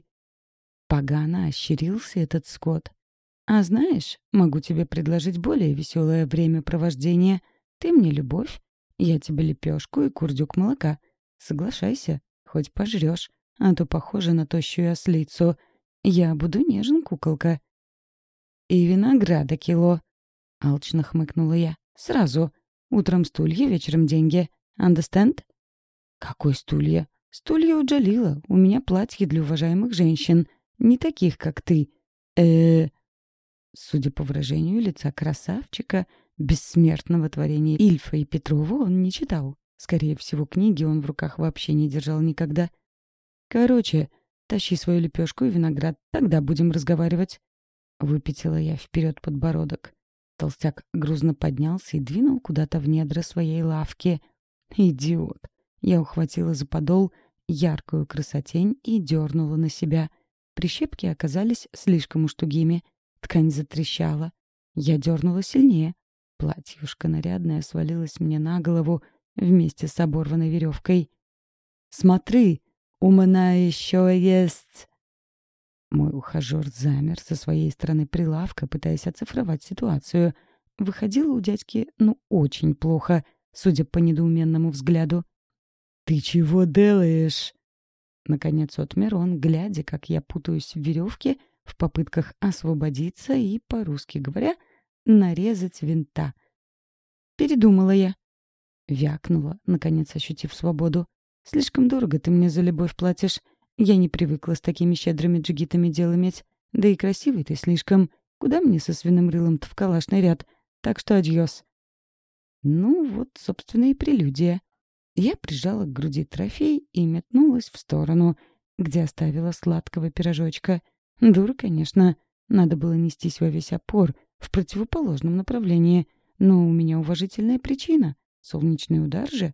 Погано ощерился этот скот. «А знаешь, могу тебе предложить более веселое времяпровождение. Ты мне любовь, я тебе лепешку и курдюк молока. Соглашайся, хоть пожрешь, а то похоже на тощую ослицу. Я буду нежен, куколка». «И винограда кило», — алчно хмыкнула я. «Сразу. Утром стулья, вечером деньги. Understand?» «Какой стулья? Стулья у Джалила. У меня платье для уважаемых женщин. Не таких, как ты. э Судя по выражению лица красавчика, бессмертного творения Ильфа и Петрова он не читал. Скорее всего, книги он в руках вообще не держал никогда. «Короче, тащи свою лепешку и виноград, тогда будем разговаривать». Выпятила я вперед подбородок. Толстяк грузно поднялся и двинул куда-то в недра своей лавки. Идиот. Я ухватила за подол яркую красотень и дернула на себя. Прищепки оказались слишком уж тугими. Ткань затрещала. Я дернула сильнее. Платьюшко нарядное свалилось мне на голову вместе с оборванной веревкой. «Смотри, у меня еще есть...» Мой ухажер замер со своей стороны прилавка, пытаясь оцифровать ситуацию. Выходило у дядьки, ну, очень плохо, судя по недоуменному взгляду. «Ты чего делаешь?» Наконец отмер он, глядя, как я путаюсь в веревке в попытках освободиться и, по-русски говоря, нарезать винта. «Передумала я». Вякнула, наконец ощутив свободу. «Слишком дорого ты мне за любовь платишь. Я не привыкла с такими щедрыми джигитами дел иметь. Да и красивый ты слишком. Куда мне со свиным рылом-то в калашный ряд? Так что адьос». Ну вот, собственно, и прелюдия. Я прижала к груди трофей и метнулась в сторону, где оставила сладкого пирожочка. Дура, конечно. Надо было нестись во весь опор, в противоположном направлении. Но у меня уважительная причина. Солнечный удар же.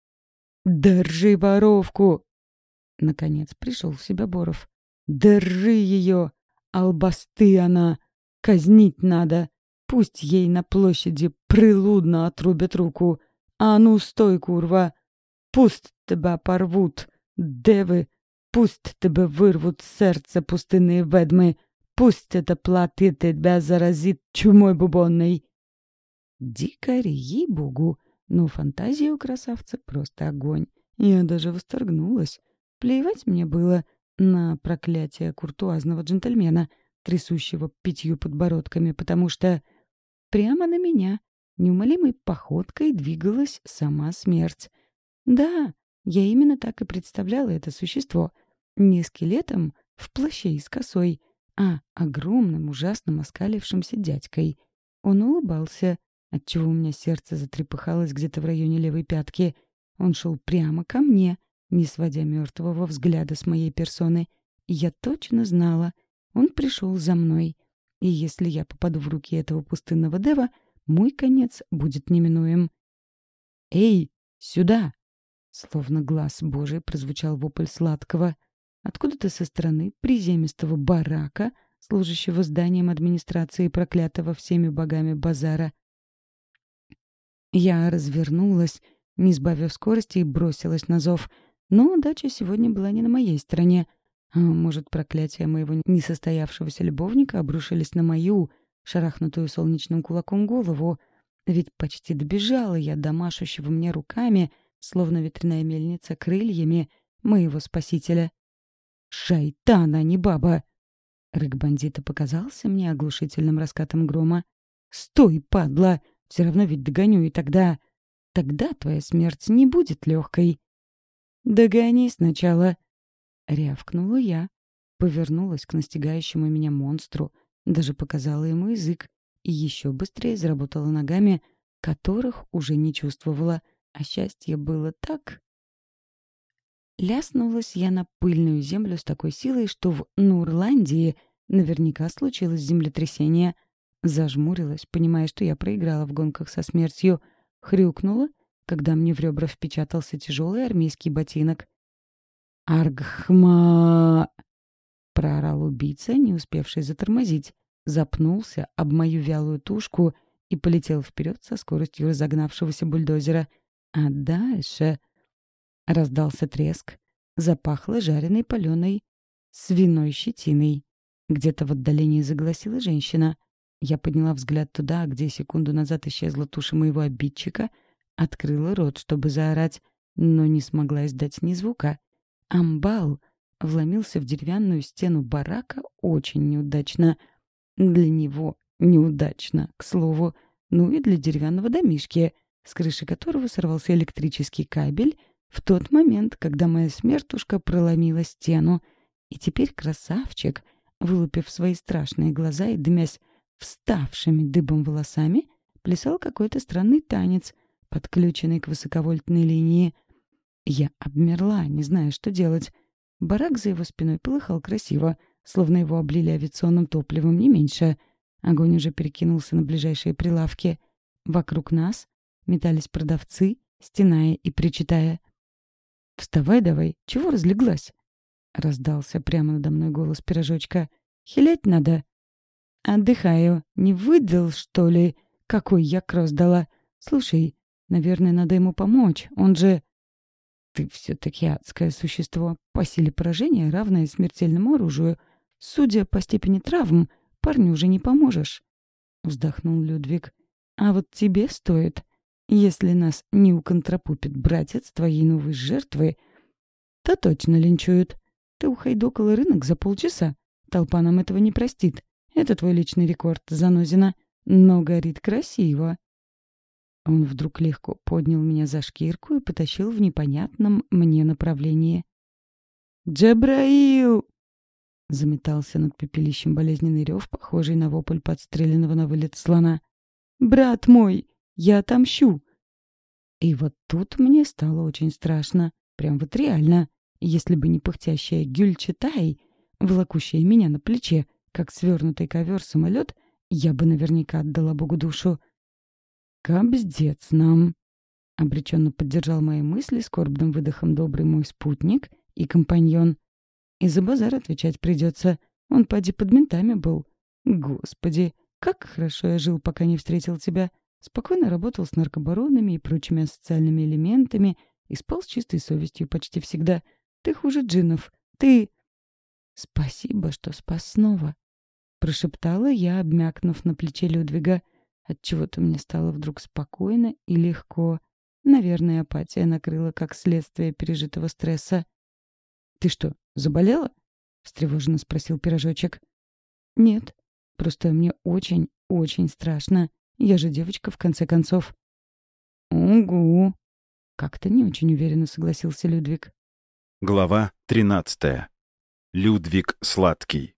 «Держи воровку!» Наконец пришел в себя Боров. «Держи ее! Албасты она! Казнить надо! Пусть ей на площади прилудно отрубят руку! А ну, стой, курва! Пусть тебя порвут, девы! Пусть тебе вырвут сердце пустынные ведьмы! Пусть это платье тебя заразит чумой бубонной!» Дикари, ей-богу, но фантазия у красавца просто огонь. Я даже восторгнулась. Плевать мне было на проклятие куртуазного джентльмена, трясущего пятью подбородками, потому что прямо на меня неумолимой походкой двигалась сама смерть. Да, я именно так и представляла это существо. Не скелетом в плаще и с косой, а огромным, ужасным оскалившимся дядькой. Он улыбался, отчего у меня сердце затрепыхалось где-то в районе левой пятки. Он шел прямо ко мне, не сводя мертвого взгляда с моей персоны. И я точно знала, он пришел за мной. И если я попаду в руки этого пустынного дева, мой конец будет неминуем. «Эй, сюда!» Словно глаз Божий прозвучал вопль сладкого. Откуда-то со стороны приземистого барака, служащего зданием администрации проклятого всеми богами базара. Я развернулась, не сбавив скорости, и бросилась на зов. Но удача сегодня была не на моей стороне. А может, проклятия моего несостоявшегося любовника обрушились на мою, шарахнутую солнечным кулаком, голову. Ведь почти добежала я до машущего мне руками, словно ветряная мельница, крыльями моего спасителя. «Шайтан, а не баба!» Рык бандита показался мне оглушительным раскатом грома. «Стой, падла! Все равно ведь догоню, и тогда... Тогда твоя смерть не будет легкой!» «Догони сначала!» Рявкнула я, повернулась к настигающему меня монстру, даже показала ему язык и еще быстрее заработала ногами, которых уже не чувствовала, а счастье было так... Ляснулась я на пыльную землю с такой силой, что в Нурландии наверняка случилось землетрясение. Зажмурилась, понимая, что я проиграла в гонках со смертью. Хрюкнула, когда мне в ребра впечатался тяжелый армейский ботинок. «Аргхма!» — проорал убийца, не успевший затормозить. Запнулся об мою вялую тушку и полетел вперед со скоростью разогнавшегося бульдозера. А дальше... Раздался треск. Запахло жареной паленой свиной щетиной. Где-то в отдалении загласила женщина. Я подняла взгляд туда, где секунду назад исчезла туша моего обидчика, открыла рот, чтобы заорать, но не смогла издать ни звука. Амбал вломился в деревянную стену барака очень неудачно. Для него неудачно, к слову. Ну и для деревянного домишки, с крыши которого сорвался электрический кабель, в тот момент, когда моя смертушка проломила стену. И теперь красавчик, вылупив свои страшные глаза и дымясь вставшими дыбом волосами, плясал какой-то странный танец, подключенный к высоковольтной линии. Я обмерла, не зная, что делать. Барак за его спиной полыхал красиво, словно его облили авиационным топливом, не меньше. Огонь уже перекинулся на ближайшие прилавки. Вокруг нас метались продавцы, стеная и причитая. «Вставай давай, чего разлеглась?» Раздался прямо надо мной голос пирожочка. «Хилять надо». «Отдыхаю. Не выдал, что ли? Какой я кросс дала? Слушай, наверное, надо ему помочь. Он же...» «Ты все-таки адское существо. По силе поражения, равное смертельному оружию. Судя по степени травм, парню уже не поможешь». Вздохнул Людвиг. «А вот тебе стоит. Если нас не уконтропупит братец твоей новой жертвы, то точно линчуют. Ты ухайдокала рынок за полчаса. Толпа нам этого не простит. Это твой личный рекорд, занозина. Но горит красиво». Он вдруг легко поднял меня за шкирку и потащил в непонятном мне направлении. «Джабраил!» Заметался над пепелищем болезненный рев, похожий на вопль подстреленного на вылет слона. «Брат мой! Я отомщу!» И вот тут мне стало очень страшно. Прям вот реально. Если бы не пыхтящая Гюльчатай, волокущая меня на плече, как свернутый ковер-самолет, я бы наверняка отдала Богу душу. «Кабздец нам!» — обреченно поддержал мои мысли скорбным выдохом добрый мой спутник и компаньон. «И за базар отвечать придется. Он поди под ментами был. Господи, как хорошо я жил, пока не встретил тебя. Спокойно работал с наркобаронами и прочими асоциальными элементами и спал с чистой совестью почти всегда. Ты хуже джиннов. Ты...» «Спасибо, что спас снова», — прошептала я, обмякнув на плече Людвига. Отчего-то мне стало вдруг спокойно и легко. Наверное, апатия накрыла как следствие пережитого стресса. «Ты что, заболела?» — встревоженно спросил Пирожочек. «Нет, просто мне очень, очень страшно. Я же девочка, в конце концов». «Угу», — как-то не очень уверенно согласился Людвиг. Глава тринадцатая. Людвиг Сладкий.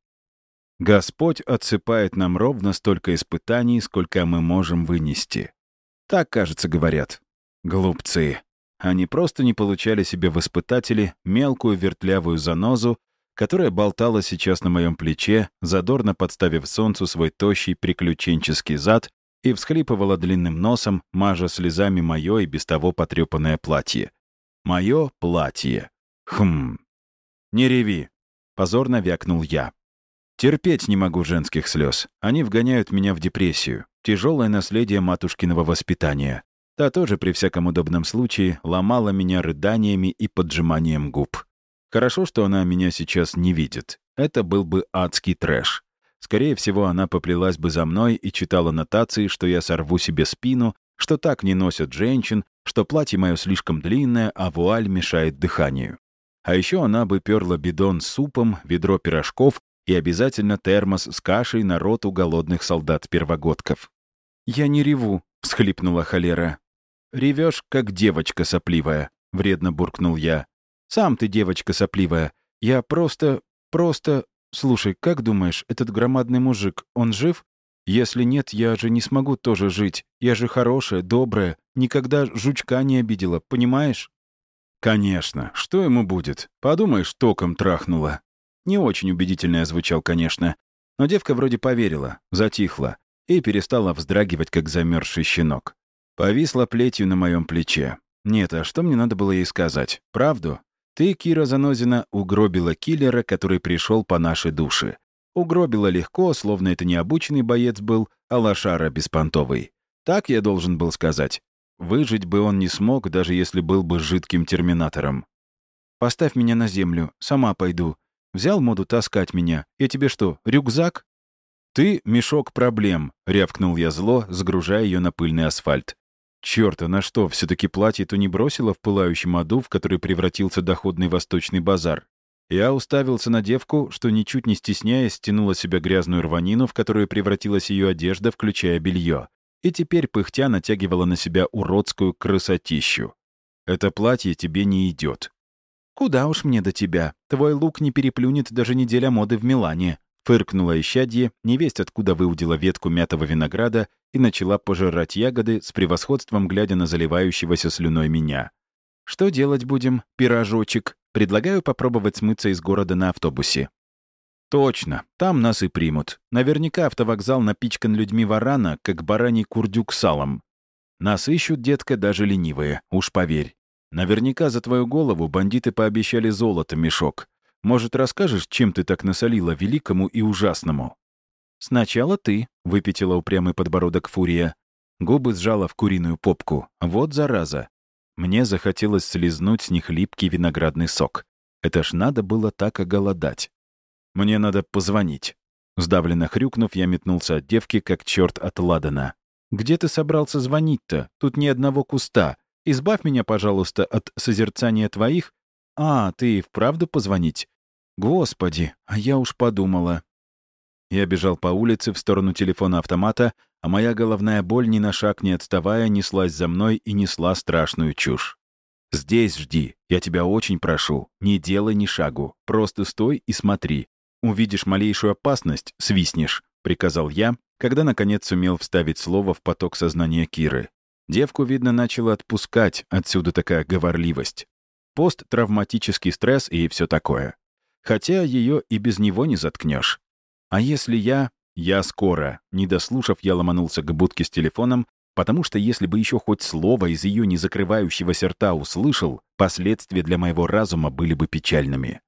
Господь отсыпает нам ровно столько испытаний, сколько мы можем вынести. Так, кажется, говорят. Глупцы. Они просто не получали себе в испытатели мелкую вертлявую занозу, которая болтала сейчас на моем плече, задорно подставив солнцу свой тощий приключенческий зад и всхлипывала длинным носом, мажа слезами мое и без того потрепанное платье. Мое платье. Хм. «Не реви», — позорно вякнул я. Терпеть не могу женских слез. Они вгоняют меня в депрессию. Тяжелое наследие матушкиного воспитания. Та тоже при всяком удобном случае ломала меня рыданиями и поджиманием губ. Хорошо, что она меня сейчас не видит. Это был бы адский трэш. Скорее всего, она поплелась бы за мной и читала нотации, что я сорву себе спину, что так не носят женщин, что платье мое слишком длинное, а вуаль мешает дыханию. А еще она бы перла бидон с супом, ведро пирожков и обязательно термос с кашей на роту голодных солдат-первогодков. «Я не реву», — всхлипнула холера. «Ревешь, как девочка сопливая», — вредно буркнул я. «Сам ты девочка сопливая. Я просто... просто... Слушай, как думаешь, этот громадный мужик, он жив? Если нет, я же не смогу тоже жить. Я же хорошая, добрая, никогда жучка не обидела, понимаешь?» «Конечно. Что ему будет? Подумаешь, током трахнула». Не очень убедительно звучал, конечно, но девка вроде поверила, затихла и перестала вздрагивать, как замерзший щенок. Повисла плетью на моем плече. Нет, а что мне надо было ей сказать? Правду? Ты, Кира Занозина, угробила киллера, который пришел по нашей душе. Угробила легко, словно это не обученный боец был, а лошара беспонтовый. Так я должен был сказать. Выжить бы он не смог, даже если был бы жидким терминатором. «Поставь меня на землю, сама пойду. Взял моду таскать меня. Я тебе что, рюкзак?» «Ты — мешок проблем», — рявкнул я зло, сгружая ее на пыльный асфальт. Черт, она что, все-таки платье-то не бросила в пылающем аду, в который превратился доходный восточный базар? Я уставился на девку, что, ничуть не стесняясь, стянула себе грязную рванину, в которую превратилась ее одежда, включая белье, и теперь пыхтя натягивала на себя уродскую красотищу. «Это платье тебе не идет». «Куда уж мне до тебя? Твой лук не переплюнет даже неделя моды в Милане», — фыркнула исчадье, невесть откуда выудила ветку мятого винограда и начала пожирать ягоды с превосходством, глядя на заливающегося слюной меня. «Что делать будем, пирожочек? Предлагаю попробовать смыться из города на автобусе». «Точно, там нас и примут. Наверняка автовокзал напичкан людьми варана, как бараний курдюк салом. Нас ищут, детка, даже ленивые, уж поверь. Наверняка за твою голову бандиты пообещали золото, мешок. Может, расскажешь, чем ты так насолила великому и ужасному?» «Сначала ты», — выпятила упрямый подбородок Фурия. Губы сжала в куриную попку. Вот зараза. Мне захотелось слизнуть с них липкий виноградный сок. Это ж надо было так оголодать. «Мне надо позвонить». Сдавленно хрюкнув, я метнулся от девки, как черт от ладана. «Где ты собрался звонить-то? Тут ни одного куста. Избавь меня, пожалуйста, от созерцания твоих... А, ты и вправду позвонить? Господи, а я уж подумала». Я бежал по улице в сторону телефона-автомата, а моя головная боль, ни на шаг не отставая, неслась за мной и несла страшную чушь. «Здесь жди, я тебя очень прошу. Не делай ни шагу, просто стой и смотри. Увидишь малейшую опасность — свистнешь», — приказал я, когда, наконец, сумел вставить слово в поток сознания Киры. Девку, видно, начала отпускать, отсюда такая говорливость. Посттравматический стресс и все такое. Хотя ее и без него не заткнешь. А если я... Я скоро. Не дослушав, я ломанулся к будке с телефоном, потому что если бы еще хоть слово из ее незакрывающегося рта услышал, последствия для моего разума были бы печальными.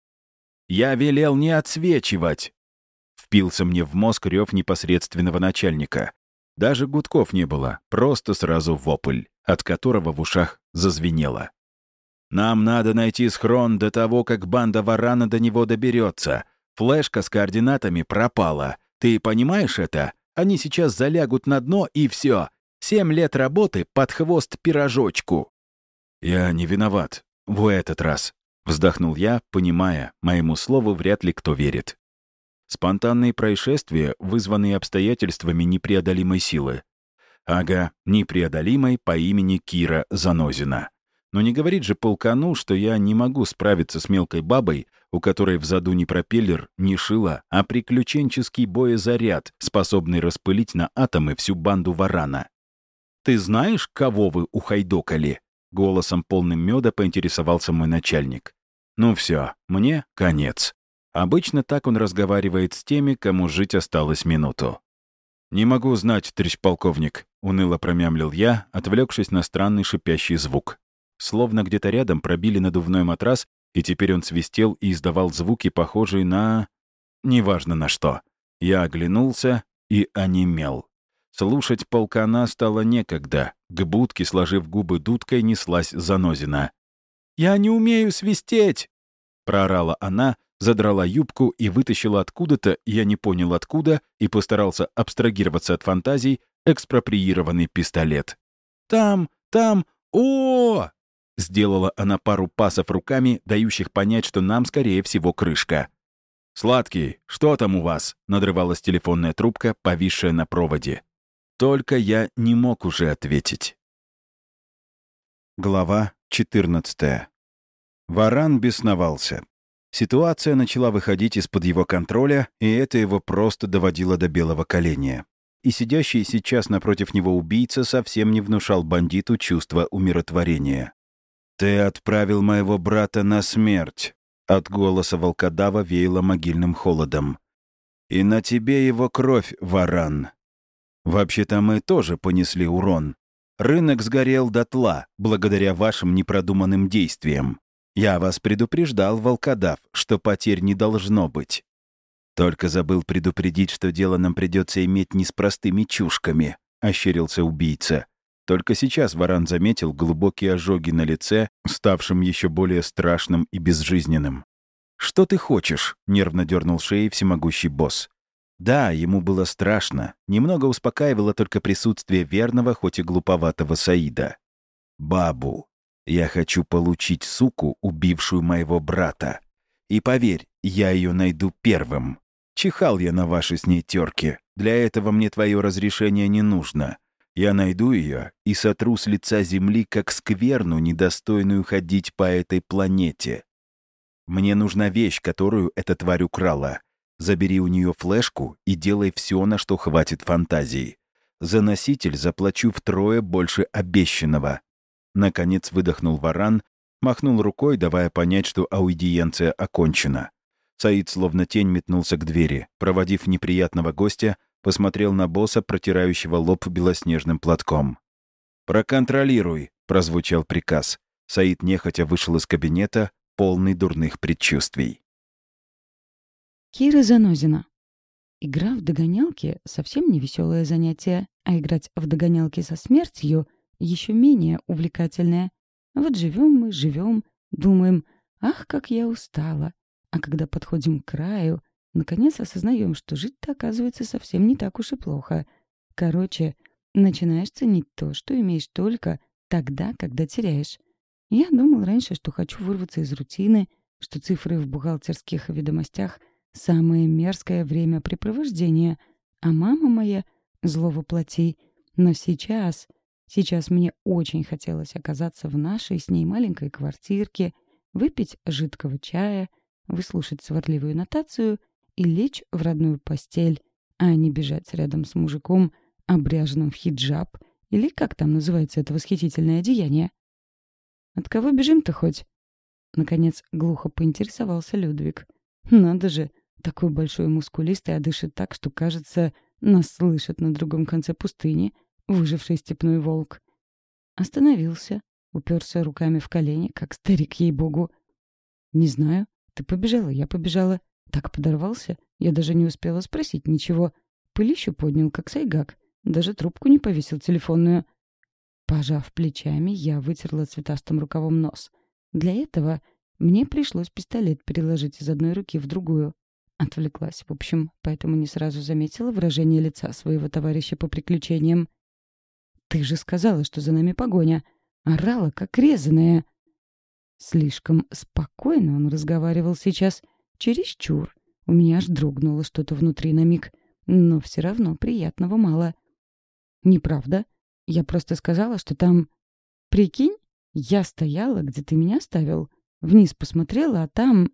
«Я велел не отсвечивать!» Впился мне в мозг рев непосредственного начальника. Даже гудков не было, просто сразу вопль, от которого в ушах зазвенело. «Нам надо найти схрон до того, как банда варана до него доберется. Флешка с координатами пропала. Ты понимаешь это? Они сейчас залягут на дно, и все. Семь лет работы под хвост пирожочку». «Я не виноват. В этот раз», — вздохнул я, понимая, моему слову вряд ли кто верит. Спонтанные происшествия, вызванные обстоятельствами непреодолимой силы. Ага, непреодолимой по имени Кира Занозина. Но не говорит же полкану, что я не могу справиться с мелкой бабой, у которой в заду не пропеллер, не шило, а приключенческий боезаряд, способный распылить на атомы всю банду варана. «Ты знаешь, кого вы ухайдокали?» Голосом полным меда поинтересовался мой начальник. «Ну все, мне конец». Обычно так он разговаривает с теми, кому жить осталось минуту. «Не могу знать, товарищ полковник», — уныло промямлил я, отвлекшись на странный шипящий звук. Словно где-то рядом пробили надувной матрас, и теперь он свистел и издавал звуки, похожие на... неважно на что. Я оглянулся и онемел. Слушать полкана стало некогда. К будке, сложив губы дудкой, неслась Занозина. «Я не умею свистеть!» — проорала она, задрала юбку и вытащила откуда-то, я не понял откуда, и постарался абстрагироваться от фантазий, экспроприированный пистолет. «Там, там, о!» Сделала она пару пасов руками, дающих понять, что нам, скорее всего, крышка. «Сладкий, что там у вас?» — надрывалась телефонная трубка, повисшая на проводе. Только я не мог уже ответить. Глава четырнадцатая. Варан бесновался. Ситуация начала выходить из-под его контроля, и это его просто доводило до белого коленя. И сидящий сейчас напротив него убийца совсем не внушал бандиту чувства умиротворения. «Ты отправил моего брата на смерть», — от голоса волкодава веяло могильным холодом. «И на тебе его кровь, Варан. Вообще-то мы тоже понесли урон. Рынок сгорел дотла, благодаря вашим непродуманным действиям. Я вас предупреждал, волкодав, что потерь не должно быть. Только забыл предупредить, что дело нам придется иметь не с простыми чушками», — ощерился убийца. Только сейчас Варан заметил глубокие ожоги на лице, ставшим еще более страшным и безжизненным. «Что ты хочешь?» — нервно дернул шеей всемогущий босс. Да, ему было страшно. Немного успокаивало только присутствие верного, хоть и глуповатого Саида. «Бабу. Я хочу получить суку, убившую моего брата. И поверь, я ее найду первым. Чихал я на ваши с ней терки. Для этого мне твое разрешение не нужно. Я найду ее и сотру с лица земли, как скверну, недостойную ходить по этой планете. Мне нужна вещь, которую эта тварь украла. Забери у нее флешку и делай все, на что хватит фантазии. За носитель заплачу втрое больше обещанного». Наконец выдохнул Варан, махнул рукой, давая понять, что аудиенция окончена. Саид словно тень метнулся к двери, проводив неприятного гостя, посмотрел на босса, протирающего лоб белоснежным платком. «Проконтролируй», — прозвучал приказ. Саид нехотя вышел из кабинета, полный дурных предчувствий. Кира Занозина. Игра в догонялки — совсем не веселое занятие, а играть в догонялки со смертью — еще менее увлекательное. Вот живем мы, живем, думаем, ах, как я устала. А когда подходим к краю, наконец осознаем, что жить-то оказывается совсем не так уж и плохо. Короче, начинаешь ценить то, что имеешь только тогда, когда теряешь. Я думал раньше, что хочу вырваться из рутины, что цифры в бухгалтерских ведомостях — самое мерзкое времяпрепровождение, а мама моя — зло воплоти. Но сейчас, сейчас мне очень хотелось оказаться в нашей с ней маленькой квартирке, выпить жидкого чая, выслушать сварливую нотацию и лечь в родную постель, а не бежать рядом с мужиком, обряженным в хиджаб, или как там называется это восхитительное одеяние. «От кого бежим-то хоть?» Наконец глухо поинтересовался Людвиг. «Надо же, такой большой мускулистый, а дышит так, что, кажется, нас слышит на другом конце пустыни выживший степной волк». Остановился, уперся руками в колени, как старик, ей-богу. «Не знаю. Ты побежала, я побежала. Так подорвался, я даже не успела спросить ничего. Пылищу поднял, как сайгак. Даже трубку не повесил телефонную». Пожав плечами, я вытерла цветастым рукавом нос. Для этого мне пришлось пистолет переложить из одной руки в другую. Отвлеклась, в общем, поэтому не сразу заметила выражение лица своего товарища по приключениям. «Ты же сказала, что за нами погоня!» Орала, как резаная. Слишком спокойно он разговаривал сейчас. Чересчур. У меня аж дрогнуло что-то внутри на миг. Но все равно приятного мало. «Неправда. Я просто сказала, что там... Прикинь, я стояла, где ты меня оставил. Вниз посмотрела, а там...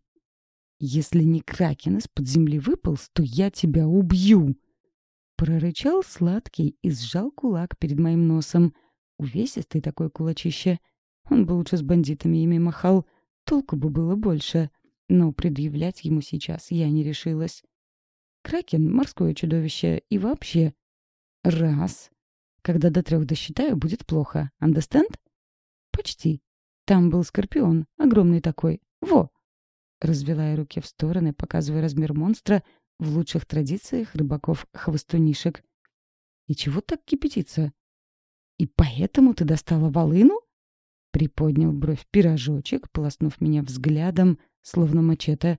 Если не кракен из-под земли выполз, то я тебя убью!» Прорычал сладкий и сжал кулак перед моим носом. Увесистый такой кулачище. Он бы лучше с бандитами ими махал. Толку бы было больше. Но предъявлять ему сейчас я не решилась. Кракен — морское чудовище. И вообще... Раз. Когда до трех досчитаю, будет плохо. Understand? Почти. Там был скорпион. Огромный такой. Во! Развела я руки в стороны, показывая размер монстра в лучших традициях рыбаков-хвостунишек. И чего так кипятиться? «И поэтому ты достала волыну?» Приподнял бровь пирожочек, полоснув меня взглядом, словно мачете.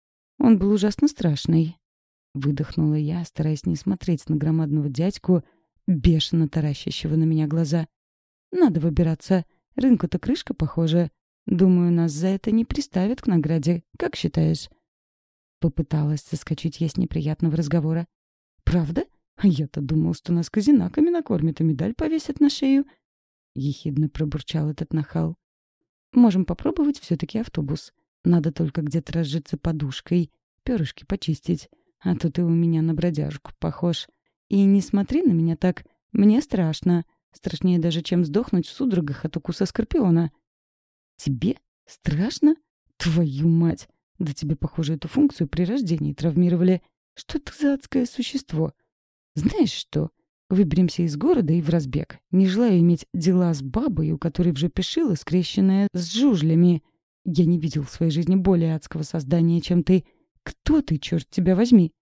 Он был ужасно страшный. Выдохнула я, стараясь не смотреть на громадного дядьку, бешено таращащего на меня глаза. «Надо выбираться. Рынку-то крышка, похоже. Думаю, нас за это не приставят к награде. Как считаешь?» Попыталась соскочить я с неприятного разговора. «Правда? А я-то думал, что нас казинаками накормят и медаль повесят на шею». Ехидно пробурчал этот нахал. «Можем попробовать все-таки автобус. Надо только где-то разжиться подушкой, перышки почистить. А то ты у меня на бродяжку похож. И не смотри на меня так. Мне страшно. Страшнее даже, чем сдохнуть в судорогах от укуса скорпиона». «Тебе? Страшно? Твою мать! Да тебе, похоже, эту функцию при рождении травмировали. Что ты за адское существо? Знаешь что? Выберемся из города и в разбег. Не желаю иметь дела с бабой, у которой в жопе шило, скрещенное с жужлями. Я не видел в своей жизни более адского создания, чем ты. Кто ты, черт тебя возьми?»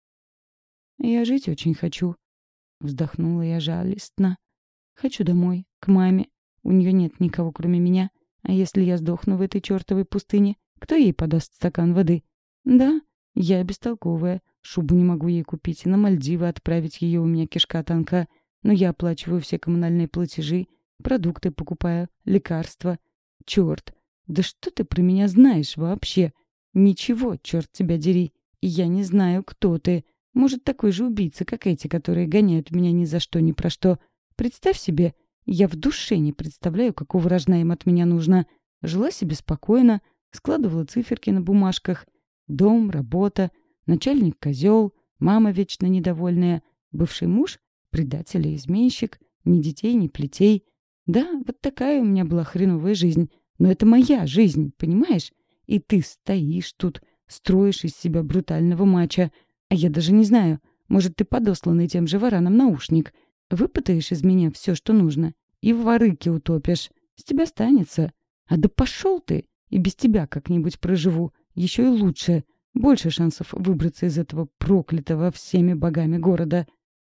«Я жить очень хочу», — вздохнула я жалостно. «Хочу домой, к маме. У нее нет никого, кроме меня. А если я сдохну в этой чертовой пустыне, кто ей подаст стакан воды? Да, я бестолковая. Шубу не могу ей купить и на Мальдивы отправить, ее у меня кишка тонка. Но я оплачиваю все коммунальные платежи, продукты покупаю, лекарства. Черт, да что ты про меня знаешь вообще? Ничего, черт тебя дери. И я не знаю, кто ты. Может, такой же убийца, как эти, которые гоняют меня ни за что, ни про что. Представь себе, я в душе не представляю, какого рожна им от меня нужно. Жила себе спокойно, складывала циферки на бумажках. Дом, работа, начальник козел, мама вечно недовольная, бывший муж — предатель и изменщик, ни детей, ни плетей. Да, вот такая у меня была хреновая жизнь. Но это моя жизнь, понимаешь? И ты стоишь тут, строишь из себя брутального мачо. А я даже не знаю, может, ты подосланный тем же вараном наушник. Выпытаешь из меня все, что нужно, и в ворыке утопишь. С тебя станется. А да пошел ты, и без тебя как-нибудь проживу. Еще и лучше. Больше шансов выбраться из этого проклятого всеми богами города.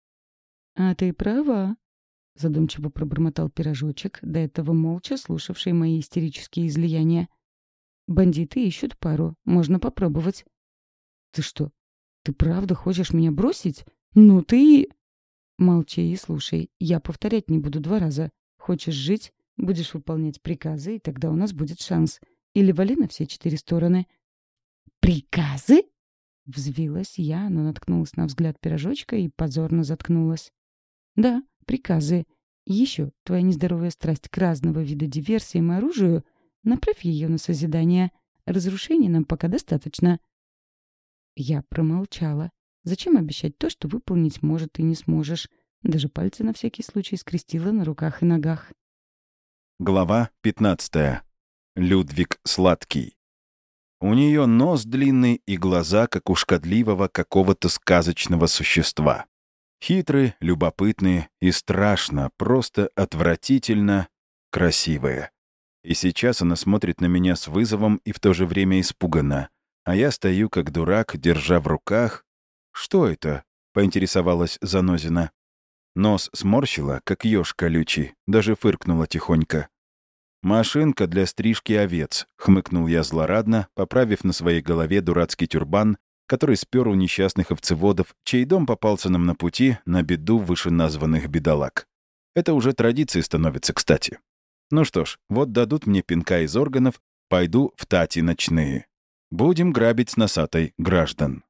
«А ты права», — задумчиво пробормотал пирожочек, до этого молча слушавший мои истерические излияния. «Бандиты ищут пару. Можно попробовать». «Ты что, ты правда хочешь меня бросить? Ну ты...» «Молчи и слушай. Я повторять не буду два раза. Хочешь жить, будешь выполнять приказы, и тогда у нас будет шанс. Или вали на все четыре стороны». «Приказы?» — взвилась я, но наткнулась на взгляд пирожочка и позорно заткнулась. «Да, приказы. Еще твоя нездоровая страсть к разного вида диверсиям и оружию, направь ее на созидание. Разрушений нам пока достаточно». Я промолчала. Зачем обещать то, что выполнить, может, и не сможешь? Даже пальцы на всякий случай скрестила на руках и ногах. Глава пятнадцатая. Людвиг Сладкий. У нее нос длинный и глаза, как у шкодливого какого-то сказочного существа. Хитрые, любопытные и страшно, просто отвратительно красивые. И сейчас она смотрит на меня с вызовом и в то же время испуганно. А я стою как дурак, держа в руках... «Что это?» — поинтересовалась Занозина. Нос сморщила, как еж колючий, даже фыркнула тихонько. «Машинка для стрижки овец», — хмыкнул я злорадно, поправив на своей голове дурацкий тюрбан, который спер у несчастных овцеводов, чей дом попался нам на пути на беду вышеназванных бедолаг. Это уже традицией становится, кстати. Ну что ж, вот дадут мне пинка из органов, пойду в тати ночные. Будем грабить с носатой граждан.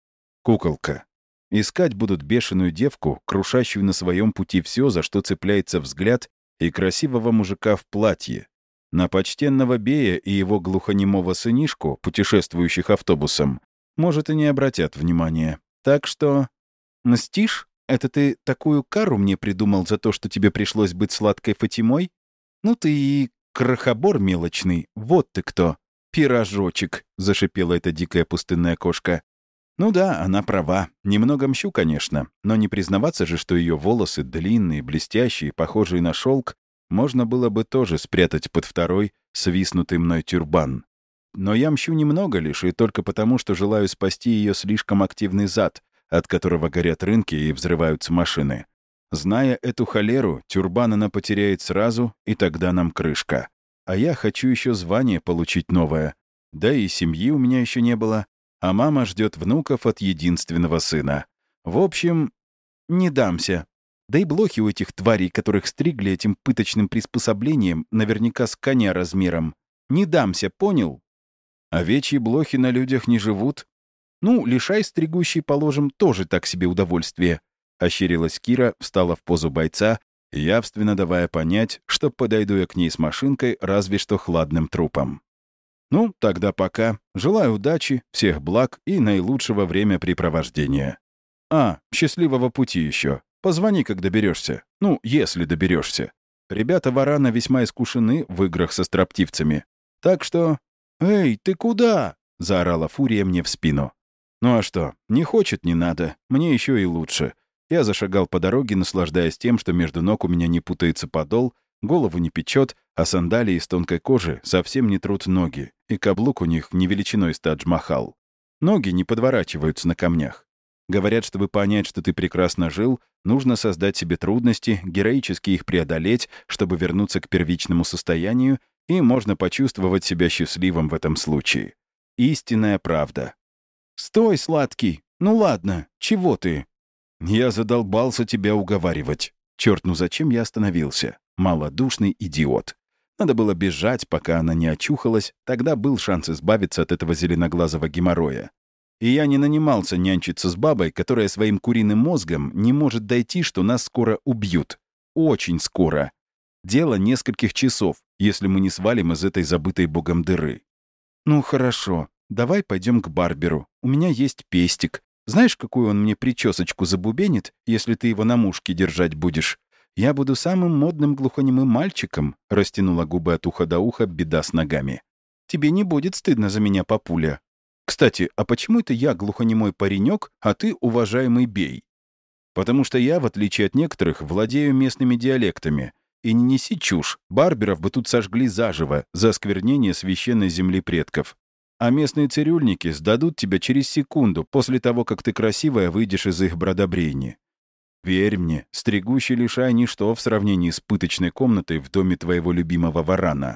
Куколка. Искать будут бешеную девку, крушащую на своем пути все, за что цепляется взгляд, и красивого мужика в платье. На почтенного Бея и его глухонемого сынишку, путешествующих автобусом, может, и не обратят внимания. Так что... Мстишь? Это ты такую кару мне придумал за то, что тебе пришлось быть сладкой Фатимой? Ну ты и крохобор мелочный, вот ты кто. Пирожочек, — зашипела эта дикая пустынная кошка. Ну да, она права. Немного мщу, конечно, но не признаваться же, что ее волосы длинные, блестящие, похожие на шелк, можно было бы тоже спрятать под второй, свистнутый мной тюрбан. Но я мщу немного лишь, и только потому, что желаю спасти ее слишком активный зад, от которого горят рынки и взрываются машины. Зная эту холеру, тюрбан она потеряет сразу, и тогда нам крышка. А я хочу еще звание получить новое. Да и семьи у меня еще не было. А мама ждет внуков от единственного сына. В общем, не дамся. Да и блохи у этих тварей, которых стригли этим пыточным приспособлением, наверняка с коня размером. Не дамся, понял? Овечьи блохи на людях не живут. Ну, лишай стригущий, положим, тоже так себе удовольствие. Ощерилась Кира, встала в позу бойца, явственно давая понять, что подойду я к ней с машинкой разве что хладным трупом. Ну, тогда пока. Желаю удачи, всех благ и наилучшего времяпрепровождения. А, счастливого пути еще. Позвони, как доберешься. Ну, если доберешься. Ребята Варана весьма искушены в играх со строптивцами. Так что... «Эй, ты куда?» — заорала Фурия мне в спину. Ну а что, не хочет — не надо. Мне еще и лучше. Я зашагал по дороге, наслаждаясь тем, что между ног у меня не путается подол, голову не печет, а сандалии из тонкой кожи совсем не трут ноги, и каблук у них не величиной Тадж-Махал. Ноги не подворачиваются на камнях. Говорят, чтобы понять, что ты прекрасно жил, нужно создать себе трудности, героически их преодолеть, чтобы вернуться к первичному состоянию, и можно почувствовать себя счастливым в этом случае. Истинная правда. «Стой, сладкий! Ну ладно, чего ты?» «Я задолбался тебя уговаривать. Черт, ну зачем я остановился? Малодушный идиот. Надо было бежать, пока она не очухалась, тогда был шанс избавиться от этого зеленоглазого геморроя. И я не нанимался нянчиться с бабой, которая своим куриным мозгом не может дойти, что нас скоро убьют. Очень скоро. Дело нескольких часов, если мы не свалим из этой забытой богом дыры. Ну хорошо, давай пойдем к барберу. У меня есть пестик. Знаешь, какую он мне причесочку забубенит, если ты его на мушке держать будешь? Я буду самым модным глухонемым мальчиком, растянула губы от уха до уха беда с ногами. Тебе не будет стыдно за меня, папуля. Кстати, а почему это я глухонемой паренек, а ты уважаемый бей? Потому что я, в отличие от некоторых, владею местными диалектами. И не неси чушь, барберов бы тут сожгли заживо за осквернение священной земли предков. А местные цирюльники сдадут тебя через секунду после того, как ты красивая выйдешь из их бродобрейни. Верь мне, стригущий лишай ничто в сравнении с пыточной комнатой в доме твоего любимого варана.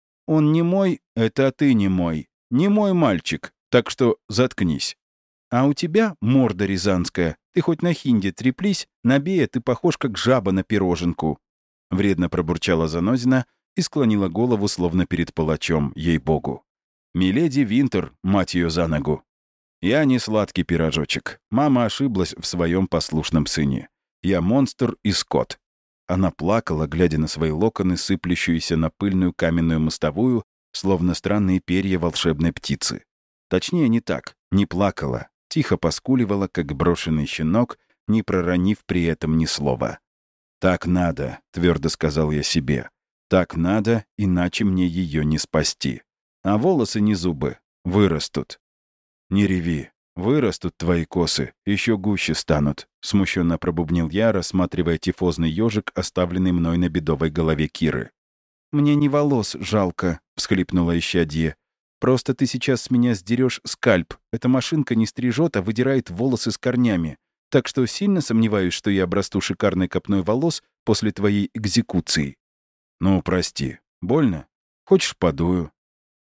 Он не мой, это ты не мой. Не мой мальчик, так что заткнись. А у тебя морда рязанская. Ты хоть на хинде треплись, на Бея ты похож как жаба на пироженку. Вредно пробурчала Занозина и склонила голову, словно перед палачом, ей-богу. «Миледи Винтер, мать ее за ногу!» Я не сладкий пирожочек. Мама ошиблась в своем послушном сыне. Я монстр и скот. Она плакала, глядя на свои локоны, сыплющиеся на пыльную каменную мостовую, словно странные перья волшебной птицы. Точнее, не так. Не плакала. Тихо поскуливала, как брошенный щенок, не проронив при этом ни слова. «Так надо», — твердо сказал я себе. «Так надо, иначе мне ее не спасти. А волосы не зубы. Вырастут». «Не реви. Вырастут твои косы. Еще гуще станут», — смущенно пробубнил я, рассматривая тифозный ежик, оставленный мной на бедовой голове Киры. «Мне не волос жалко», — всхлипнула исчадье. «Просто ты сейчас с меня сдерешь скальп. Эта машинка не стрижет, а выдирает волосы с корнями. Так что сильно сомневаюсь, что я обрасту шикарной копной волос после твоей экзекуции». «Ну, прости. Больно? Хочешь, подую?»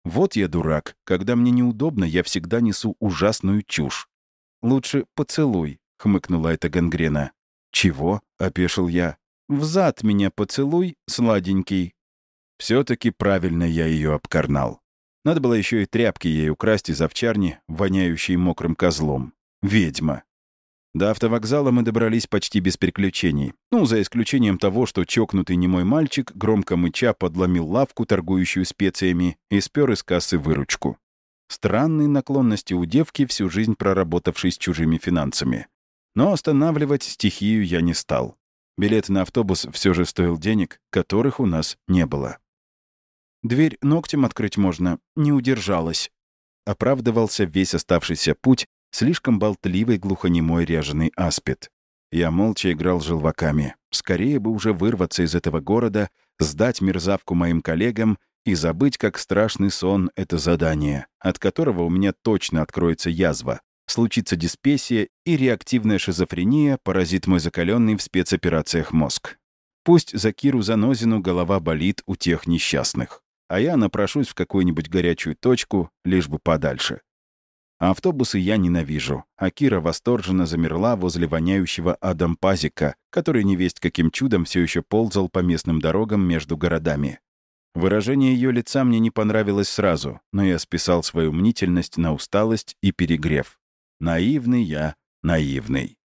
Вот я дурак. Когда мне неудобно, я всегда несу ужасную чушь. «Лучше поцелуй», — хмыкнула эта гангрена. «Чего?» — опешил я. «Взад меня поцелуй, сладенький». Все-таки правильно я ее обкарнал. Надо было еще и тряпки ей украсть из овчарни, воняющей мокрым козлом. Ведьма. До автовокзала мы добрались почти без приключений. Ну, за исключением того, что чокнутый немой мальчик, громко мыча, подломил лавку, торгующую специями, и спер из кассы выручку. Странные наклонности у девки, всю жизнь проработавшей с чужими финансами. Но останавливать стихию я не стал. Билет на автобус все же стоил денег, которых у нас не было. «Дверь ногтем открыть можно, не удержалась», — оправдывался весь оставшийся путь слишком болтливый глухонемой ряженый аспид. Я молча играл желваками. Скорее бы уже вырваться из этого города, сдать мерзавку моим коллегам и забыть, как страшный сон, это задание, от которого у меня точно откроется язва, случится диспесия и реактивная шизофрения, поразит мой закаленный в спецоперациях мозг. Пусть за Киру Занозину голова болит у тех несчастных, а я напрошусь в какую-нибудь горячую точку, лишь бы подальше. А автобусы я ненавижу, а Кира восторженно замерла возле воняющего адом пазика, который невесть каким чудом все еще ползал по местным дорогам между городами. Выражение ее лица мне не понравилось сразу, но я списал свою мнительность на усталость и перегрев. Наивный я, наивный.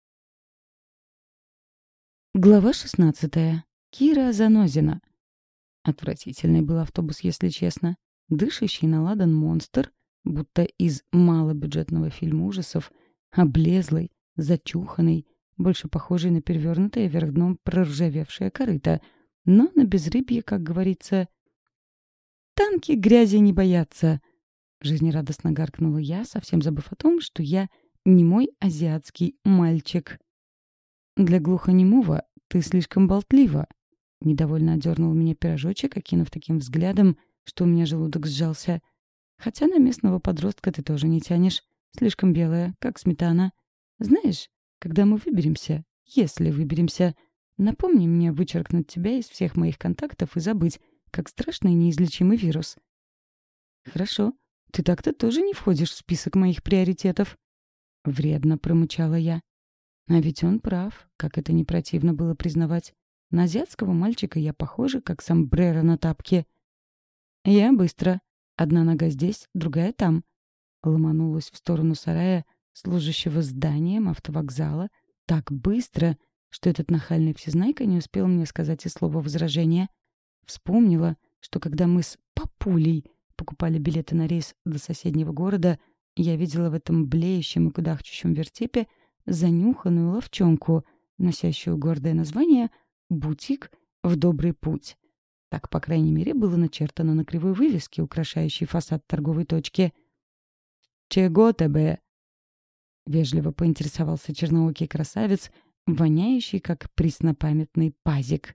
Глава шестнадцатая. Кира Занозина. Отвратительный был автобус, если честно. Дышащий на ладан монстр, будто из малобюджетного фильма ужасов, облезлый, зачуханный, больше похожий на перевернутое вверх дном проржавевшее корыто, но на безрыбье, как говорится, «танки грязи не боятся», — жизнерадостно гаркнула я, совсем забыв о том, что я не мой азиатский мальчик. «Для глухонемого ты слишком болтлива», — недовольно одернул меня пирожочек, окинув таким взглядом, что у меня желудок сжался. «Хотя на местного подростка ты тоже не тянешь. Слишком белая, как сметана. Знаешь, когда мы выберемся, если выберемся, напомни мне вычеркнуть тебя из всех моих контактов и забыть, как страшный неизлечимый вирус». «Хорошо, ты так-то тоже не входишь в список моих приоритетов», — вредно промычала я. А ведь он прав, как это не противно было признавать. На азиатского мальчика я похожа, как сомбреро на тапке. Я быстро. Одна нога здесь, другая там. Ломанулась в сторону сарая, служащего зданием автовокзала, так быстро, что этот нахальный всезнайка не успел мне сказать и слова возражения. Вспомнила, что когда мы с папулей покупали билеты на рейс до соседнего города, я видела в этом блеющем и кудахчущем вертепе занюханную ловчонку, носящую гордое название «Бутик в добрый путь». Так, по крайней мере, было начертано на кривой вывеске, украшающей фасад торговой точки. «Чего тебе?» — вежливо поинтересовался черноокий красавец, воняющий, как преснопамятный пазик.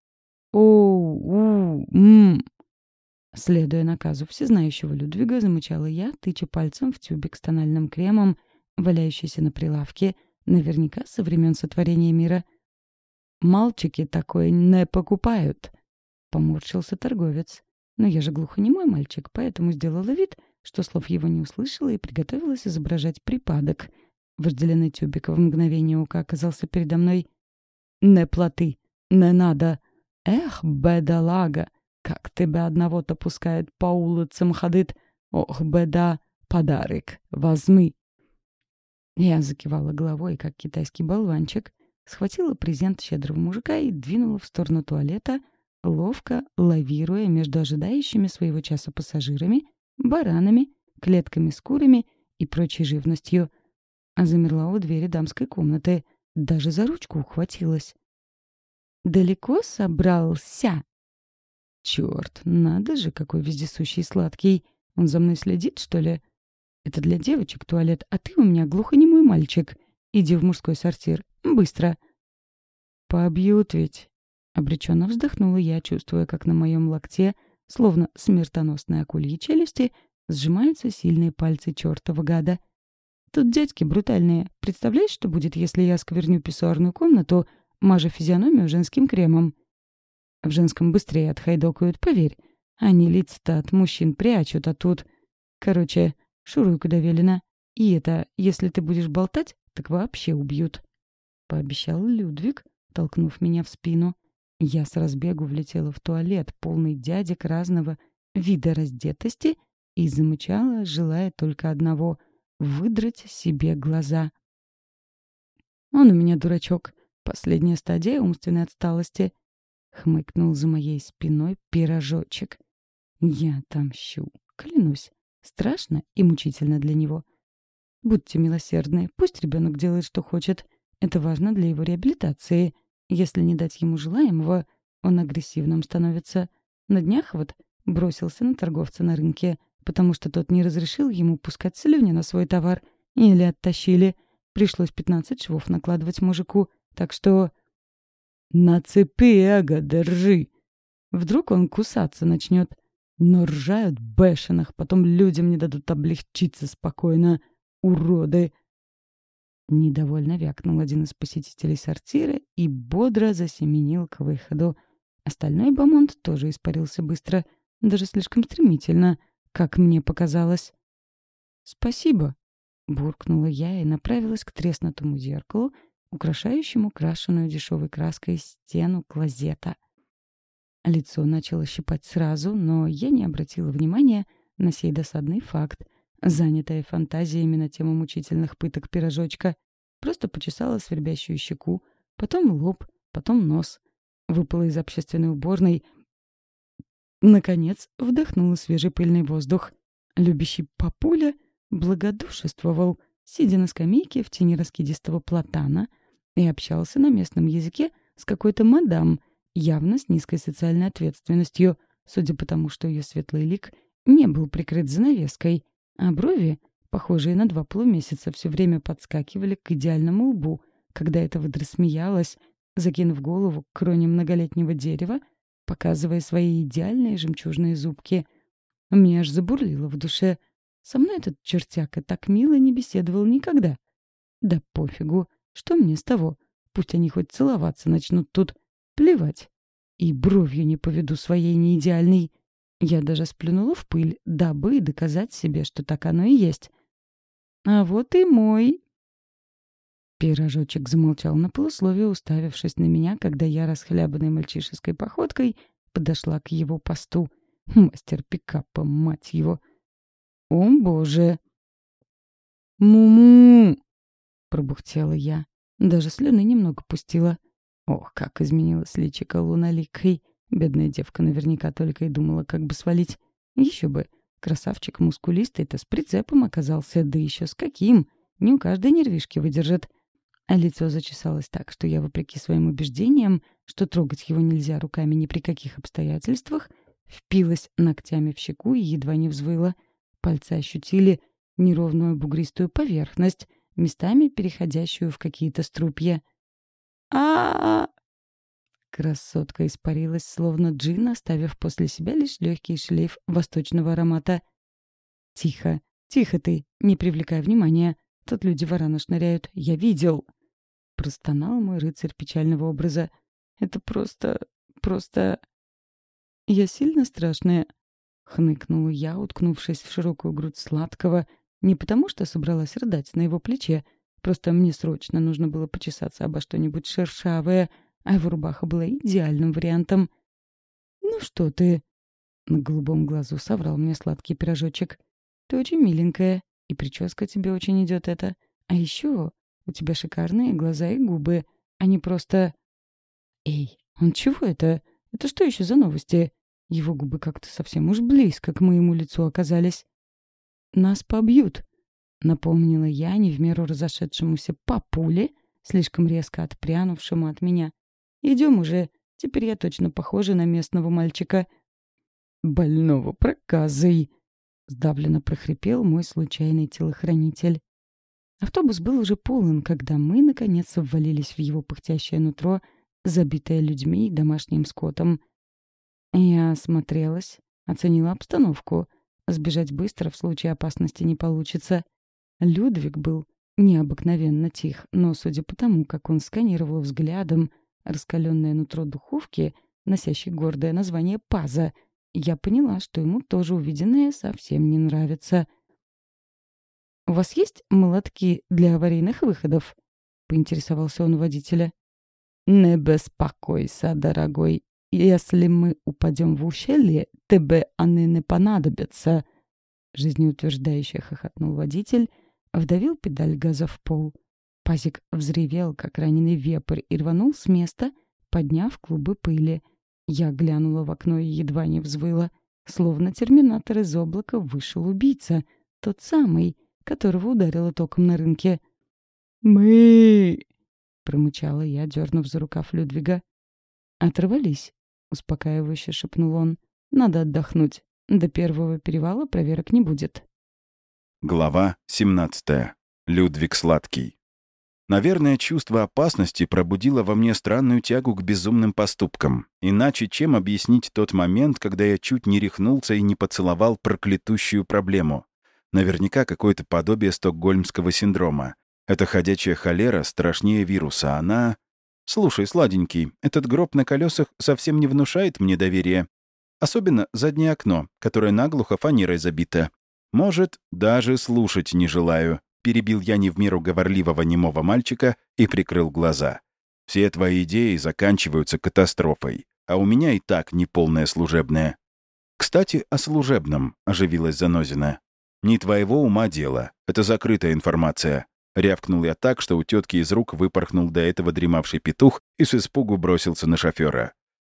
«Оу-у-м!» Следуя наказу всезнающего Людвига, замычала я, тыча пальцем в тюбик с тональным кремом, валяющийся на прилавке, наверняка со времен сотворения мира. «Мальчики такое не покупают», — поморщился торговец. Но я же глухонемой мальчик, поэтому сделала вид, что слов его не услышала и приготовилась изображать припадок. Вожделенный тюбик в мгновение ока оказался передо мной. «Не плати, не надо. Эх, бедолага, как тебя одного-то пускает по улицам ходить. Ох, беда, подарок, возьми». Я закивала головой, как китайский болванчик, схватила презент щедрого мужика и двинула в сторону туалета, ловко лавируя между ожидающими своего часа пассажирами, баранами, клетками с курами и прочей живностью. А замерла у двери дамской комнаты, даже за ручку ухватилась. «Далеко собрался?» «Чёрт, надо же, какой вездесущий сладкий! Он за мной следит, что ли? Это для девочек туалет, а ты у меня глухонемой мальчик. Иди в мужской сортир. Быстро!» «Побьют ведь!» — обреченно вздохнула я, чувствуя, как на моем локте, словно смертоносные акульи челюсти, сжимаются сильные пальцы чёртова гада. «Тут дядьки брутальные. Представляешь, что будет, если я скверню писсуарную комнату, мажа физиономию женским кремом?» В женском быстрее отхайдокают, поверь. Они лица-то от мужчин прячут, а тут... Короче, шуруй, куда велено. И это, если ты будешь болтать, так вообще убьют. Пообещал Людвиг, толкнув меня в спину. Я с разбегу влетела в туалет, полный дядек разного вида раздетости, и замычала, желая только одного — выдрать себе глаза. «Он у меня дурачок. Последняя стадия умственной отсталости», — хмыкнул за моей спиной пирожочек. «Я отомщу, клянусь. Страшно и мучительно для него. Будьте милосердны, пусть ребенок делает, что хочет. Это важно для его реабилитации. Если не дать ему желаемого, он агрессивным становится. На днях вот бросился на торговца на рынке, потому что тот не разрешил ему пускать слюни на свой товар. Или оттащили. Пришлось пятнадцать швов накладывать мужику. Так что... «На цепи, эго, держи!» Вдруг он кусаться начнет. Но ржают бешеных, потом людям не дадут облегчиться спокойно. Уроды! Недовольно вякнул один из посетителей сортира и бодро засеменил к выходу. Остальной бомонд тоже испарился быстро, даже слишком стремительно, как мне показалось. «Спасибо», — буркнула я и направилась к треснутому зеркалу, украшающему крашеную дешевой краской стену клозета. Лицо начало щипать сразу, но я не обратила внимания на сей досадный факт, занятая фантазиями на тему мучительных пыток пирожочка. Просто почесала свербящую щеку, потом лоб, потом нос. Выпала из общественной уборной. Наконец вдохнула свежий пыльный воздух. Любящий папуля благодушествовал, сидя на скамейке в тени раскидистого платана, и общался на местном языке с какой-то мадам, явно с низкой социальной ответственностью, судя по тому, что ее светлый лик не был прикрыт занавеской, а брови, похожие на два полумесяца, все время подскакивали к идеальному лбу, когда эта выдра смеялась, закинув голову к кроне многолетнего дерева, показывая свои идеальные жемчужные зубки. Мне аж забурлило в душе. Со мной этот чертяка так мило не беседовал никогда. Да пофигу, что мне с того? Пусть они хоть целоваться начнут тут. Плевать. И бровью не поведу своей неидеальной. Я даже сплюнула в пыль, дабы доказать себе, что так оно и есть. А вот и мой. Пирожочек замолчал на полусловие, уставившись на меня, когда я, расхлябанной мальчишеской походкой, подошла к его посту. Мастер пикапа, мать его. «О, боже!» «Му-му!» — пробухтела я. Даже слюны немного пустила. Ох, как изменилось личико луналикой. Бедная девка наверняка только и думала, как бы свалить. Еще бы. Красавчик мускулистый-то с прицепом оказался, да еще с каким. Не у каждой нервишки выдержит. А лицо зачесалось так, что я, вопреки своим убеждениям, что трогать его нельзя руками ни при каких обстоятельствах, впилась ногтями в щеку и едва не взвыла. Пальцы ощутили неровную бугристую поверхность, местами переходящую в какие-то струпья. а Красотка испарилась, словно джин, оставив после себя лишь легкий шлейф восточного аромата. «Тихо, тихо ты, не привлекай внимания. Тут люди варана шныряют. Я видел!» Простонал мой рыцарь печального образа. «Это просто... просто...» «Я сильно страшная?» — хныкнула я, уткнувшись в широкую грудь сладкого, не потому что собралась рыдать на его плече, просто мне срочно нужно было почесаться обо что-нибудь шершавое, а его рубаха была идеальным вариантом. «Ну что ты?» — на голубом глазу соврал мне сладкий пирожочек. «Ты очень миленькая, и прическа тебе очень идет это. А еще у тебя шикарные глаза и губы. Они просто...» «Эй, он чего это? Это что еще за новости?» Его губы как-то совсем уж близко к моему лицу оказались. «Нас побьют», — напомнила я не в меру разошедшемуся папуле, слишком резко отпрянувшему от меня. «Идем уже. Теперь я точно похожа на местного мальчика». «Больного проказой», — сдавленно прохрипел мой случайный телохранитель. Автобус был уже полон, когда мы, наконец, ввалились в его пыхтящее нутро, забитое людьми и домашним скотом. Я осмотрелась, оценила обстановку. Сбежать быстро в случае опасности не получится. Людвиг был необыкновенно тих, но, судя по тому, как он сканировал взглядом раскаленное нутро духовки, носящей гордое название «Паза», Я поняла, что ему тоже увиденное совсем не нравится. «У вас есть молотки для аварийных выходов?» — поинтересовался он у водителя. «Не беспокойся, дорогой. Если мы упадем в ущелье, тебе они не понадобятся», — жизнеутверждающе хохотнул водитель, вдавил педаль газа в пол. Пазик взревел, как раненый вепрь, и рванул с места, подняв клубы пыли. Я глянула в окно и едва не взвыла. Словно терминатор из облака вышел убийца, тот самый, которого ударило током на рынке. «Мы!» — промычала я, дернув за рукав Людвига. «Оторвались», — успокаивающе шепнул он. «Надо отдохнуть. До первого перевала проверок не будет». Глава семнадцатая. Людвиг Сладкий. Наверное, чувство опасности пробудило во мне странную тягу к безумным поступкам. Иначе чем объяснить тот момент, когда я чуть не рехнулся и не поцеловал проклятущую проблему? Наверняка какое-то подобие стокгольмского синдрома. Эта ходячая холера страшнее вируса. Она... Слушай, сладенький, этот гроб на колесах совсем не внушает мне доверия. Особенно заднее окно, которое наглухо фанерой забито. Может, даже слушать не желаю. Перебил я не в меру говорливого немого мальчика и прикрыл глаза. Все твои идеи заканчиваются катастрофой, а у меня и так неполное служебное. Кстати, о служебном, оживилась Занозина. Не твоего ума дело, это закрытая информация. Рявкнул я так, что у тетки из рук выпорхнул до этого дремавший петух и с испугу бросился на шофера.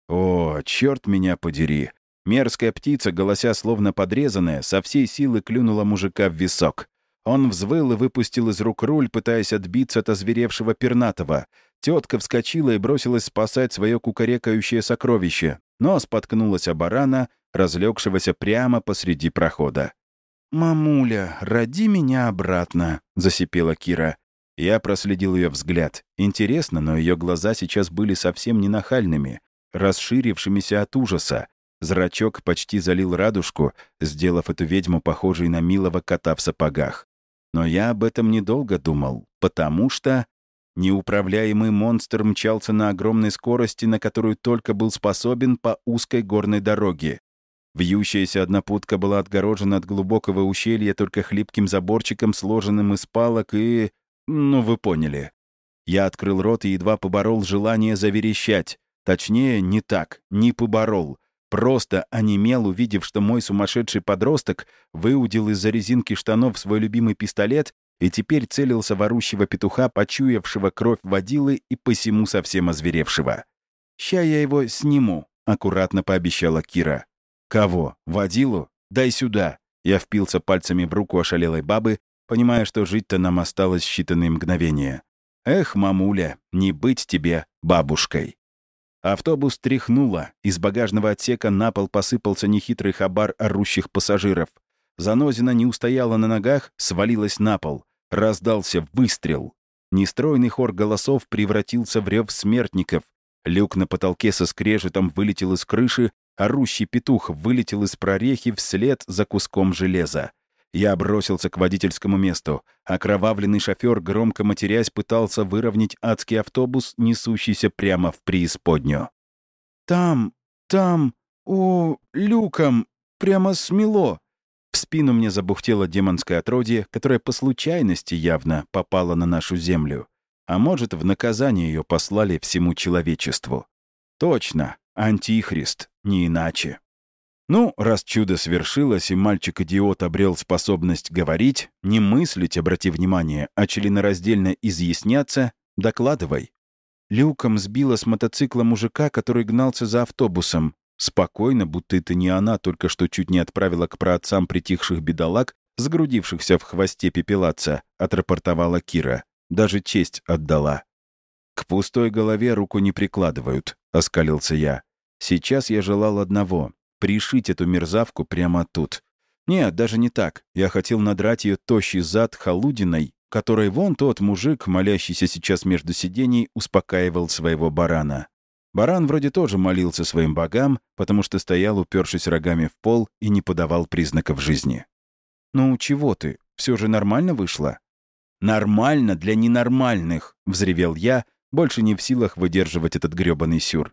О, черт меня подери. Мерзкая птица, голося словно подрезанная, со всей силы клюнула мужика в висок. Он взвыл и выпустил из рук руль, пытаясь отбиться от озверевшего пернатого. Тетка вскочила и бросилась спасать свое кукарекающее сокровище, но споткнулась о барана, разлегшегося прямо посреди прохода. «Мамуля, роди меня обратно», — засипела Кира. Я проследил ее взгляд. Интересно, но ее глаза сейчас были совсем не нахальными, расширившимися от ужаса. Зрачок почти залил радужку, сделав эту ведьму похожей на милого кота в сапогах. Но я об этом недолго думал, потому что... Неуправляемый монстр мчался на огромной скорости, на которую только был способен по узкой горной дороге. Вьющаяся однопутка была отгорожена от глубокого ущелья только хлипким заборчиком, сложенным из палок и... Ну, вы поняли. Я открыл рот и едва поборол желание заверещать. Точнее, не так, не поборол. Просто онемел, увидев, что мой сумасшедший подросток выудил из-за резинки штанов свой любимый пистолет и теперь целился в орущего петуха, почуявшего кровь водилы и посему совсем озверевшего. «Ща я его сниму», — аккуратно пообещала Кира. «Кого? Водилу? Дай сюда!» Я впился пальцами в руку ошалелой бабы, понимая, что жить-то нам осталось считанные мгновения. «Эх, мамуля, не быть тебе бабушкой!» Автобус тряхнуло, из багажного отсека на пол посыпался нехитрый хабар орущих пассажиров. Занозина не устояла на ногах, свалилась на пол. Раздался выстрел. Нестройный хор голосов превратился в рев смертников. Люк на потолке со скрежетом вылетел из крыши, орущий петух вылетел из прорехи вслед за куском железа. Я бросился к водительскому месту. Окровавленный шофер, громко матерясь, пытался выровнять адский автобус, несущийся прямо в преисподнюю. «Там, там, о, люком, прямо смело!» В спину мне забухтело демонское отродье, которое по случайности явно попало на нашу землю. А может, в наказание ее послали всему человечеству. Точно, антихрист, не иначе. Ну, раз чудо свершилось, и мальчик-идиот обрел способность говорить, не мыслить, обрати внимание, а членораздельно изъясняться, докладывай. Люком сбила с мотоцикла мужика, который гнался за автобусом. Спокойно, будто это не она только что чуть не отправила к праотцам притихших бедолаг, сгрудившихся в хвосте пепелаца, отрапортовала Кира. Даже честь отдала. «К пустой голове руку не прикладывают», — оскалился я. «Сейчас я желал одного — пришить эту мерзавку прямо тут. Нет, даже не так. Я хотел надрать ее тощий зад холудиной, которой вон тот мужик, молящийся сейчас между сидений, успокаивал своего барана. Баран вроде тоже молился своим богам, потому что стоял, упершись рогами в пол, и не подавал признаков жизни. «Ну, чего ты? Все же нормально вышло?» «Нормально для ненормальных!» — взревел я, больше не в силах выдерживать этот грёбаный сюр.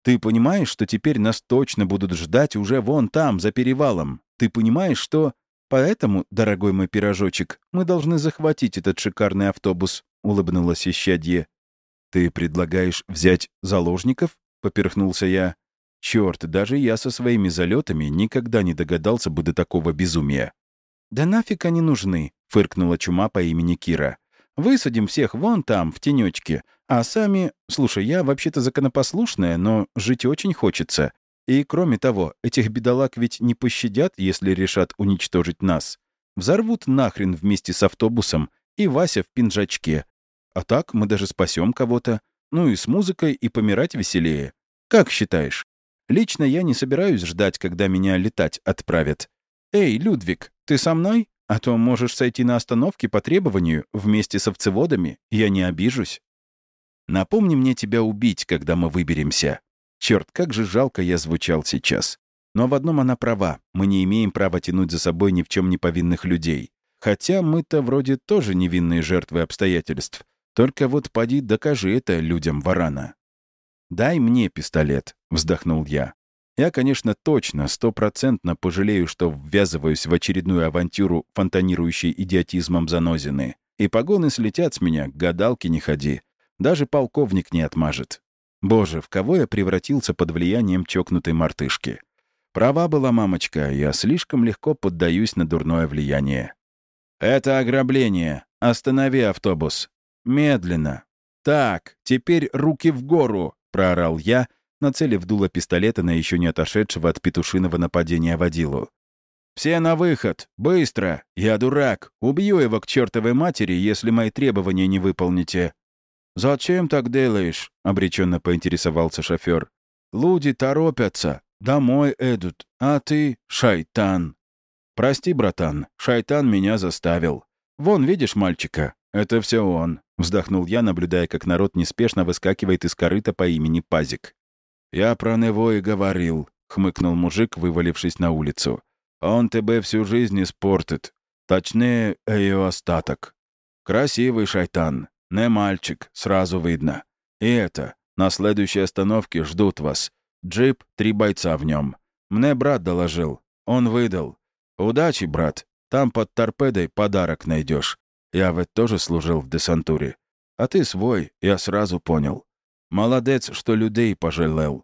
Ты понимаешь, что теперь нас точно будут ждать уже вон там, за перевалом? Ты понимаешь, что... Поэтому, дорогой мой пирожочек, мы должны захватить этот шикарный автобус», — улыбнулась исчадье. «Ты предлагаешь взять заложников?» — поперхнулся я. «Черт, даже я со своими залетами никогда не догадался бы до такого безумия». «Да нафиг они нужны?» — фыркнула чума по имени Кира. «Высадим всех вон там, в тенечке, а сами... Слушай, я вообще-то законопослушная, но жить очень хочется. И кроме того, этих бедолаг ведь не пощадят, если решат уничтожить нас. Взорвут нахрен вместе с автобусом, и Вася в пинжачке. А так мы даже спасем кого-то. Ну и с музыкой и помирать веселее. Как считаешь? Лично я не собираюсь ждать, когда меня летать отправят. Эй, Людвиг, ты со мной? А то можешь сойти на остановке по требованию вместе с овцеводами. Я не обижусь. Напомни мне тебя убить, когда мы выберемся. Черт, как же жалко я звучал сейчас. Но в одном она права. Мы не имеем права тянуть за собой ни в чем не повинных людей. Хотя мы-то вроде тоже невинные жертвы обстоятельств. Только вот поди докажи это людям варана. «Дай мне пистолет», — вздохнул я. «Я, конечно, точно, стопроцентно пожалею, что ввязываюсь в очередную авантюру, фонтанирующей идиотизмом занозины. И погоны слетят с меня, к гадалке не ходи. Даже полковник не отмажет. Боже, в кого я превратился под влиянием чокнутой мартышки? Права была мамочка, я слишком легко поддаюсь на дурное влияние. «Это ограбление. Останови автобус. Медленно. Так, теперь руки в гору», — проорал я, нацелив дуло пистолета на еще не отошедшего от петушиного нападения водилу. «Все на выход! Быстро! Я дурак! Убью его к чертовой матери, если мои требования не выполните!» «Зачем так делаешь?» — обреченно поинтересовался шофер. «Люди торопятся. Домой идут. А ты — шайтан». «Прости, братан, шайтан меня заставил. Вон, видишь мальчика? Это все он», — вздохнул я, наблюдая, как народ неспешно выскакивает из корыта по имени Пазик. «Я про него и говорил», — хмыкнул мужик, вывалившись на улицу. «Он тебе всю жизнь испортит. Точнее, ее остаток. Красивый шайтан. Не мальчик, сразу видно. И это, на следующей остановке ждут вас. Джип, три бойца в нем. Мне брат доложил. Он выдал. Удачи, брат. Там под торпедой подарок найдешь. Я ведь тоже служил в десантуре. А ты свой, я сразу понял. Молодец, что людей пожалел».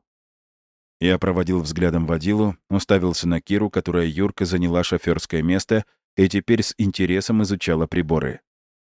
Я проводил взглядом водилу, уставился на Киру, которая Юрка заняла шоферское место и теперь с интересом изучала приборы.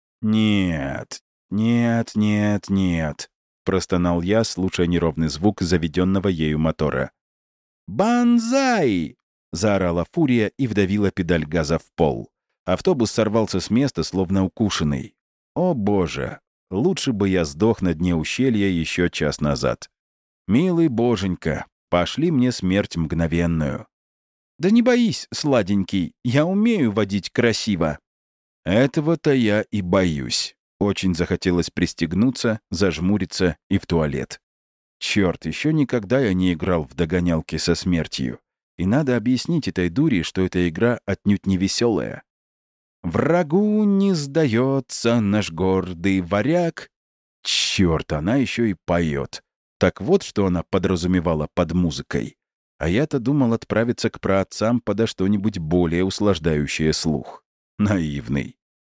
«Нет, нет, нет, нет», — простонал я, слушая неровный звук заведенного ею мотора. «Банзай!» — заорала фурия и вдавила педаль газа в пол. Автобус сорвался с места, словно укушенный. О боже, лучше бы я сдох на дне ущелья еще час назад. Милый боженька, пошли мне смерть мгновенную. «Да не боись, сладенький, я умею водить красиво». Этого-то я и боюсь. Очень захотелось пристегнуться, зажмуриться и в туалет. Черт, еще никогда я не играл в догонялки со смертью. И надо объяснить этой дури, что эта игра отнюдь не веселая. «Врагу не сдается наш гордый варяг». Черт, она еще и поет. Так вот, что она подразумевала под музыкой. А я-то думал отправиться к праотцам подо что-нибудь более услаждающее слух. Наивный.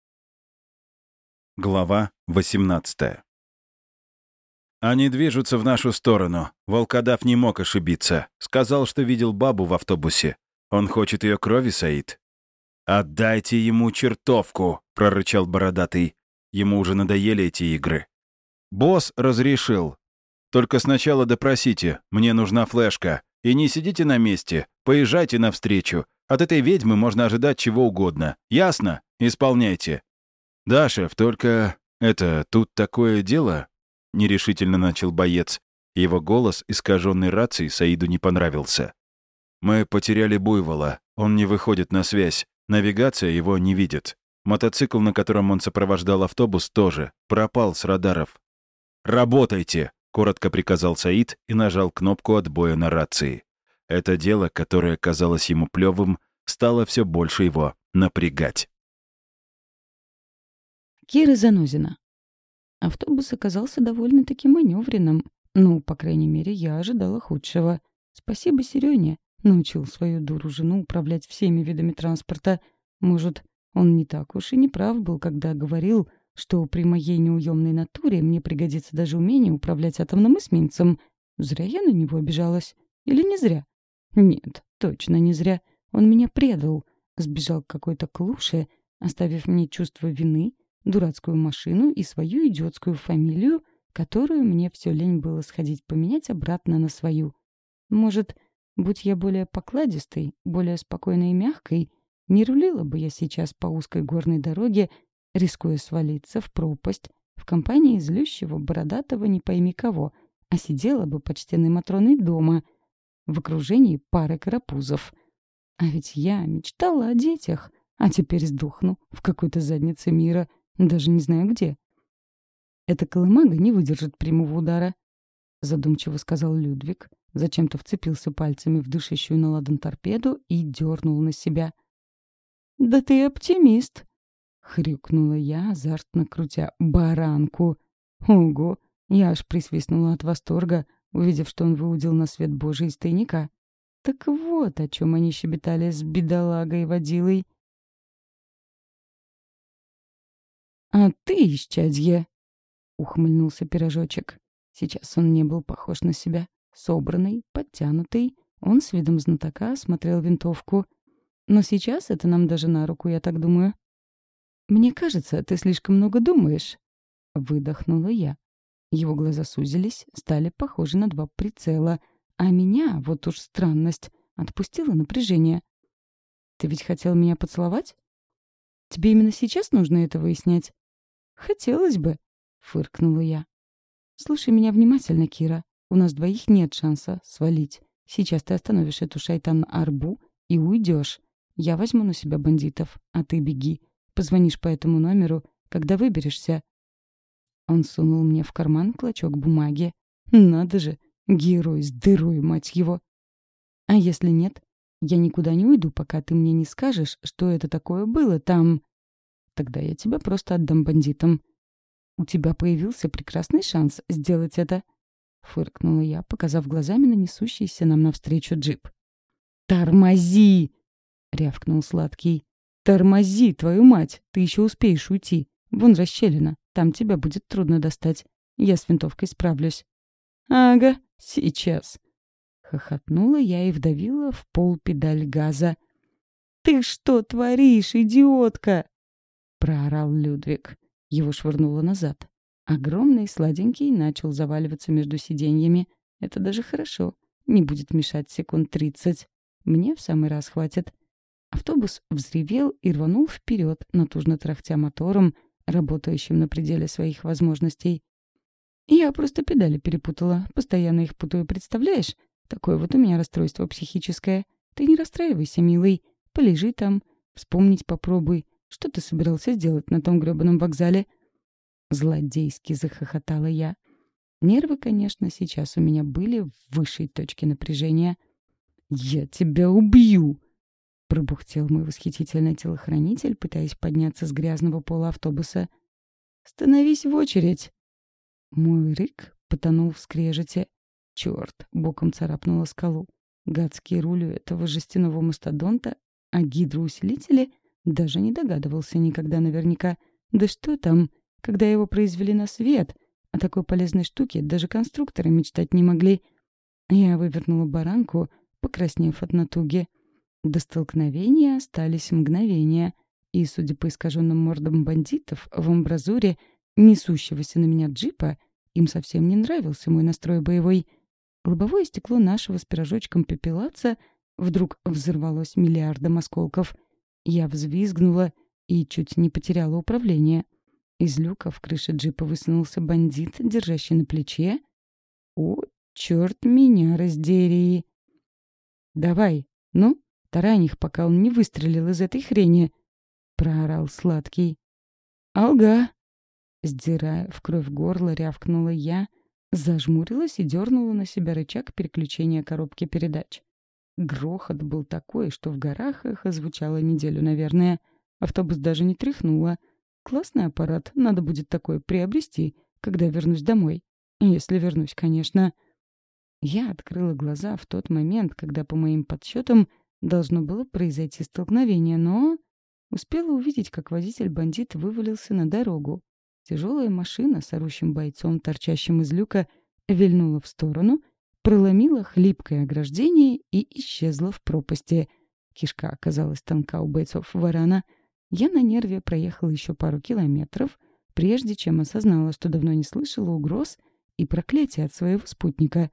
Глава восемнадцатая. «Они движутся в нашу сторону. Волкодав не мог ошибиться. Сказал, что видел бабу в автобусе. Он хочет ее крови, Саид». «Отдайте ему чертовку», — прорычал бородатый. Ему уже надоели эти игры. «Босс разрешил. Только сначала допросите. Мне нужна флешка. И не сидите на месте. Поезжайте навстречу. От этой ведьмы можно ожидать чего угодно. Ясно? Исполняйте». «Да, шеф, только... это... тут такое дело...» — нерешительно начал боец. Его голос, искаженный рацией, Саиду не понравился. «Мы потеряли буйвола. Он не выходит на связь. Навигация его не видит. Мотоцикл, на котором он сопровождал автобус, тоже. Пропал с радаров». «Работайте!» — коротко приказал Саид и нажал кнопку отбоя на рации. Это дело, которое казалось ему плевым, стало все больше его напрягать. Кира Занозина. Автобус оказался довольно-таки маневренным. Ну, по крайней мере, я ожидала худшего. Спасибо Серёне. Научил свою дуру жену управлять всеми видами транспорта. Может, он не так уж и не прав был, когда говорил, что при моей неуемной натуре мне пригодится даже умение управлять атомным эсминцем. Зря я на него обижалась. Или не зря? Нет, точно не зря. Он меня предал. Сбежал к какой-то клуше, оставив мне чувство вины, дурацкую машину и свою идиотскую фамилию, которую мне все лень было сходить поменять обратно на свою. Может, будь я более покладистой, более спокойной и мягкой, не рулила бы я сейчас по узкой горной дороге, рискуя свалиться в пропасть в компании злющего, бородатого не пойми кого, а сидела бы почтенной Матроной дома, в окружении пары карапузов. А ведь я мечтала о детях, а теперь сдохну в какой-то заднице мира, даже не знаю где. «Эта колымага не выдержит прямого удара», — задумчиво сказал Людвиг, зачем-то вцепился пальцами в дышащую на ладан торпеду и дернул на себя. «Да ты оптимист!» — хрюкнула я, азартно крутя баранку. «Ого!» — я аж присвистнула от восторга, увидев, что он выудил на свет Божий из тайника. Так вот, о чем они щебетали с бедолагой водилой. «А ты, исчадье!» — ухмыльнулся пирожочек. Сейчас он не был похож на себя. Собранный, подтянутый, он с видом знатока осмотрел винтовку. Но сейчас это нам даже на руку, я так думаю. «Мне кажется, ты слишком много думаешь», — выдохнула я. Его глаза сузились, стали похожи на два прицела, а меня, вот уж странность, отпустило напряжение. «Ты ведь хотел меня поцеловать? Тебе именно сейчас нужно это выяснять?» «Хотелось бы», — фыркнула я. «Слушай меня внимательно, Кира. У нас двоих нет шанса свалить. Сейчас ты остановишь эту шайтан-арбу и уйдешь. Я возьму на себя бандитов, а ты беги. Позвонишь по этому номеру, когда выберешься». Он сунул мне в карман клочок бумаги. «Надо же, герой с дырой, мать его!» «А если нет? Я никуда не уйду, пока ты мне не скажешь, что это такое было там. Тогда я тебя просто отдам бандитам. У тебя появился прекрасный шанс сделать это», — фыркнула я, показав глазами на несущийся нам навстречу джип. «Тормози!» — рявкнул Сладкий. «Тормози, твою мать! Ты еще успеешь уйти. Вон расщелина, там тебя будет трудно достать. Я с винтовкой справлюсь». «Ага, сейчас!» — хохотнула я и вдавила в пол педаль газа. «Ты что творишь, идиотка?» — проорал Людвиг. Его швырнуло назад. Огромный, сладенький, начал заваливаться между сиденьями. Это даже хорошо. Не будет мешать секунд тридцать. Мне в самый раз хватит. Автобус взревел и рванул вперед, натужно тарахтя мотором, работающим на пределе своих возможностей. Я просто педали перепутала. Постоянно их путаю, представляешь? Такое вот у меня расстройство психическое. Ты не расстраивайся, милый. Полежи там. Вспомнить попробуй. Что ты собирался сделать на том грёбаном вокзале?» Злодейски захохотала я. Нервы, конечно, сейчас у меня были в высшей точке напряжения. «Я тебя убью!» — пробухтел мой восхитительный телохранитель, пытаясь подняться с грязного пола автобуса. «Становись в очередь!» Мой рык потонул в скрежете. Черт, боком царапнула скалу. Гадский руль у этого жестяного мастодонта, а гидроусилители даже не догадывался никогда наверняка. Да что там, когда его произвели на свет, о такой полезной штуке даже конструкторы мечтать не могли. Я вывернула баранку, покраснев от натуги. До столкновения остались мгновения, и, судя по искаженным мордам бандитов в амбразуре несущегося на меня джипа, им совсем не нравился мой настрой боевой. Лобовое стекло нашего с пирожочком пепелаца вдруг взорвалось миллиардом осколков. Я взвизгнула и чуть не потеряла управление. Из люка в крыше джипа высунулся бандит, держащий на плече. О, черт меня раздери! «Давай, ну, тарань их, пока он не выстрелил из этой хрени!» — проорал Сладкий. «Алга!» — сдирая в кровь горло, рявкнула я, зажмурилась и дернула на себя рычаг переключения коробки передач. Грохот был такой, что в горах эхо звучало неделю, наверное. Автобус даже не тряхнуло. Классный аппарат, надо будет такой приобрести, когда вернусь домой. Если вернусь, конечно. Я открыла глаза в тот момент, когда, по моим подсчетам, должно было произойти столкновение, но успела увидеть, как водитель-бандит вывалился на дорогу. Тяжелая машина с орущим бойцом, торчащим из люка, вильнула в сторону, проломила хлипкое ограждение и исчезла в пропасти. Кишка оказалась тонка у бойцов варана. Я на нерве проехала еще пару километров, прежде чем осознала, что давно не слышала угроз и проклятия от своего спутника.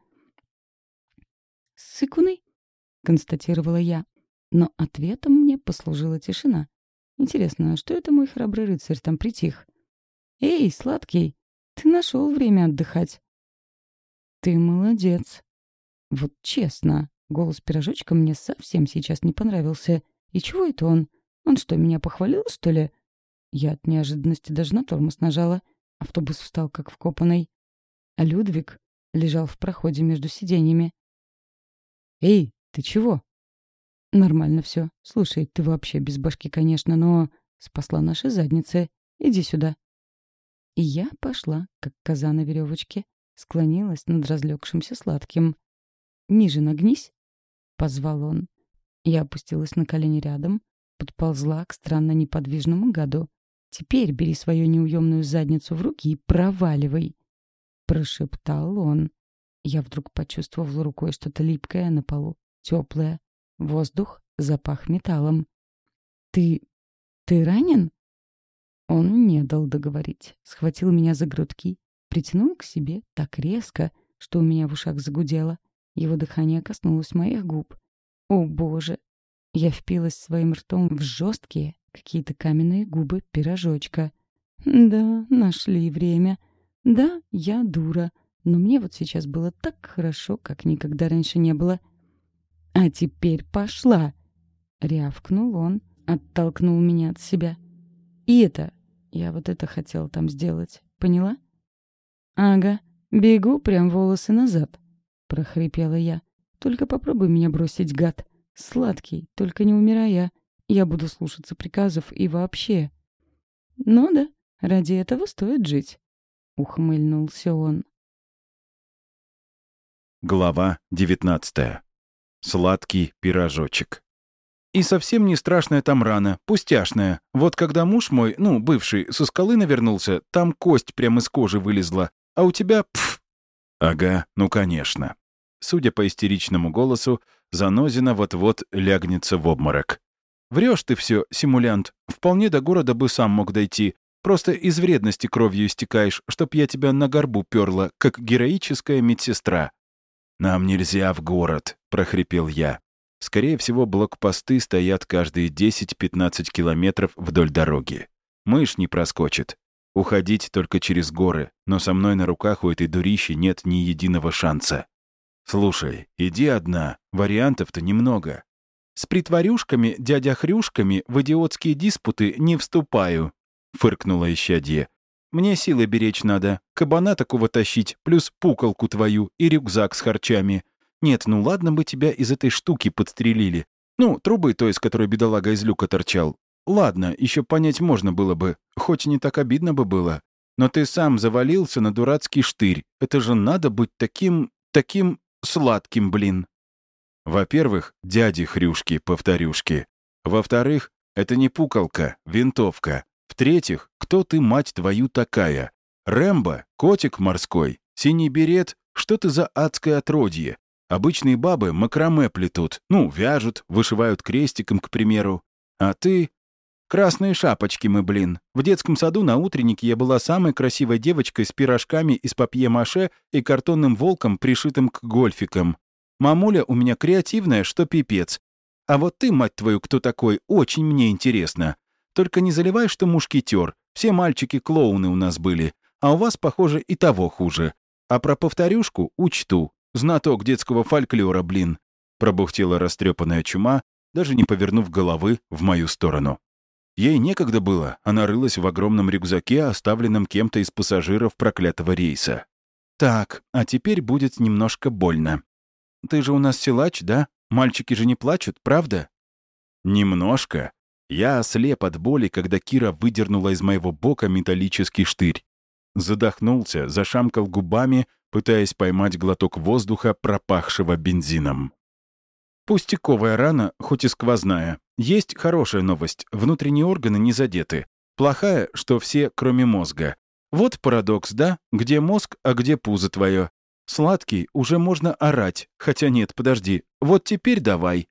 «Сыкуны?» — констатировала я. Но ответом мне послужила тишина. Интересно, а что это мой храбрый рыцарь там притих? «Эй, сладкий, ты нашел время отдыхать?» «Ты молодец». Вот честно, голос пирожочка мне совсем сейчас не понравился. И чего это он? Он что, меня похвалил, что ли? Я от неожиданности даже на тормоз нажала. Автобус встал как вкопанный. А Людвиг лежал в проходе между сиденьями. «Эй, ты чего?» «Нормально все. Слушай, ты вообще без башки, конечно, но спасла наши задницы. Иди сюда». И я пошла, как коза на веревочке, склонилась над разлегшимся сладким. «Ниже нагнись», — позвал он. Я опустилась на колени рядом, подползла к странно неподвижному гаду. «Теперь бери свою неуемную задницу в руки и проваливай», — прошептал он. Я вдруг почувствовала рукой что-то липкое на полу, теплое. Воздух запах металлом. «Ты... ты ранен?» Он не дал договорить. Схватил меня за грудки, притянул к себе так резко, что у меня в ушах загудело. Его дыхание коснулось моих губ. О, боже! Я впилась своим ртом в жесткие, какие-то каменные губы пирожочка. Да, нашли время. Да, я дура. Но мне вот сейчас было так хорошо, как никогда раньше не было. «А теперь пошла!» — рявкнул он, оттолкнул меня от себя. «И это... я вот это хотела там сделать. Поняла?» «Ага, бегу прям волосы назад», — прохрипела я. «Только попробуй меня бросить, гад. Сладкий, только не умирая. Я буду слушаться приказов и вообще». «Ну да, ради этого стоит жить», — ухмыльнулся он. Глава девятнадцатая. Сладкий пирожочек. И совсем не страшная там рана, пустяшная. Вот когда муж мой, ну, бывший, со скалы навернулся, там кость прямо из кожи вылезла. А у тебя, пф. Ага, ну конечно. Судя по истеричному голосу, Занозина вот-вот лягнется в обморок. Врешь ты все, симулянт. Вполне до города бы сам мог дойти. Просто из вредности кровью истекаешь, чтоб я тебя на горбу перла, как героическая медсестра. «Нам нельзя в город», — прохрипел я. Скорее всего, блокпосты стоят каждые десять-пятнадцать километров вдоль дороги. Мышь не проскочит. Уходить только через горы, но со мной на руках у этой дурищи нет ни единого шанса. «Слушай, иди одна, вариантов-то немного. С притворюшками, дядя-хрюшками в идиотские диспуты не вступаю», — фыркнула исчадье. «Мне силы беречь надо, кабана такого тащить, плюс пуколку твою и рюкзак с харчами. Нет, ну ладно бы тебя из этой штуки подстрелили. Ну, трубы той, из которой бедолага из люка торчал. Ладно, еще понять можно было бы, хоть и не так обидно бы было. Но ты сам завалился на дурацкий штырь. Это же надо быть таким... таким сладким, блин». Во-первых, дяди-хрюшки, повторюшки. Во-вторых, это не пуколка, винтовка. В-третьих, кто ты, мать твою, такая? Рэмбо? Котик морской? Синий берет? Что ты за адское отродье? Обычные бабы макраме плетут. Ну, вяжут, вышивают крестиком, к примеру. А ты... Красные шапочки мы, блин. В детском саду на утреннике я была самой красивой девочкой с пирожками из папье-маше и картонным волком, пришитым к гольфикам. Мамуля у меня креативная, что пипец. А вот ты, мать твою, кто такой, очень мне интересно. Только не заливай, что мушкетер. Все мальчики клоуны у нас были. А у вас, похоже, и того хуже. А про повторюшку учту. Знаток детского фольклора, блин. Пробухтела растрепанная чума, даже не повернув головы в мою сторону. Ей некогда было, она рылась в огромном рюкзаке, оставленном кем-то из пассажиров проклятого рейса. «Так, а теперь будет немножко больно. Ты же у нас силач, да? Мальчики же не плачут, правда?» «Немножко?» Я ослеп от боли, когда Кира выдернула из моего бока металлический штырь. Задохнулся, зашамкал губами, пытаясь поймать глоток воздуха, пропахшего бензином. Пустяковая рана, хоть и сквозная. Есть хорошая новость. Внутренние органы не задеты. Плохая, что все, кроме мозга. Вот парадокс, да? Где мозг, а где пузо твое? Сладкий, уже можно орать. Хотя нет, подожди. Вот теперь давай.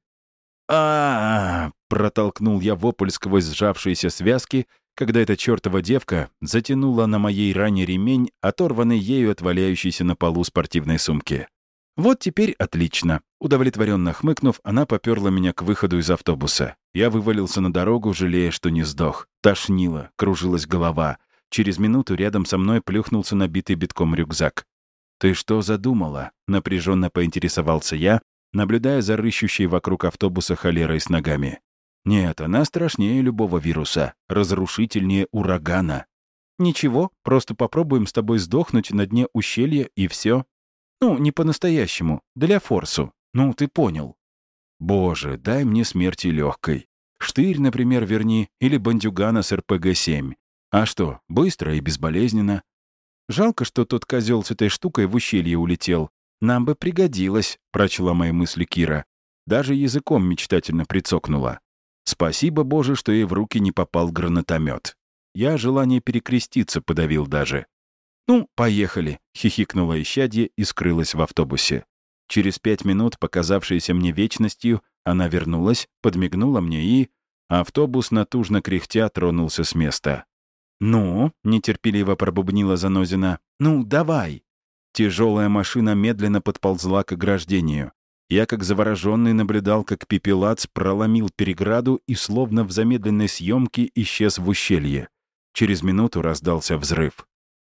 а, -а, -а протолкнул я вопль сквозь сжавшиеся связки, когда эта чертова девка затянула на моей ране ремень, оторванный ею от валяющейся на полу спортивной сумки. Вот теперь отлично. Удовлетворенно хмыкнув, она поперла меня к выходу из автобуса. Я вывалился на дорогу, жалея, что не сдох. Тошнило, кружилась голова. Через минуту рядом со мной плюхнулся набитый битком рюкзак. «Ты что задумала?» — напряженно поинтересовался я, наблюдая за рыщущей вокруг автобуса холерой с ногами. «Нет, она страшнее любого вируса, разрушительнее урагана. Ничего, просто попробуем с тобой сдохнуть на дне ущелья, и все. Ну, не по-настоящему, для форсу. Ну, ты понял. Боже, дай мне смерти легкой. Штырь, например, верни, или бандюгана с эр пэ гэ семь. А что, быстро и безболезненно. Жалко, что тот козел с этой штукой в ущелье улетел. Нам бы пригодилось, прочла мои мысли Кира. Даже языком мечтательно прицокнула. Спасибо, Боже, что ей в руки не попал гранатомет. Я желание перекреститься подавил даже. «Ну, поехали», — хихикнула исчадье и скрылась в автобусе. Через пять минут, показавшиеся мне вечностью, она вернулась, подмигнула мне и... Автобус, натужно кряхтя, тронулся с места. «Ну?» — нетерпеливо пробубнила Занозина. «Ну, давай!» Тяжелая машина медленно подползла к ограждению. Я, как завороженный, наблюдал, как пепелац проломил переграду и, словно в замедленной съемке, исчез в ущелье. Через минуту раздался взрыв.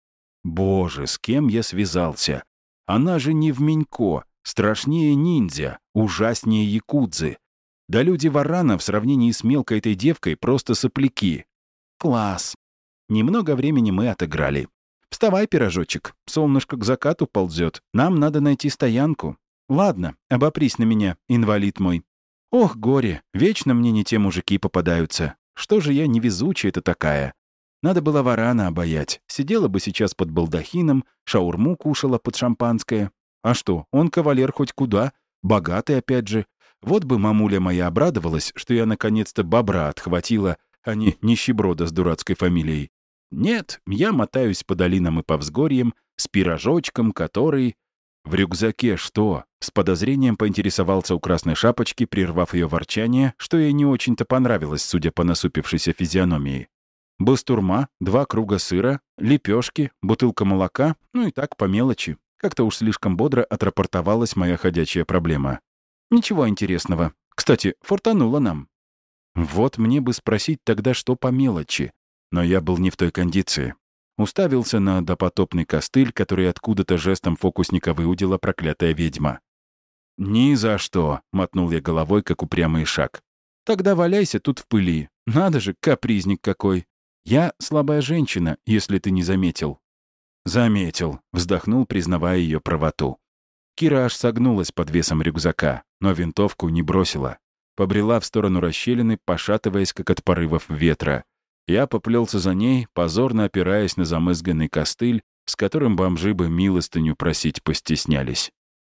Боже, с кем я связался? Она же не в Минько, страшнее ниндзя, ужаснее якудзы. Да люди Варана в сравнении с мелкой этой девкой просто сопляки. Класс. Немного времени мы отыграли. Вставай, пирожочек, солнышко к закату ползет. Нам надо найти стоянку. Ладно, обопрись на меня, инвалид мой. Ох, горе, вечно мне не те мужики попадаются. Что же я невезучая-то такая? Надо было Варана обаять. Сидела бы сейчас под балдахином, шаурму кушала под шампанское. А что, он кавалер хоть куда, богатый опять же. Вот бы мамуля моя обрадовалась, что я наконец-то бобра отхватила, а не нищеброда с дурацкой фамилией. Нет, я мотаюсь по долинам и по взгорьям с пирожочком, который... В рюкзаке что? С подозрением поинтересовался у красной шапочки, прервав ее ворчание, что ей не очень-то понравилось, судя по насупившейся физиономии. Бастурма, два круга сыра, лепешки, бутылка молока, ну и так по мелочи. Как-то уж слишком бодро отрапортовалась моя ходячая проблема. Ничего интересного. Кстати, фортануло нам. Вот мне бы спросить тогда, что по мелочи. Но я был не в той кондиции. Уставился на допотопный костыль, который откуда-то жестом фокусника выудила проклятая ведьма. «Ни за что!» — мотнул я головой, как упрямый шаг. «Тогда валяйся тут в пыли. Надо же, капризник какой! Я слабая женщина, если ты не заметил». «Заметил», — вздохнул, признавая ее правоту. Кира аж согнулась под весом рюкзака, но винтовку не бросила. Побрела в сторону расщелины, пошатываясь, как от порывов ветра. Я поплелся за ней, позорно опираясь на замызганный костыль, с которым бомжи бы милостыню просить постеснялись.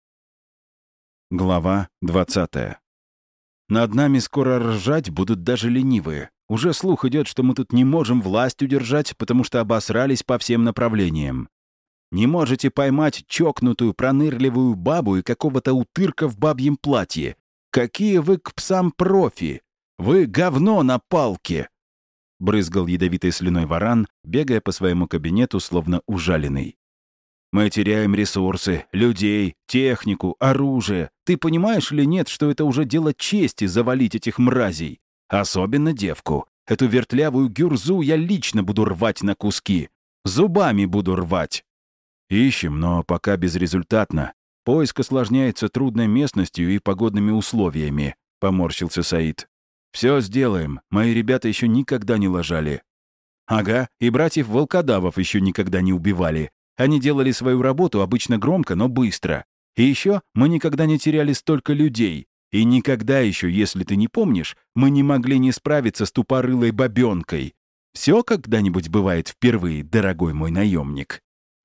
Глава двадцатая. Над нами скоро ржать будут даже ленивые. Уже слух идет, что мы тут не можем власть удержать, потому что обосрались по всем направлениям. Не можете поймать чокнутую, пронырливую бабу и какого-то утырка в бабьем платье. Какие вы к псам профи? Вы говно на палке!» Брызгал ядовитой слюной варан, бегая по своему кабинету, словно ужаленный. «Мы теряем ресурсы, людей, технику, оружие. Ты понимаешь или нет, что это уже дело чести завалить этих мразей? Особенно девку. Эту вертлявую гюрзу я лично буду рвать на куски. Зубами буду рвать». «Ищем, но пока безрезультатно. Поиск осложняется трудной местностью и погодными условиями», — поморщился Саид. «Все сделаем. Мои ребята еще никогда не лажали». «Ага, и братьев волкодавов еще никогда не убивали. Они делали свою работу обычно громко, но быстро. И еще мы никогда не теряли столько людей. И никогда еще, если ты не помнишь, мы не могли не справиться с тупорылой бабенкой. Все когда-нибудь бывает впервые, дорогой мой наемник».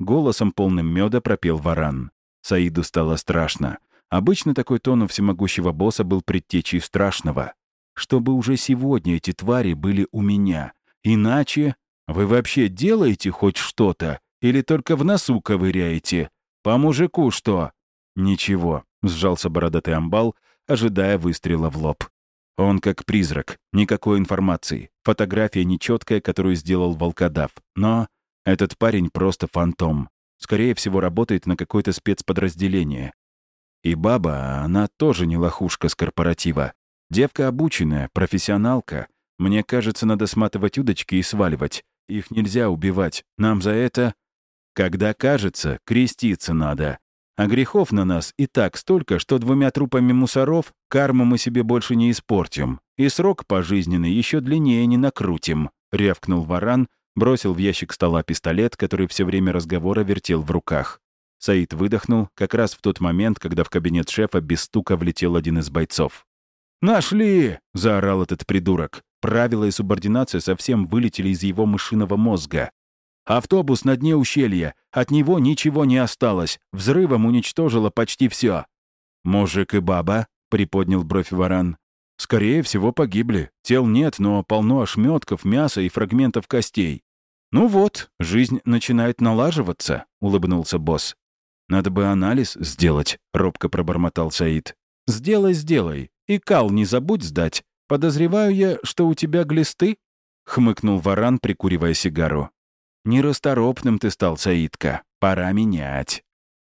голосом полным меда пропел Варан. Саиду стало страшно. Обычно такой тон у всемогущего босса был предтечей страшного. Чтобы уже сегодня эти твари были у меня. Иначе вы вообще делаете хоть что-то? Или только в носу ковыряете? По мужику что? Ничего, сжался бородатый амбал, ожидая выстрела в лоб. Он как призрак, никакой информации. Фотография нечеткая, которую сделал волкодав. Но этот парень просто фантом. Скорее всего, работает на какое-то спецподразделение. И баба, она тоже не лохушка с корпоратива. Девка обученная, профессионалка. Мне кажется, надо сматывать удочки и сваливать. Их нельзя убивать. Нам за это... Когда кажется, креститься надо. А грехов на нас и так столько, что двумя трупами мусоров карму мы себе больше не испортим. И срок пожизненный еще длиннее не накрутим», — рявкнул Варан, бросил в ящик стола пистолет, который все время разговора вертел в руках. Саид выдохнул как раз в тот момент, когда в кабинет шефа без стука влетел один из бойцов. «Нашли!» — заорал этот придурок. Правила и субординация совсем вылетели из его мышиного мозга. «Автобус на дне ущелья. От него ничего не осталось. Взрывом уничтожило почти все». «Мужик и баба?» — приподнял бровь Варан. «Скорее всего, погибли. Тел нет, но полно ошметков, мяса и фрагментов костей». «Ну вот, жизнь начинает налаживаться», — улыбнулся босс. «Надо бы анализ сделать», — робко пробормотал Саид. «Сделай, сделай. И кал не забудь сдать. Подозреваю я, что у тебя глисты?» — хмыкнул Варан, прикуривая сигару. «Нерасторопным ты стал, Саидка. Пора менять».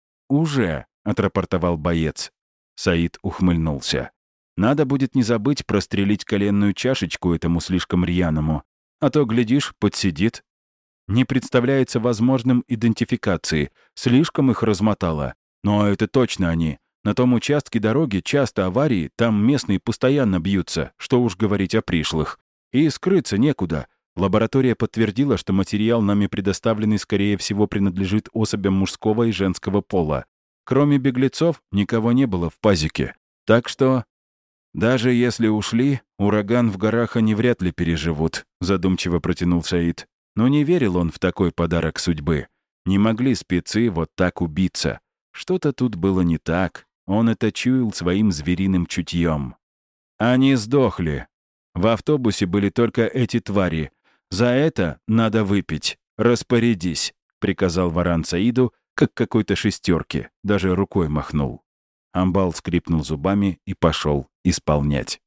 «Уже», — отрапортовал боец. Саид ухмыльнулся. «Надо будет не забыть прострелить коленную чашечку этому слишком рьяному. А то, глядишь, подсидит. Не представляется возможным идентификации. Слишком их размотало. Но это точно они. На том участке дороги часто аварии, там местные постоянно бьются, что уж говорить о пришлых. И скрыться некуда. Лаборатория подтвердила, что материал, нами предоставленный, скорее всего, принадлежит особям мужского и женского пола. Кроме беглецов, никого не было в пазике. Так что... «Даже если ушли, ураган в горах они вряд ли переживут», — задумчиво протянул Саид. Но не верил он в такой подарок судьбы. Не могли спецы вот так убиться. Что-то тут было не так. Он это чуял своим звериным чутьем. Они сдохли. В автобусе были только эти твари. За это надо выпить. Распорядись, — приказал Варан Саиду, как какой-то шестерке. Даже рукой махнул. Амбал скрипнул зубами и пошел исполнять.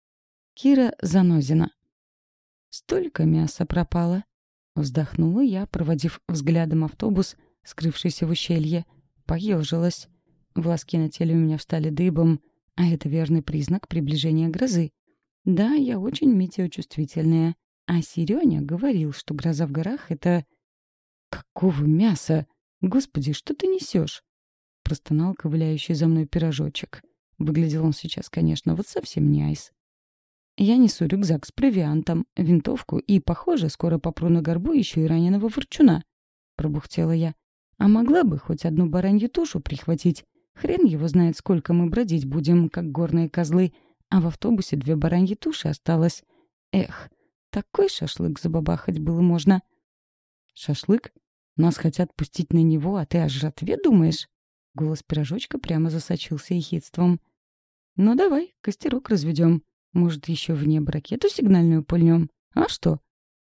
Кира Занозина. Столько мяса пропало. Вздохнула я, проводив взглядом автобус, скрывшийся в ущелье. Поежилась. Волоски на теле у меня встали дыбом, а это верный признак приближения грозы. Да, я очень метеочувствительная. А Серёня говорил, что гроза в горах — это... Какого мяса? Господи, что ты несешь? Простонал ковыляющий за мной пирожочек. Выглядел он сейчас, конечно, вот совсем не айс. Я несу рюкзак с провиантом, винтовку и, похоже, скоро попру на горбу еще и раненого ворчуна. Пробухтела я. А могла бы хоть одну баранью тушу прихватить. Хрен его знает, сколько мы бродить будем, как горные козлы. А в автобусе две бараньи туши осталось. Эх, такой шашлык забабахать было можно. Шашлык? Нас хотят пустить на него, а ты о жратве думаешь? Голос пирожочка прямо засочился ехидством. Ну давай, костерок разведем. Может, еще в небо ракету сигнальную пульнем? А что?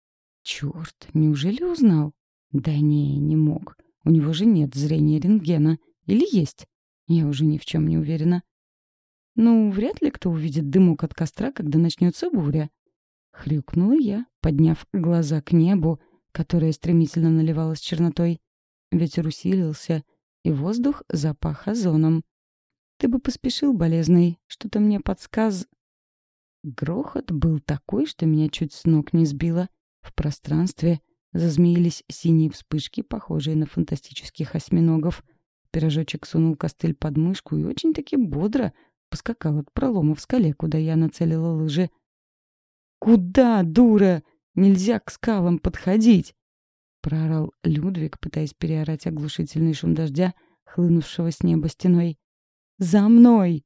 Черт, неужели узнал? Да не, не мог. У него же нет зрения рентгена. Или есть? Я уже ни в чем не уверена. Ну, вряд ли кто увидит дымок от костра, когда начнется буря. Хрюкнула я, подняв глаза к небу, которое стремительно наливалось чернотой. Ветер усилился, и воздух запах озоном. Ты бы поспешил, болезный, что-то мне подсказ... Грохот был такой, что меня чуть с ног не сбило. В пространстве зазмеились синие вспышки, похожие на фантастических осьминогов. Пирожочек сунул костыль под мышку и очень-таки бодро поскакал от пролома в скале, куда я нацелила лыжи. «Куда, дура? Нельзя к скалам подходить!» — проорал Людвиг, пытаясь переорать оглушительный шум дождя, хлынувшего с неба стеной. «За мной!»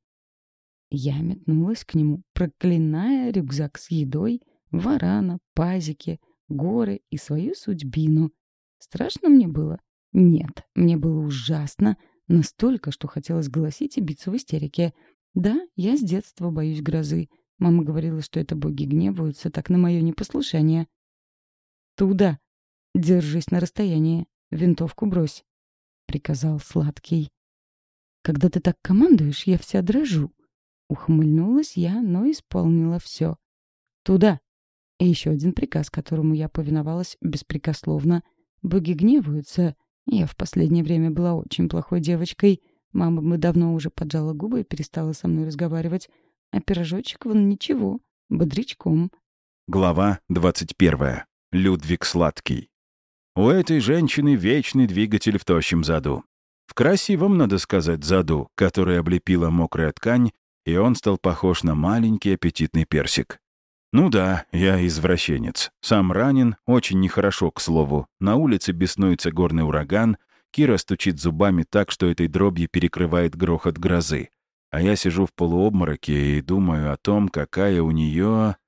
Я метнулась к нему, проклиная рюкзак с едой, варана, пазики, горы и свою судьбину. Страшно мне было. Нет, мне было ужасно, настолько, что хотелось голосить и биться в истерике. Да, я с детства боюсь грозы. Мама говорила, что это боги гневаются так на мое непослушание. «Туда! Держись на расстоянии. Винтовку брось», — приказал Сладкий. «Когда ты так командуешь, я вся дрожу». Ухмыльнулась я, но исполнила все. «Туда!» И еще один приказ, которому я повиновалась беспрекословно. Боги гневаются. Я в последнее время была очень плохой девочкой. Мама бы давно уже поджала губы и перестала со мной разговаривать. А пирожочек вон ничего, бодрячком. Глава двадцать первая. Людвиг Сладкий. У этой женщины вечный двигатель в тощем заду. В красивом, надо сказать, заду, который облепила мокрая ткань, и он стал похож на маленький аппетитный персик. Ну да, я извращенец. Сам ранен, очень нехорошо, к слову. На улице беснуется горный ураган, Кира стучит зубами так, что этой дробью перекрывает грохот грозы. А я сижу в полуобмороке и думаю о том, какая у нее...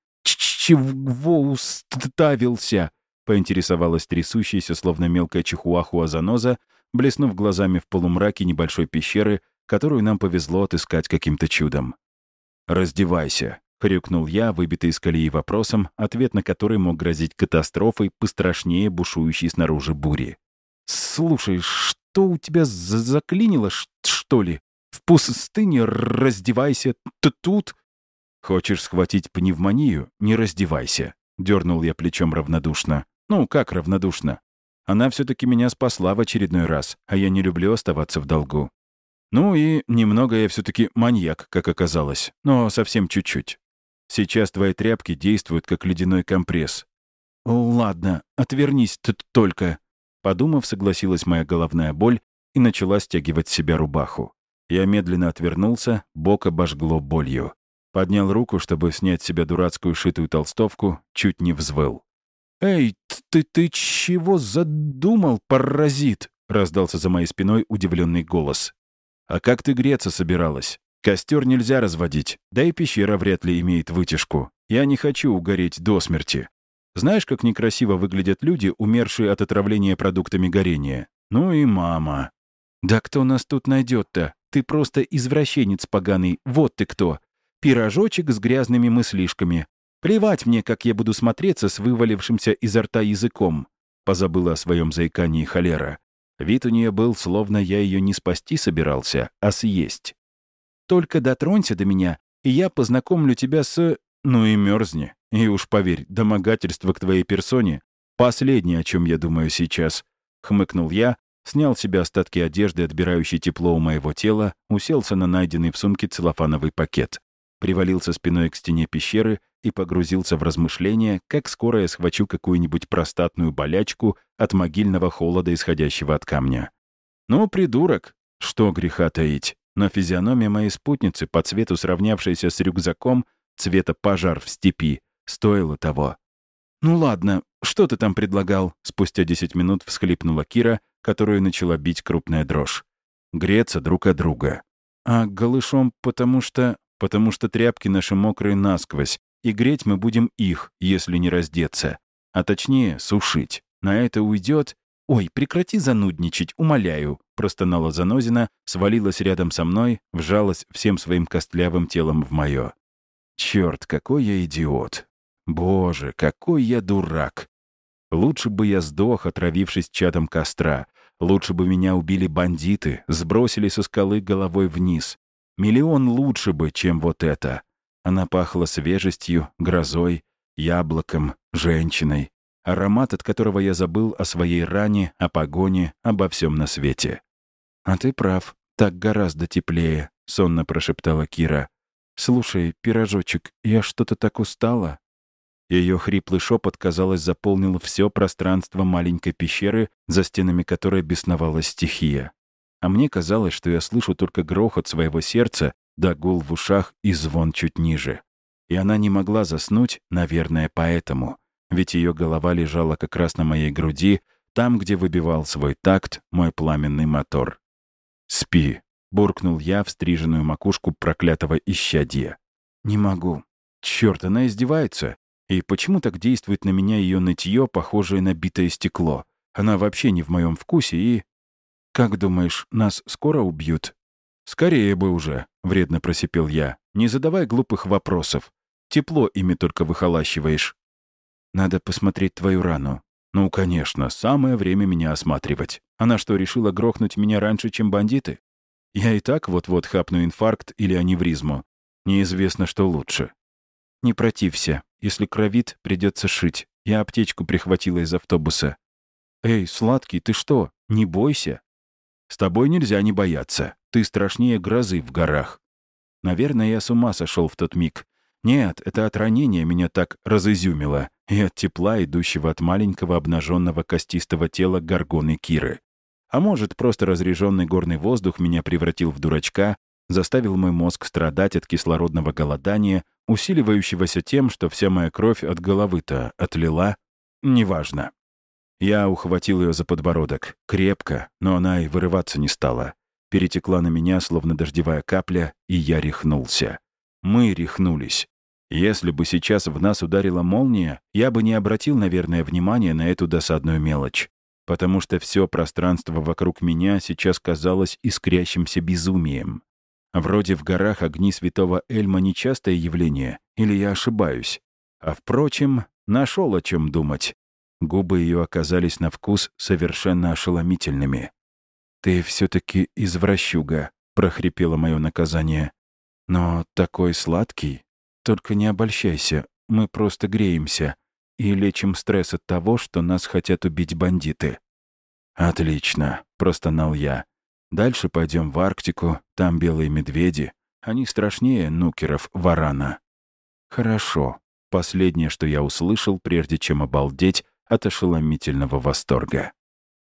«Чего уставился?» — поинтересовалась трясущаяся, словно мелкая чихуахуа-заноза, блеснув глазами в полумраке небольшой пещеры, которую нам повезло отыскать каким-то чудом. «Раздевайся», — хрюкнул я, выбитый из колеи вопросом, ответ на который мог грозить катастрофой пострашнее бушующей снаружи бури. «Слушай, что у тебя за заклинило, что ли? В пустыне раздевайся т тут?» «Хочешь схватить пневмонию? Не раздевайся», — дернул я плечом равнодушно. «Ну, как равнодушно? Она все-таки меня спасла в очередной раз, а я не люблю оставаться в долгу. Ну и немного я все-таки маньяк, как оказалось, но совсем чуть-чуть. Сейчас твои тряпки действуют, как ледяной компресс». «Ладно, отвернись ты только», — подумав, согласилась моя головная боль и начала стягивать с себя рубаху. Я медленно отвернулся, бок обожгло болью. Поднял руку, чтобы снять с себя дурацкую шитую толстовку, чуть не взвыл. «Эй, ты ты чего задумал, паразит?» — раздался за моей спиной удивленный голос. «А как ты греться собиралась? Костер нельзя разводить, да и пещера вряд ли имеет вытяжку. Я не хочу угореть до смерти. Знаешь, как некрасиво выглядят люди, умершие от отравления продуктами горения? Ну и мама». «Да кто нас тут найдет-то? Ты просто извращенец поганый, вот ты кто. Пирожочек с грязными мыслишками. Плевать мне, как я буду смотреться с вывалившимся изо рта языком», — позабыла о своем заикании холера. Вид у нее был, словно я ее не спасти собирался, а съесть. «Только дотронься до меня, и я познакомлю тебя с...» «Ну и мерзни. И уж поверь, домогательство к твоей персоне — последнее, о чем я думаю сейчас», — хмыкнул я, снял с себя остатки одежды, отбирающей тепло у моего тела, уселся на найденный в сумке целлофановый пакет, привалился спиной к стене пещеры и погрузился в размышления, как скоро я схвачу какую-нибудь простатную болячку от могильного холода, исходящего от камня. Ну, придурок, что греха таить, но физиономия моей спутницы, по цвету сравнявшаяся с рюкзаком, цвета пожар в степи, стоила того. «Ну ладно, что ты там предлагал?» Спустя десять минут всхлипнула Кира, которую начала бить крупная дрожь. «Греться друг от друга. А голышом потому что... Потому что тряпки наши мокрые насквозь, и греть мы будем их, если не раздеться. А точнее, сушить. На это уйдет... «Ой, прекрати занудничать, умоляю», — простонала Занозина, свалилась рядом со мной, вжалась всем своим костлявым телом в мое. Черт, какой я идиот. Боже, какой я дурак. Лучше бы я сдох, отравившись чадом костра. Лучше бы меня убили бандиты, сбросили со скалы головой вниз. Миллион лучше бы, чем вот это. Она пахла свежестью, грозой, яблоком, женщиной. Аромат, от которого я забыл о своей ране, о погоне, обо всем на свете. «А ты прав, так гораздо теплее», — сонно прошептала Кира. «Слушай, пирожочек, я что-то так устала». Ее хриплый шепот, казалось, заполнил все пространство маленькой пещеры, за стенами которой бесновалась стихия. А мне казалось, что я слышу только грохот своего сердца, да гул в ушах и звон чуть ниже. И она не могла заснуть, наверное, поэтому. Ведь ее голова лежала как раз на моей груди, там, где выбивал свой такт мой пламенный мотор. «Спи», — буркнул я в стриженную макушку проклятого исчадья. «Не могу. Черт, она издевается. И почему так действует на меня ее нытье, похожее на битое стекло? Она вообще не в моем вкусе и... «Как думаешь, нас скоро убьют?» «Скорее бы уже», — вредно просипел я. «Не задавай глупых вопросов. Тепло ими только выхолащиваешь». «Надо посмотреть твою рану». «Ну, конечно, самое время меня осматривать. Она что, решила грохнуть меня раньше, чем бандиты? Я и так вот-вот хапну инфаркт или аневризму. Неизвестно, что лучше». «Не протився. Если кровит, придется шить. Я аптечку прихватила из автобуса». «Эй, сладкий, ты что? Не бойся». «С тобой нельзя не бояться. Ты страшнее грозы в горах». Наверное, я с ума сошел в тот миг. Нет, это от ранения меня так разизюмило, и от тепла, идущего от маленького обнаженного костистого тела горгоны Киры. А может, просто разряженный горный воздух меня превратил в дурачка, заставил мой мозг страдать от кислородного голодания, усиливающегося тем, что вся моя кровь от головы-то отлила? Неважно. Я ухватил ее за подбородок. Крепко, но она и вырываться не стала. Перетекла на меня, словно дождевая капля, и я рехнулся. Мы рехнулись. Если бы сейчас в нас ударила молния, я бы не обратил, наверное, внимания на эту досадную мелочь. Потому что все пространство вокруг меня сейчас казалось искрящимся безумием. Вроде в горах огни святого Эльма нечастое явление, или я ошибаюсь? А впрочем, нашел о чем думать. Губы ее оказались на вкус совершенно ошеломительными. «Ты все-таки извращуга», — прохрипело мое наказание. «Но такой сладкий. Только не обольщайся, мы просто греемся и лечим стресс от того, что нас хотят убить бандиты». «Отлично», — простонал я. «Дальше пойдем в Арктику, там белые медведи. Они страшнее нукеров варана». «Хорошо», — последнее, что я услышал, прежде чем обалдеть от ошеломительного восторга.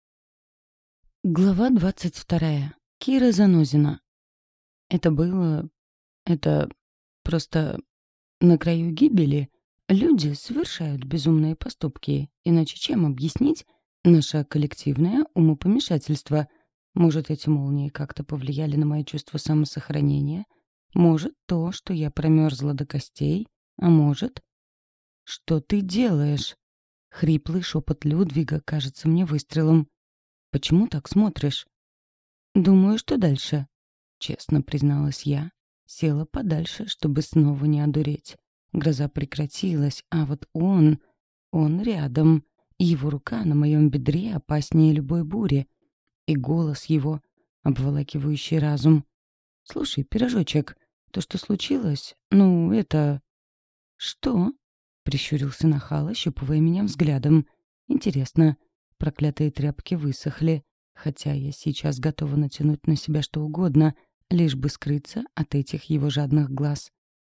Глава двадцать вторая. Кира Занозина. Это было... Это... Просто... На краю гибели люди совершают безумные поступки. Иначе чем объяснить наше коллективное умопомешательство? Может, эти молнии как-то повлияли на мое чувство самосохранения? Может, то, что я промерзла до костей? А может... «Что ты делаешь?» Хриплый шепот Людвига кажется мне выстрелом. «Почему так смотришь?» «Думаю, что дальше», — честно призналась я. Села подальше, чтобы снова не одуреть. Гроза прекратилась, а вот он... Он рядом. И его рука на моем бедре опаснее любой бури. И голос его, обволакивающий разум. «Слушай, пирожочек, то, что случилось, ну, это...» «Что?» — прищурился нахал, ощупывая меня взглядом. «Интересно, проклятые тряпки высохли, хотя я сейчас готова натянуть на себя что угодно, лишь бы скрыться от этих его жадных глаз».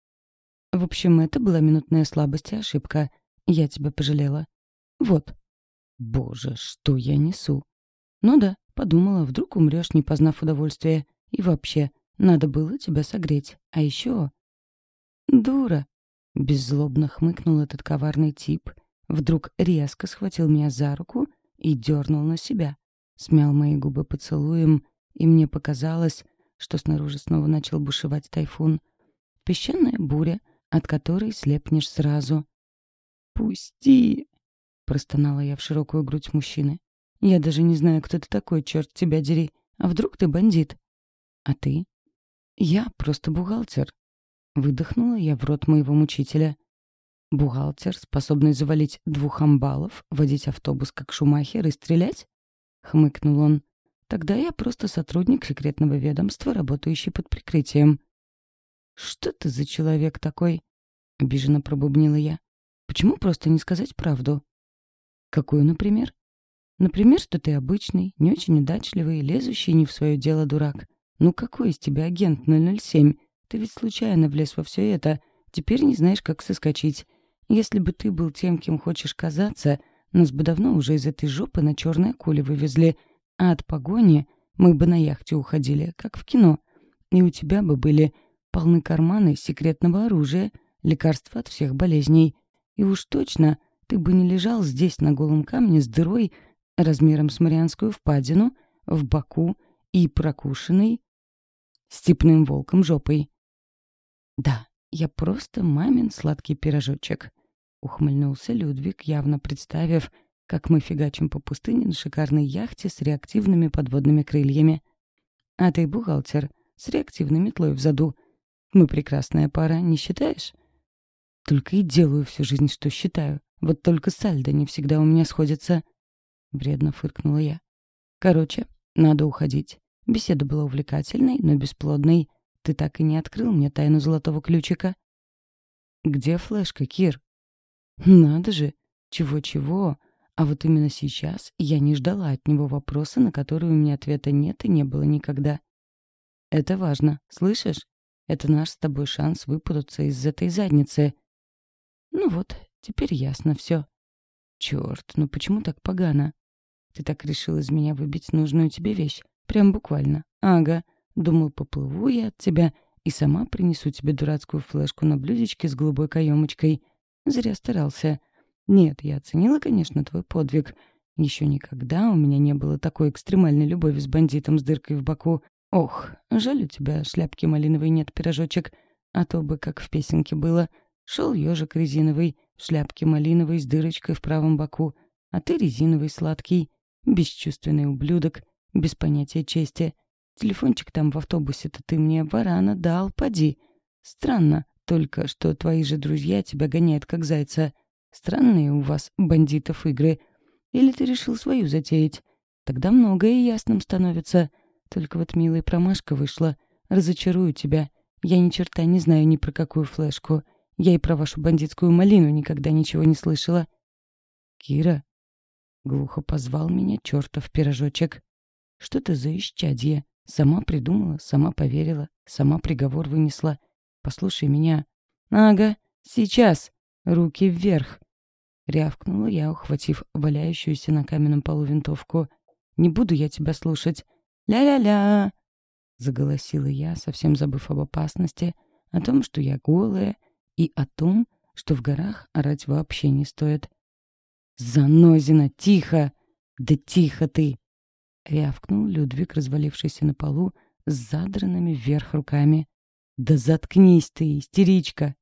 «В общем, это была минутная слабость и ошибка. Я тебя пожалела. Вот». «Боже, что я несу?» «Ну да, подумала, вдруг умрешь, не познав удовольствия. И вообще, надо было тебя согреть. А еще...» «Дура!» — беззлобно хмыкнул этот коварный тип. Вдруг резко схватил меня за руку и дернул на себя. Смял мои губы поцелуем, и мне показалось, что снаружи снова начал бушевать тайфун. Песчаная буря, от которой слепнешь сразу. «Пусти!» — простонала я в широкую грудь мужчины. «Я даже не знаю, кто ты такой, черт тебя дери. А вдруг ты бандит?» «А ты?» «Я просто бухгалтер». Выдохнула я в рот моего мучителя. «Бухгалтер, способный завалить двух амбалов, водить автобус как Шумахер и стрелять?» — хмыкнул он. «Тогда я просто сотрудник секретного ведомства, работающий под прикрытием». «Что ты за человек такой?» — обиженно пробубнила я. «Почему просто не сказать правду?» «Какую, например?» «Например, что ты обычный, не очень удачливый, лезущий не в свое дело дурак. Ну какой из тебя агент ноль ноль семь? Ты ведь случайно влез во все это, теперь не знаешь, как соскочить. Если бы ты был тем, кем хочешь казаться, нас бы давно уже из этой жопы на черной акуле вывезли, а от погони мы бы на яхте уходили, как в кино. И у тебя бы были полны карманы секретного оружия, лекарства от всех болезней. И уж точно ты бы не лежал здесь на голом камне с дырой размером с Марианскую впадину в боку и прокушенной степным волком жопой». «Да, я просто мамин сладкий пирожочек», — ухмыльнулся Людвиг, явно представив, как мы фигачим по пустыне на шикарной яхте с реактивными подводными крыльями. А ты бухгалтер с реактивной метлой в заду. Мы прекрасная пара, не считаешь? Только и делаю всю жизнь, что считаю. Вот только сальдо не всегда у меня сходится. Вредно фыркнула я. Короче, надо уходить. Беседа была увлекательной, но бесплодной. Ты так и не открыл мне тайну золотого ключика. Где флешка, Кир? Надо же, чего-чего. А вот именно сейчас я не ждала от него вопроса, на который у меня ответа нет и не было никогда. Это важно, слышишь? Это наш с тобой шанс выпутаться из этой задницы. Ну вот, теперь ясно все. Черт, ну почему так погано? Ты так решил из меня выбить нужную тебе вещь. Прям буквально. Ага. Думал, поплыву я от тебя и сама принесу тебе дурацкую флешку на блюдечке с голубой каемочкой. Зря старался. Нет, я оценила, конечно, твой подвиг. Еще никогда у меня не было такой экстремальной любови с бандитом с дыркой в боку. Ох, жаль, у тебя шляпки малиновой нет, пирожочек. А то бы, как в песенке было, шел ежик резиновый, в шляпке малиновой с дырочкой в правом боку, а ты резиновый сладкий, бесчувственный ублюдок, без понятия чести. Телефончик там в автобусе-то ты мне, варана, дал, поди. Странно только, что твои же друзья тебя гоняют как зайца. Странные у вас, бандитов, игры. Или ты решил свою затеять? Тогда многое ясным становится. Только вот милая промашка вышла. Разочарую тебя. Я ни черта не знаю ни про какую флешку. Я и про вашу бандитскую малину никогда ничего не слышала. Кира, глухо позвал меня чертов пирожочек. Что ты за исчадье? Сама придумала, сама поверила, сама приговор вынесла. Послушай меня. Ага, сейчас. Руки вверх. Рявкнула я, ухватив валяющуюся на каменном полу винтовку. «Не буду я тебя слушать. Ля-ля-ля!» Заголосила я, совсем забыв об опасности, о том, что я голая, и о том, что в горах орать вообще не стоит. «Занозина, тихо! Да тихо ты!» Рявкнул Людвиг, развалившийся на полу, с задранными вверх руками. «Да заткнись ты, истеричка!»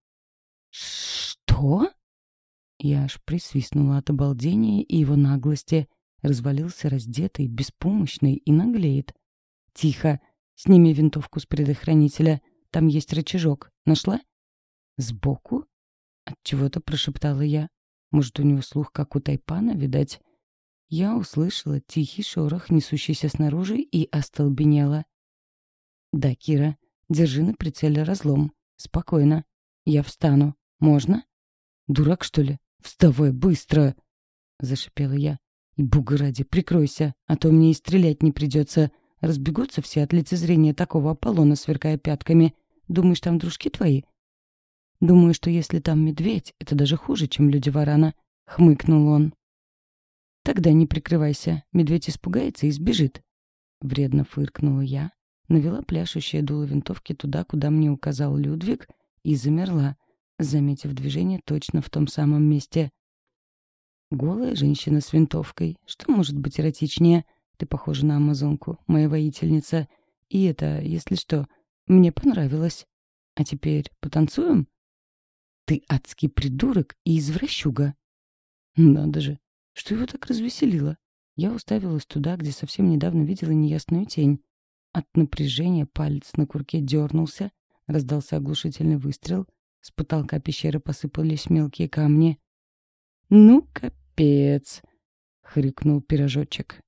«Что?» Я аж присвистнула от обалдения и его наглости. Развалился раздетый, беспомощный и наглеет. «Тихо! Сними винтовку с предохранителя. Там есть рычажок. Нашла?» «Сбоку?» Отчего-то прошептала я. Может, у него слух, как у тайпана, видать? Я услышала тихий шорох, несущийся снаружи, и остолбенела. «Да, Кира, держи на прицеле разлом. Спокойно. Я встану. Можно?» «Дурак, что ли? Вставай быстро!» — зашипела я. «И бога ради, прикройся, а то мне и стрелять не придется. Разбегутся все от лицезрения такого Аполлона, сверкая пятками. Думаешь, там дружки твои?» «Думаю, что если там медведь, это даже хуже, чем люди варана», — хмыкнул он. «Тогда не прикрывайся, медведь испугается и сбежит». Вредно фыркнула я, навела пляшущее дуло винтовки туда, куда мне указал Людвиг, и замерла, заметив движение точно в том самом месте. Голая женщина с винтовкой. Что может быть эротичнее? Ты похожа на амазонку, моя воительница. И это, если что, мне понравилось. А теперь потанцуем? Ты адский придурок и извращуга. Надо же, что его так развеселило. Я уставилась туда, где совсем недавно видела неясную тень. От напряжения палец на курке дернулся, раздался оглушительный выстрел, с потолка пещеры посыпались мелкие камни. «Ну, капец!» — хрюкнул пирожочек.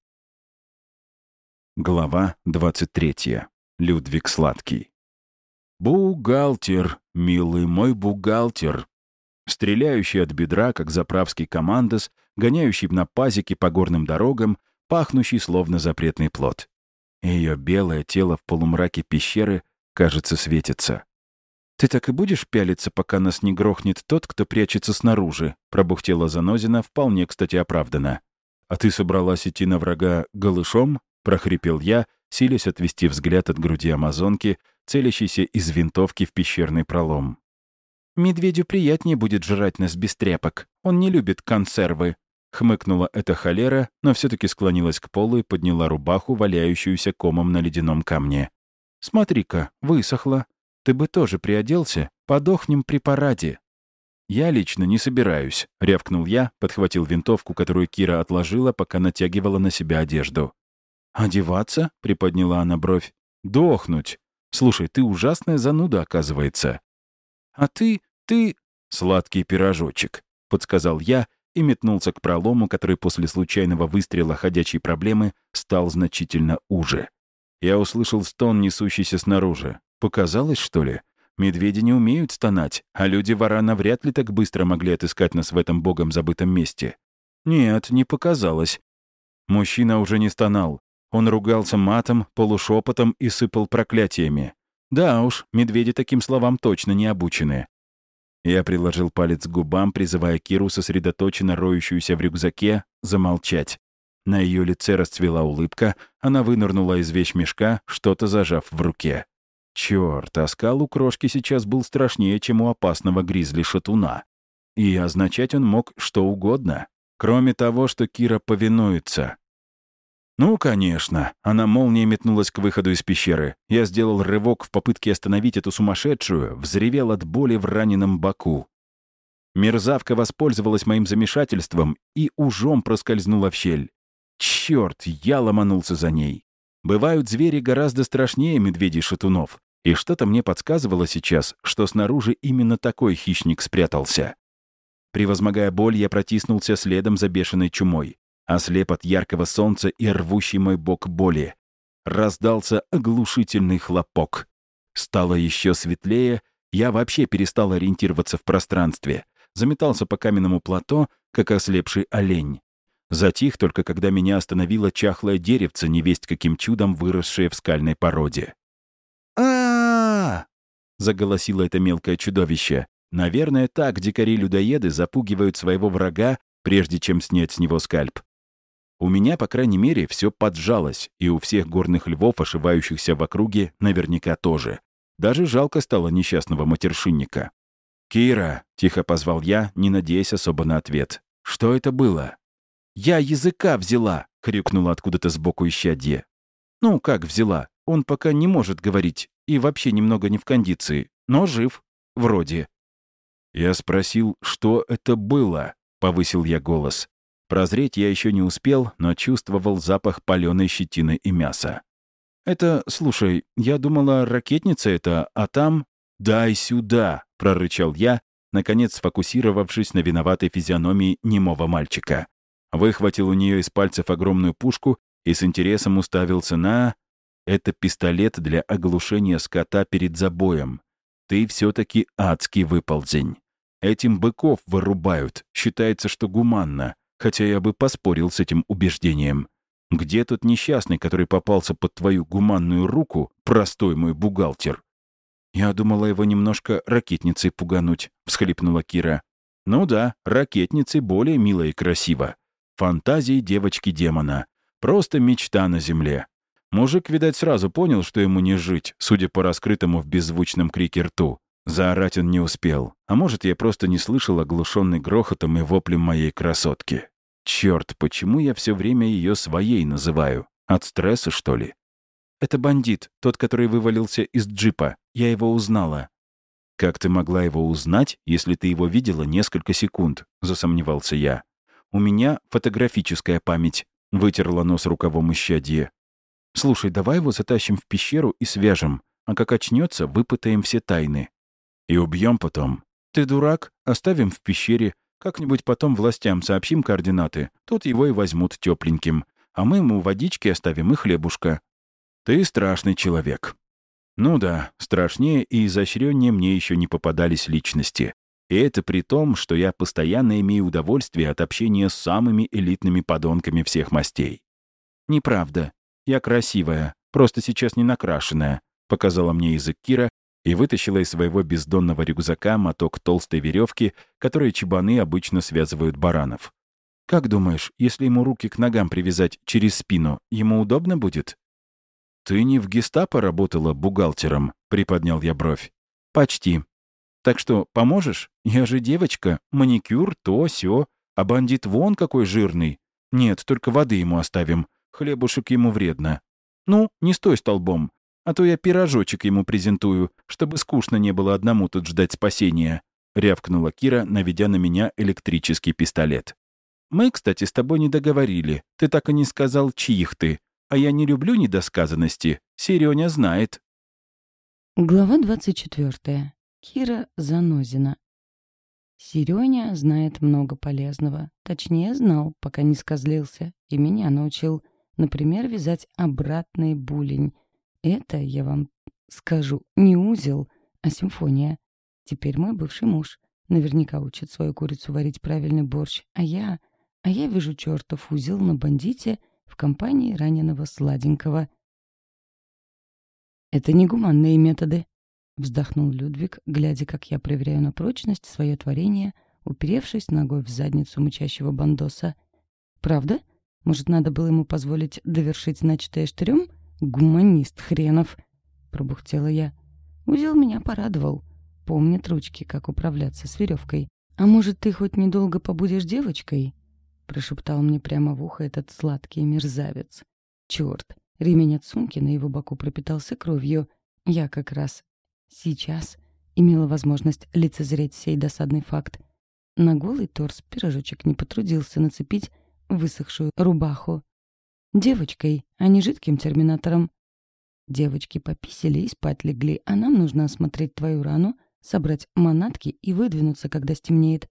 Глава двадцать третья. Людвиг Сладкий. «Бухгалтер, милый мой бухгалтер!» Стреляющий от бедра, как заправский командос, гоняющий на пазике по горным дорогам, пахнущий словно запретный плод. Ее белое тело в полумраке пещеры, кажется, светится. «Ты так и будешь пялиться, пока нас не грохнет тот, кто прячется снаружи?» — пробухтела Занозина, вполне, кстати, оправданно. «А ты собралась идти на врага голышом?» — прохрипел я, силясь отвести взгляд от груди амазонки, целящейся из винтовки в пещерный пролом. «Медведю приятнее будет жрать нас без тряпок. Он не любит консервы», — хмыкнула эта холера, но все-таки склонилась к полу и подняла рубаху, валяющуюся комом на ледяном камне. «Смотри-ка, высохла. Ты бы тоже приоделся, подохнем при параде». «Я лично не собираюсь», — рявкнул я, подхватил винтовку, которую Кира отложила, пока натягивала на себя одежду. «Одеваться?» — приподняла она бровь. «Дохнуть! Слушай, ты ужасная зануда, оказывается». «А ты... ты...» «Сладкий пирожочек», — подсказал я и метнулся к пролому, который после случайного выстрела ходячей проблемы стал значительно уже. Я услышал стон, несущийся снаружи. Показалось, что ли? Медведи не умеют стонать, а люди-варана вряд ли так быстро могли отыскать нас в этом богом забытом месте. Нет, не показалось. Мужчина уже не стонал. Он ругался матом, полушепотом и сыпал проклятиями. Да уж, медведи таким словам точно не обучены. Я приложил палец к губам, призывая Киру, сосредоточенно роющуюся в рюкзаке, замолчать. На ее лице расцвела улыбка, она вынырнула из вещмешка, что-то зажав в руке. Черт, оскал у крошки сейчас был страшнее, чем у опасного гризли-шатуна. И означать он мог что угодно, кроме того, что Кира повинуется. Ну, конечно. Она молнией метнулась к выходу из пещеры. Я сделал рывок в попытке остановить эту сумасшедшую, взревел от боли в раненом боку. Мерзавка воспользовалась моим замешательством и ужом проскользнула в щель. Черт, я ломанулся за ней. Бывают звери гораздо страшнее медведей-шатунов, и что-то мне подсказывало сейчас, что снаружи именно такой хищник спрятался. Превозмогая боль, я протиснулся следом за бешеной чумой, ослеп от яркого солнца и рвущий мой бок боли. Раздался оглушительный хлопок. Стало еще светлее, я вообще перестал ориентироваться в пространстве, заметался по каменному плато, как ослепший олень. Затих только, когда меня остановило чахлое деревце, невесть каким чудом выросшее в скальной породе. а заголосило это мелкое чудовище. Наверное, так дикари-людоеды запугивают своего врага, прежде чем снять с него скальп. У меня, по крайней мере, все поджалось, и у всех горных львов, ошивающихся в округе, наверняка тоже. Даже жалко стало несчастного матершинника. «Кира!» — тихо позвал я, не надеясь особо на ответ. «Что это было?» «Я языка взяла!» — крикнула откуда-то сбоку исчадье. «Ну, как взяла? Он пока не может говорить и вообще немного не в кондиции, но жив. Вроде». Я спросил, что это было, — повысил я голос. Прозреть я еще не успел, но чувствовал запах паленой щетины и мяса. «Это, слушай, я думала, ракетница это, а там...» «Дай сюда!» — прорычал я, наконец сфокусировавшись на виноватой физиономии немого мальчика. Выхватил у нее из пальцев огромную пушку и с интересом уставился на... Это пистолет для оглушения скота перед забоем. Ты все-таки адский выползень. Этим быков вырубают, считается, что гуманно, хотя я бы поспорил с этим убеждением. Где тот несчастный, который попался под твою гуманную руку, простой мой бухгалтер? Я думала его немножко ракетницей пугануть, всхлипнула Кира. Ну да, ракетницей более мило и красиво. Фантазии девочки-демона. Просто мечта на земле. Мужик, видать, сразу понял, что ему не жить, судя по раскрытому в беззвучном крике рту. Заорать он не успел. А может, я просто не слышал оглушенный грохотом и воплем моей красотки. Черт, почему я все время ее своей называю? От стресса, что ли? Это бандит, тот, который вывалился из джипа. Я его узнала. Как ты могла его узнать, если ты его видела несколько секунд? Засомневался я. У меня фотографическая память. Вытерла нос рукавом исчадье. Слушай, давай его затащим в пещеру и свяжем, а как очнется, выпытаем все тайны. И убьем потом. Ты дурак? Оставим в пещере. Как-нибудь потом властям сообщим координаты. Тут его и возьмут тепленьким. А мы ему водички оставим и хлебушка. Ты страшный человек. Ну да, страшнее и изощреннее мне еще не попадались личности. И это при том, что я постоянно имею удовольствие от общения с самыми элитными подонками всех мастей. Неправда. Я красивая, просто сейчас не накрашенная, показала мне язык Кира и вытащила из своего бездонного рюкзака моток толстой веревки, которой чабаны обычно связывают баранов. Как думаешь, если ему руки к ногам привязать через спину, ему удобно будет? Ты не в гестапо работала бухгалтером, приподнял я бровь. Почти. Так что, поможешь? Я же девочка, маникюр, то, сё, а бандит вон какой жирный. Нет, только воды ему оставим, хлебушек ему вредно. Ну, не стой столбом, а то я пирожочек ему презентую, чтобы скучно не было одному тут ждать спасения. — рявкнула Кира, наведя на меня электрический пистолет. «Мы, кстати, с тобой не договорили. Ты так и не сказал, чьих ты. А я не люблю недосказанности. Серёня знает». Глава двадцать четвёртая. Кира Занозина. Серёня знает много полезного. Точнее, знал, пока не скозлился. И меня научил, например, вязать обратный булень. Это, я вам скажу, не узел, а симфония. Теперь мой бывший муж наверняка учит свою курицу варить правильный борщ. А я... А я вяжу чертов узел на бандите в компании раненого сладенького. «Это негуманные методы», — вздохнул Людвиг, глядя, как я проверяю на прочность свое творение, уперевшись ногой в задницу мычащего бандоса. «Правда? Может, надо было ему позволить довершить начатое штырем? Гуманист хренов!» — пробухтела я. Узел меня порадовал. Помнит ручки, как управляться с веревкой. «А может, ты хоть недолго побудешь девочкой?» — прошептал мне прямо в ухо этот сладкий мерзавец. «Черт!» Ремень от сумки на его боку пропитался кровью. Я как раз сейчас имела возможность лицезреть сей досадный факт. На голый торс пирожочек не потрудился нацепить высохшую рубаху. Девочкой, а не жидким терминатором. Девочки пописали и спать легли, а нам нужно осмотреть твою рану, собрать манатки и выдвинуться, когда стемнеет.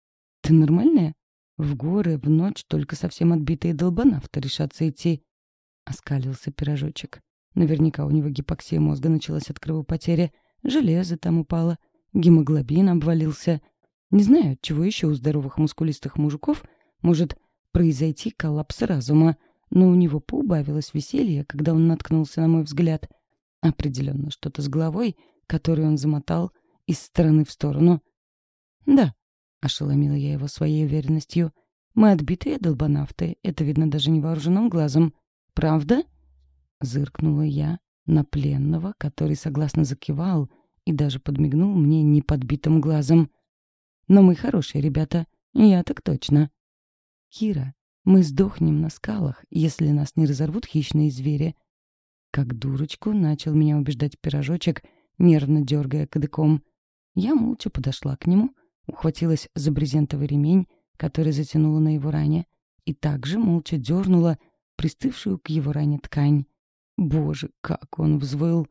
Ты нормальная? В горы в ночь только совсем отбитые долбанавты решатся идти. Оскалился пирожочек. Наверняка у него гипоксия мозга началась от кровопотери. Железо там упало. Гемоглобин обвалился. Не знаю, от чего еще у здоровых мускулистых мужиков может произойти коллапс разума. Но у него поубавилось веселье, когда он наткнулся на мой взгляд. Определенно что-то с головой, которую он замотал из стороны в сторону. «Да», — ошеломила я его своей уверенностью, — «мы отбитые долбанавты. Это видно даже невооруженным глазом. «Правда?» — зыркнула я на пленного, который согласно закивал и даже подмигнул мне неподбитым глазом. «Но мы хорошие ребята, я так точно». «Кира, мы сдохнем на скалах, если нас не разорвут хищные звери». Как дурочку начал меня убеждать пирожочек, нервно дергая кадыком. Я молча подошла к нему, ухватилась за брезентовый ремень, который затянула на его ране, и также молча дернула пристывшую к его ране ткань. Боже, как он взвыл!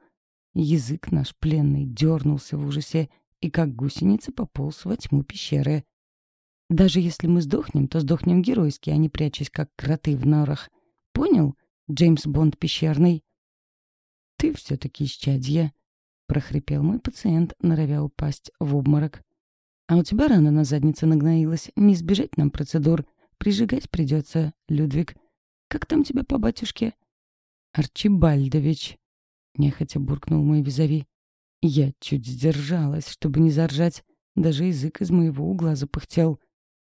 Язык наш пленный дернулся в ужасе и как гусеница пополз во тьму пещеры. Даже если мы сдохнем, то сдохнем геройски, а не прячась, как кроты в норах. Понял, Джеймс Бонд пещерный? «Ты все-таки исчадье», — прохрипел мой пациент, норовя упасть в обморок. «А у тебя рана на заднице нагноилась. Не избежать нам процедур. Прижигать придется, Людвиг. Как там тебя по батюшке?» «Арчибальдович», — нехотя буркнул мой визави. Я чуть сдержалась, чтобы не заржать. Даже язык из моего угла запыхтел.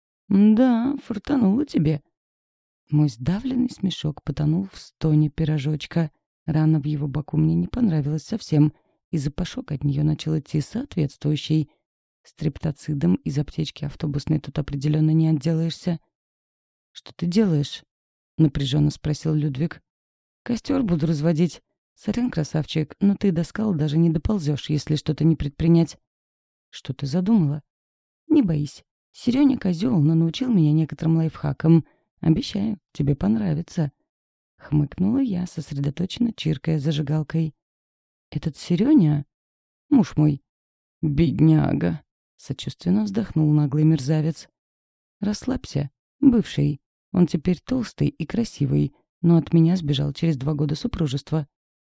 «Да, фартануло тебе». Мой сдавленный смешок потонул в стоне пирожочка. Рана в его боку мне не понравилась совсем, и запашок от нее начал идти соответствующий. Стрептоцидом из аптечки автобусной тут определенно не отделаешься. «Что ты делаешь?» — напряженно спросил Людвиг. «Костер буду разводить. Сорян, красавчик, но ты до скал даже не доползешь, если что-то не предпринять». «Что ты задумала?» «Не боись. Серёня козёл, но научил меня некоторым лайфхакам. Обещаю, тебе понравится». Хмыкнула я, сосредоточенно чиркая зажигалкой. «Этот Серёня? Муж мой». «Бедняга», — сочувственно вздохнул наглый мерзавец. «Расслабься, бывший. Он теперь толстый и красивый, но от меня сбежал через два года супружества».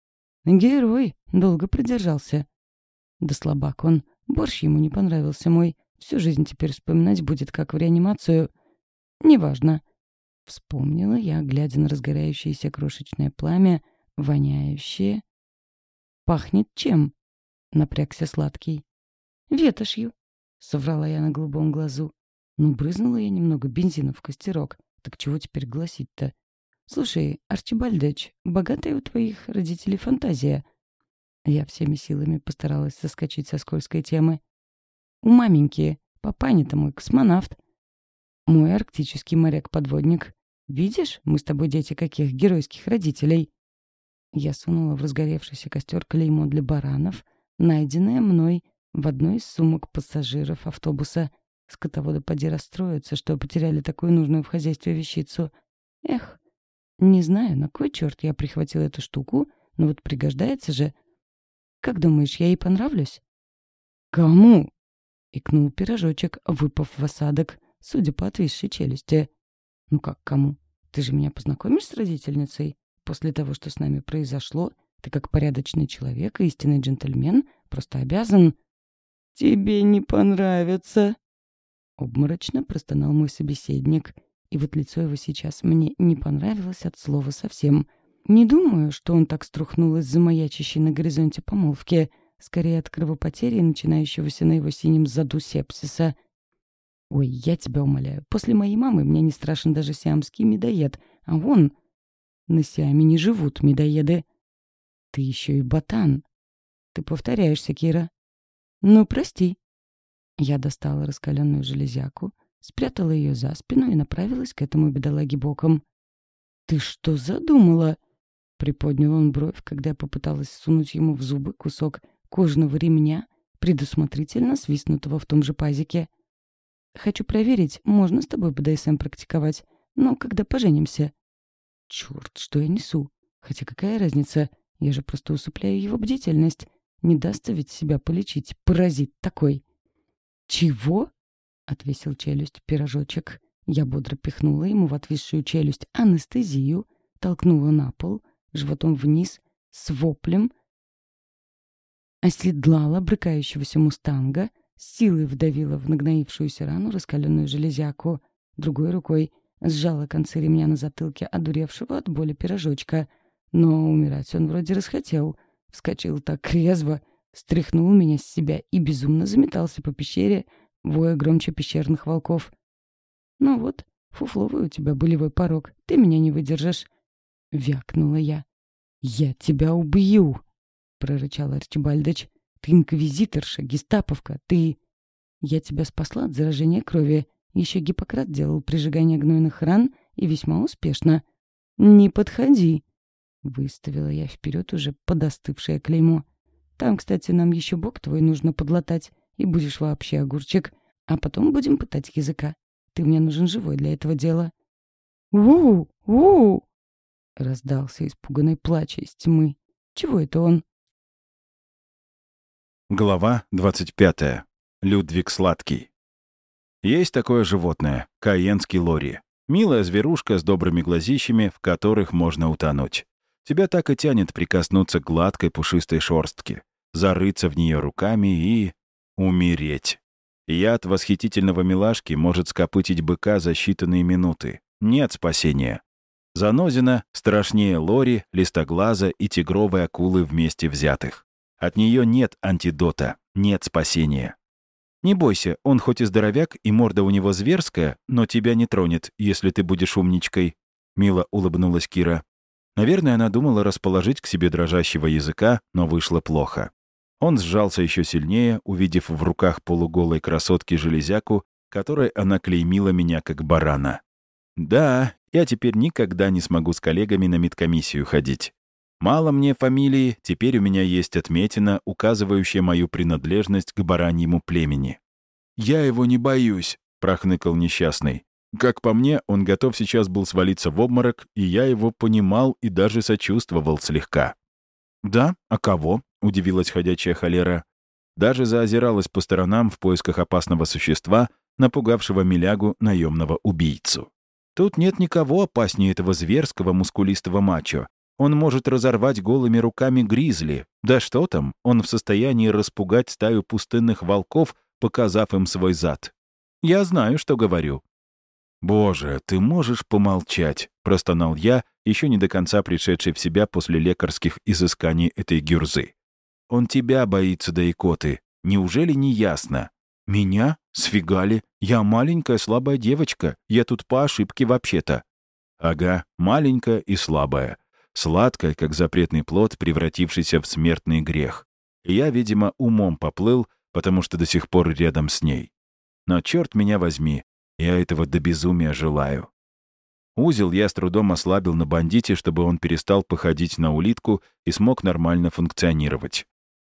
«Герой, долго продержался». «Да слабак он. Борщ ему не понравился мой. Всю жизнь теперь вспоминать будет, как в реанимацию. Неважно». Вспомнила я, глядя на разгорающееся крошечное пламя, воняющее. «Пахнет чем?» — напрягся сладкий. «Ветошью», — соврала я на голубом глазу. Ну, брызнула я немного бензина в костерок. Так чего теперь гласить-то? «Слушай, Арчибальдыч, богатая у твоих родителей фантазия». Я всеми силами постаралась соскочить со скользкой темы. «У маменьки, папаня-то мой космонавт. Мой арктический моряк-подводник. Видишь, мы с тобой дети каких геройских родителей». Я сунула в разгоревшийся костер клеймо для баранов, найденное мной в одной из сумок пассажиров автобуса. Скотоводы поди расстроятся, что потеряли такую нужную в хозяйстве вещицу. Эх, не знаю, на кой черт я прихватила эту штуку, но вот пригождается же. Как думаешь, я ей понравлюсь? «Кому?» — икнул пирожочек, выпав в осадок, судя по отвисшей челюсти. «Ну как кому? Ты же меня познакомишь с родительницей? После того, что с нами произошло, ты как порядочный человек и истинный джентльмен просто обязан...» «Тебе не понравится!» Обморочно простонал мой собеседник, и вот лицо его сейчас мне не понравилось от слова совсем. Не думаю, что он так струхнул из-за маячащей на горизонте помолвки, скорее от кровопотери, начинающегося на его синем заду сепсиса. «Ой, я тебя умоляю, после моей мамы мне не страшен даже сиамский медоед, а вон, на Сиаме не живут медоеды. Ты еще и ботан. Ты повторяешься, Кира. Ну, прости». Я достала раскаленную железяку, спрятала ее за спину и направилась к этому бедолаге боком. «Ты что задумала?» — приподнял он бровь, когда я попыталась сунуть ему в зубы кусок кожаного ремня, предусмотрительно свистнутого в том же пазике. «Хочу проверить, можно с тобой бэ дэ эс эм практиковать, но когда поженимся». «Черт, что я несу? Хотя какая разница? Я же просто усыпляю его бдительность. Не дастся ведь себя полечить, паразит такой». «Чего?» — отвесил челюсть пирожочек. Я бодро пихнула ему в отвисшую челюсть анестезию, толкнула на пол, животом вниз, с воплем, оседлала брыкающегося мустанга, с силой вдавила в нагноившуюся рану раскаленную железяку, другой рукой сжала концы ремня на затылке одуревшего от боли пирожочка. Но умирать он вроде расхотел. Вскочил так резво, стряхнул меня с себя и безумно заметался по пещере, воя громче пещерных волков. «Ну вот, фуфловый у тебя болевой порог, ты меня не выдержишь», — вякнула я. «Я тебя убью!» — прорычал Арчибальдыч. «Ты инквизиторша, гестаповка, ты...» «Я тебя спасла от заражения крови. Еще Гиппократ делал прижигание гнойных ран и весьма успешно». «Не подходи!» — выставила я вперед уже подостывшее клеймо. «Там, кстати, нам еще бок твой нужно подлатать, и будешь вообще огурчик. А потом будем пытать языка. Ты мне нужен живой для этого дела». «У-у! У-у!» — раздался испуганный плач из тьмы. «Чего это он?» Глава двадцать пятая. Людвиг Сладкий. Есть такое животное — каенский лори. Милая зверушка с добрыми глазищами, в которых можно утонуть. Тебя так и тянет прикоснуться к гладкой пушистой шорстке, зарыться в нее руками и... умереть. Яд восхитительного милашки может скопытить быка за считанные минуты. Нет спасения. Занозина страшнее лори, листоглаза и тигровой акулы вместе взятых. От нее нет антидота, нет спасения. Не бойся, он хоть и здоровяк, и морда у него зверская, но тебя не тронет, если ты будешь умничкой. Мило улыбнулась Кира. Наверное, она думала расположить к себе дрожащего языка, но вышло плохо. Он сжался еще сильнее, увидев в руках полуголой красотки железяку, которой она клеймила меня как барана. Да, я теперь никогда не смогу с коллегами на медкомиссию ходить. Мало мне фамилии, теперь у меня есть отметина, указывающая мою принадлежность к бараньему племени. «Я его не боюсь», — прохныкал несчастный. Как по мне, он готов сейчас был свалиться в обморок, и я его понимал и даже сочувствовал слегка. «Да? А кого?» — удивилась ходячая холера. Даже заозиралась по сторонам в поисках опасного существа, напугавшего милягу наемного убийцу. Тут нет никого опаснее этого зверского мускулистого мачо. Он может разорвать голыми руками гризли. Да что там, он в состоянии распугать стаю пустынных волков, показав им свой зад. Я знаю, что говорю. «Боже, ты можешь помолчать?» — простонал я, еще не до конца пришедший в себя после лекарских изысканий этой гюрзы. «Он тебя боится, да икоты. Неужели не ясно? Меня? Сфигали? Я маленькая слабая девочка. Я тут по ошибке вообще-то». «Ага, маленькая и слабая. Сладкая, как запретный плод, превратившийся в смертный грех. И я, видимо, умом поплыл, потому что до сих пор рядом с ней. Но черт меня возьми, я этого до безумия желаю». Узел я с трудом ослабил на бандите, чтобы он перестал походить на улитку и смог нормально функционировать.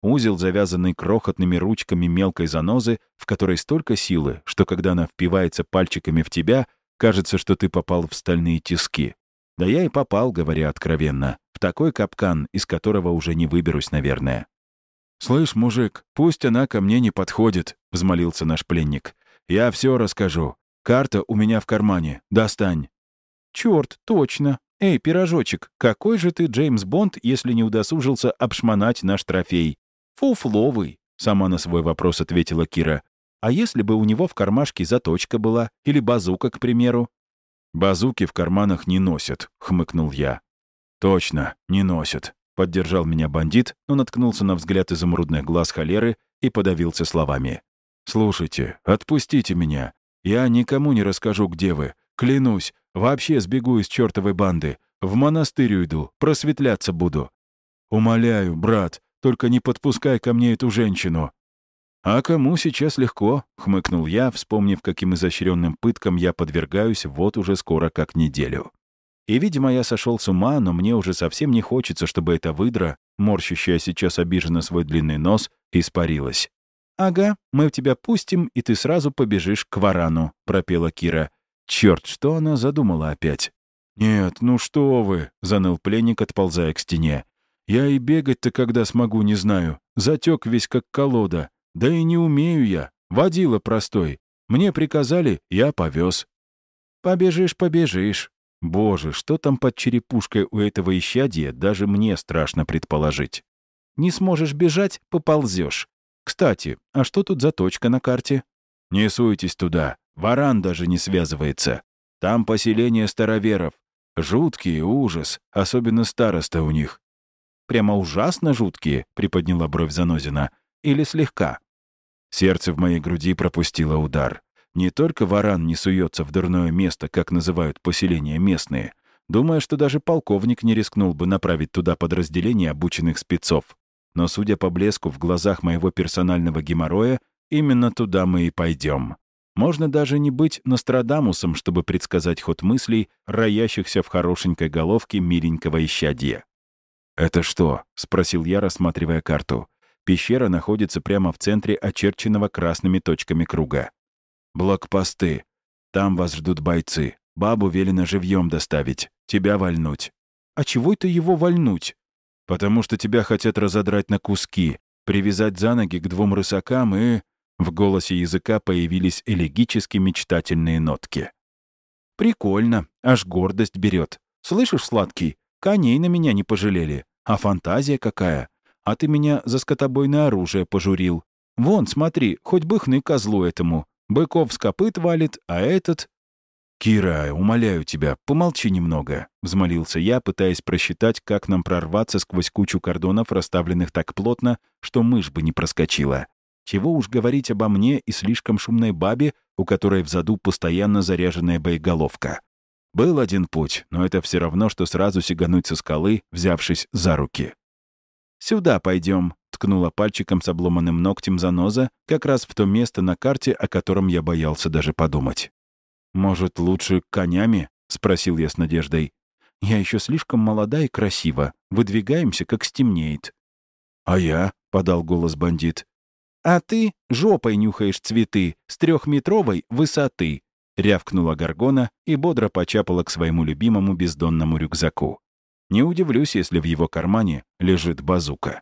Узел, завязанный крохотными ручками мелкой занозы, в которой столько силы, что когда она впивается пальчиками в тебя, кажется, что ты попал в стальные тиски. Да я и попал, говоря откровенно, в такой капкан, из которого уже не выберусь, наверное. «Слышь, мужик, пусть она ко мне не подходит», — взмолился наш пленник. «Я все расскажу. Карта у меня в кармане. Достань». «Черт, точно. Эй, пирожочек, какой же ты Джеймс Бонд, если не удосужился обшмонать наш трофей?» «Фуфловый», — сама на свой вопрос ответила Кира. «А если бы у него в кармашке заточка была? Или базука, к примеру?» «Базуки в карманах не носят», — хмыкнул я. «Точно, не носят», — поддержал меня бандит, но наткнулся на взгляд изумрудных глаз холеры и подавился словами. «Слушайте, отпустите меня. Я никому не расскажу, где вы. Клянусь, вообще сбегу из чертовой банды. В монастырь уйду, просветляться буду. Умоляю, брат, только не подпускай ко мне эту женщину». «А кому сейчас легко?» — хмыкнул я, вспомнив, каким изощренным пыткам я подвергаюсь вот уже скоро как неделю. И, видимо, я сошел с ума, но мне уже совсем не хочется, чтобы эта выдра, морщащая сейчас обиженно свой длинный нос, испарилась. «Ага, мы тебя пустим, и ты сразу побежишь к варану», — пропела Кира. Черт, что она задумала опять? «Нет, ну что вы!» — заныл пленник, отползая к стене. «Я и бегать-то когда смогу, не знаю. Затек весь как колода. Да и не умею я. Водила простой. Мне приказали, я повез». «Побежишь, побежишь». Боже, что там под черепушкой у этого исчадия, даже мне страшно предположить. «Не сможешь бежать — поползешь. Кстати, а что тут за точка на карте?» «Не суйтесь туда. Варан даже не связывается. Там поселение староверов. Жуткий ужас, особенно староста у них». «Прямо ужасно жуткие», — приподняла бровь Занозина. «Или слегка?» Сердце в моей груди пропустило удар. Не только варан не суется в дурное место, как называют поселения местные. Думаю, что даже полковник не рискнул бы направить туда подразделение обученных спецов. Но, судя по блеску в глазах моего персонального геморроя, именно туда мы и пойдем. Можно даже не быть Нострадамусом, чтобы предсказать ход мыслей, роящихся в хорошенькой головке миленького исчадья. «Это что?» — спросил я, рассматривая карту. Пещера находится прямо в центре очерченного красными точками круга. «Блокпосты. Там вас ждут бойцы. Бабу велено живьем доставить. Тебя вальнуть». «А чего это его вальнуть?» «Потому что тебя хотят разодрать на куски, привязать за ноги к двум рысакам и...» В голосе языка появились элегически мечтательные нотки. «Прикольно. Аж гордость берет. Слышишь, сладкий, коней на меня не пожалели. А фантазия какая. А ты меня за скотобойное оружие пожурил. Вон, смотри, хоть бы хны козлу этому. Быков с копыт валит, а этот...» «Кира, умоляю тебя, помолчи немного», — взмолился я, пытаясь просчитать, как нам прорваться сквозь кучу кордонов, расставленных так плотно, что мышь бы не проскочила. Чего уж говорить обо мне и слишком шумной бабе, у которой в заду постоянно заряженная боеголовка. Был один путь, но это все равно, что сразу сигануть со скалы, взявшись за руки. «Сюда пойдем», — ткнула пальчиком с обломанным ногтем заноза, как раз в то место на карте, о котором я боялся даже подумать. «Может, лучше конями?» — спросил я с надеждой. «Я еще слишком молода и красива. Выдвигаемся, как стемнеет». «А я?» — подал голос бандит. «А ты жопой нюхаешь цветы с трехметровой высоты», — рявкнула Горгона и бодро почапала к своему любимому бездонному рюкзаку. Не удивлюсь, если в его кармане лежит базука.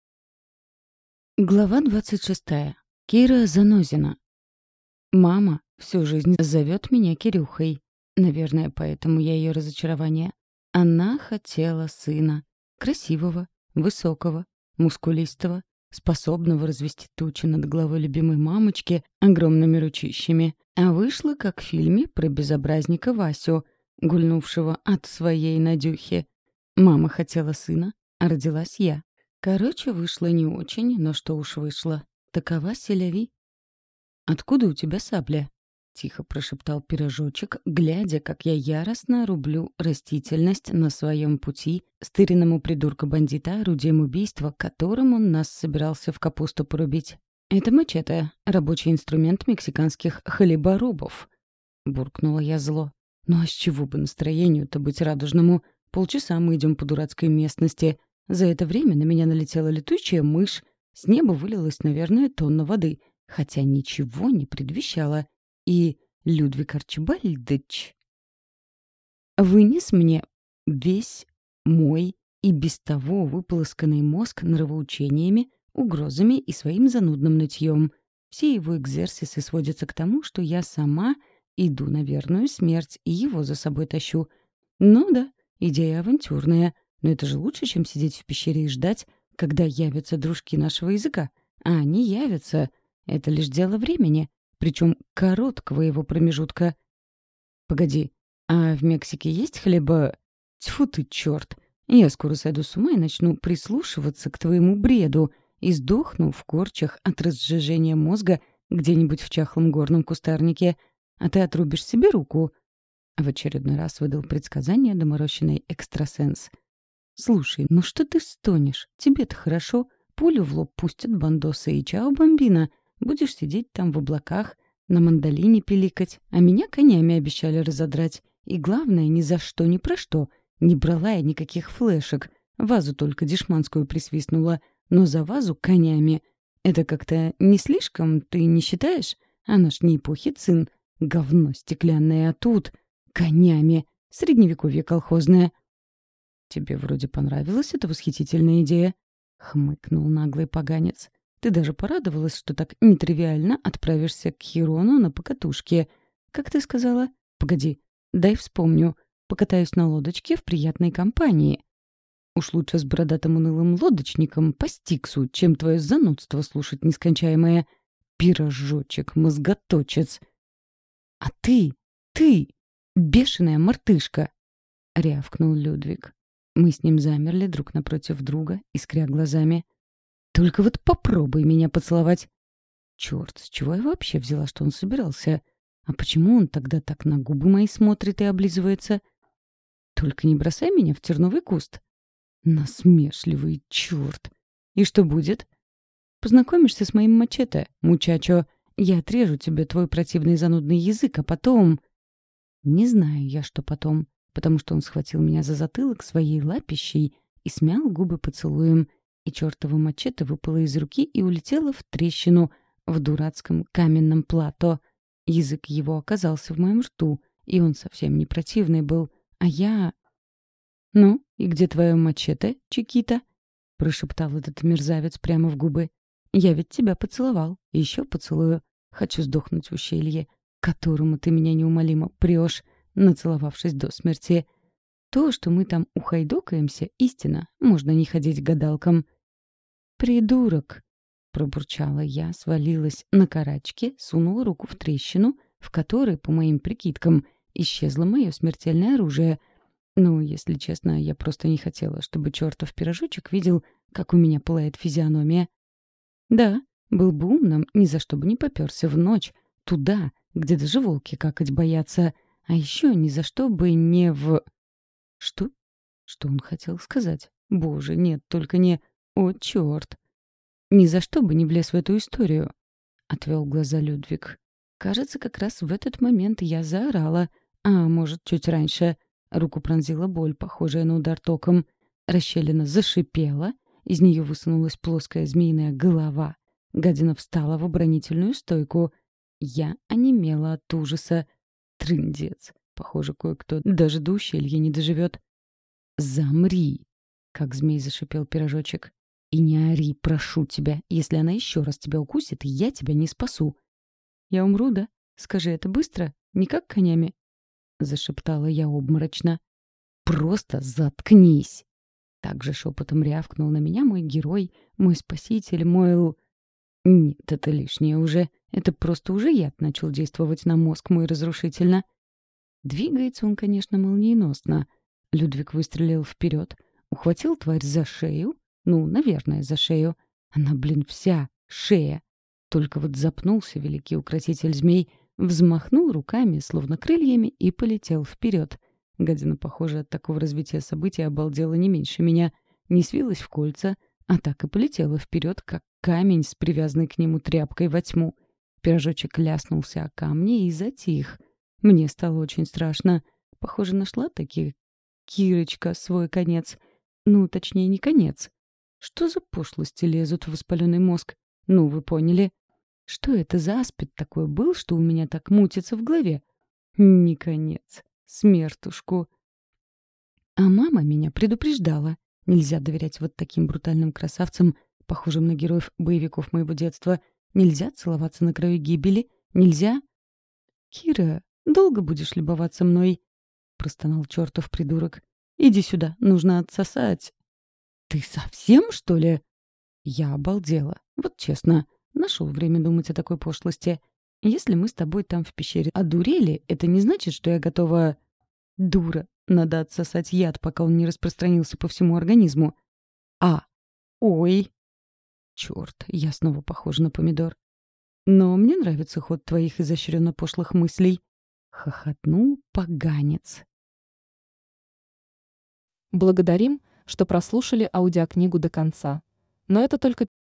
Глава двадцать шестая. Кира Занозина. Мама всю жизнь зовет меня Кирюхой. Наверное, поэтому я ее разочарование. Она хотела сына. Красивого, высокого, мускулистого, способного развести тучи над головой любимой мамочки огромными ручищами. А вышло, как в фильме про безобразника Васю, гульнувшего от своей Надюхи. Мама хотела сына, а родилась я. Короче, вышло не очень, но что уж вышло. Такова селяви. «Откуда у тебя сабля?» — тихо прошептал пирожочек, глядя, как я яростно рублю растительность на своем пути стыренному придурка-бандита орудием убийства, которым он нас собирался в капусту порубить. «Это мачете, рабочий инструмент мексиканских хлеборобов», — буркнула я зло. «Ну а с чего бы настроению-то быть радужному? Полчаса мы идем по дурацкой местности. За это время на меня налетела летучая мышь. С неба вылилась, наверное, тонна воды, хотя ничего не предвещало. И Людвиг Арчибальдыч вынес мне весь мой и без того выполосканный мозг нравоучениями, угрозами и своим занудным нытьем. Все его экзерсисы сводятся к тому, что я сама иду на верную смерть и его за собой тащу. Ну да, идея авантюрная, но это же лучше, чем сидеть в пещере и ждать, когда явятся дружки нашего языка. А они явятся. Это лишь дело времени, причем короткого его промежутка. Погоди, а в Мексике есть хлеба... Тьфу ты, черт! Я скоро сойду с ума и начну прислушиваться к твоему бреду и сдохну в корчах от разжижения мозга где-нибудь в чахлом горном кустарнике, а ты отрубишь себе руку. В очередной раз выдал предсказание доморощенный экстрасенс. «Слушай, ну что ты стонешь? Тебе-то хорошо. Пулю в лоб пустят бандосы и чао, бомбина. Будешь сидеть там в облаках, на мандолине пиликать, а меня конями обещали разодрать. И главное, ни за что, ни про что. Не брала я никаких флешек. Вазу только дешманскую присвистнула, но за вазу конями. Это как-то не слишком, ты не считаешь? Она ж не эпохи цин. Говно стеклянное, а тут конями. Средневековье колхозное». «Тебе вроде понравилась эта восхитительная идея?» — хмыкнул наглый поганец. «Ты даже порадовалась, что так нетривиально отправишься к Хирону на покатушке. Как ты сказала? Погоди, дай вспомню. Покатаюсь на лодочке в приятной компании. Уж лучше с бородатым унылым лодочником по стиксу, чем твое занудство слушать нескончаемое. Пирожочек, мозготочец. А ты, ты, бешеная мартышка!» — рявкнул Людвиг. Мы с ним замерли друг напротив друга, искря глазами. «Только вот попробуй меня поцеловать!» Черт, с чего я вообще взяла, что он собирался? А почему он тогда так на губы мои смотрит и облизывается? «Только не бросай меня в терновый куст!» Насмешливый черт! И что будет? «Познакомишься с моим мачете, мучачо. Я отрежу тебе твой противный занудный язык, а потом...» Не знаю я, что потом, потому что он схватил меня за затылок своей лапищей и смял губы поцелуем, и чертова мачете выпала из руки и улетела в трещину в дурацком каменном плато. Язык его оказался в моем рту, и он совсем не противный был, а я... «Ну, и где твое мачете, Чикита?» — прошептал этот мерзавец прямо в губы. «Я ведь тебя поцеловал, и еще поцелую. Хочу сдохнуть в ущелье, к которому ты меня неумолимо прешь, нацеловавшись до смерти. То, что мы там ухайдокаемся, истина, можно не ходить к гадалкам». «Придурок!» — пробурчала я, свалилась на карачки, сунула руку в трещину, в которой, по моим прикидкам, исчезло мое смертельное оружие. Ну, если честно, я просто не хотела, чтобы чертов пирожочек видел, как у меня пылает физиономия. Да, был бы умным, ни за что бы не попёрся в ночь, туда, где даже волки какать боятся, а еще ни за что бы не в... Что? Что он хотел сказать? Боже, нет, только не... О, черт! Ни за что бы не влез в эту историю, — отвел глаза Людвиг. Кажется, как раз в этот момент я заорала, а может, чуть раньше. Руку пронзила боль, похожая на удар током. Расщелина зашипела, из нее высунулась плоская змеиная голова. Гадина встала в оборонительную стойку. Я онемела от ужаса. Трындец. Похоже, кое-кто даже до ущелья не доживет. «Замри!» — как змей зашипел пирожочек. «И не ори, прошу тебя. Если она еще раз тебя укусит, я тебя не спасу». «Я умру, да? Скажи это быстро, не как конями?» — зашептала я обморочно. «Просто заткнись!» Также шепотом рявкнул на меня мой герой, мой спаситель, мой... л- Нет, это лишнее уже. Это просто уже яд начал действовать на мозг мой разрушительно. Двигается он, конечно, молниеносно. Людвиг выстрелил вперед, ухватил тварь за шею. Ну, наверное, за шею. Она, блин, вся шея. Только вот запнулся великий укротитель змей, взмахнул руками, словно крыльями, и полетел вперед. Гадина, похоже, от такого развития событий обалдела не меньше меня. Не свилась в кольца, а так и полетела вперед, как камень с привязанной к нему тряпкой во тьму. Пирожочек ляснулся о камни и затих. Мне стало очень страшно. Похоже, нашла таки Кирочка свой конец. Ну, точнее, не конец. Что за пошлости лезут в воспаленный мозг? Ну, вы поняли. Что это за аспид такой был, что у меня так мутится в голове? Не конец. Смертушку. А мама меня предупреждала. Нельзя доверять вот таким брутальным красавцам, похожим на героев боевиков моего детства. Нельзя целоваться на краю гибели. Нельзя... «Кира, долго будешь любоваться мной?» — простонал чертов придурок. «Иди сюда, нужно отсосать». «Ты совсем, что ли?» Я обалдела. Вот честно, нашел время думать о такой пошлости. Если мы с тобой там в пещере одурели, это не значит, что я готова... Дура. Надо отсосать яд, пока он не распространился по всему организму. А. Ой. Черт, я снова похожа на помидор. Но мне нравится ход твоих изощренно пошлых мыслей. Хохотнул поганец. Благодарим, что прослушали аудиокнигу до конца. Но это только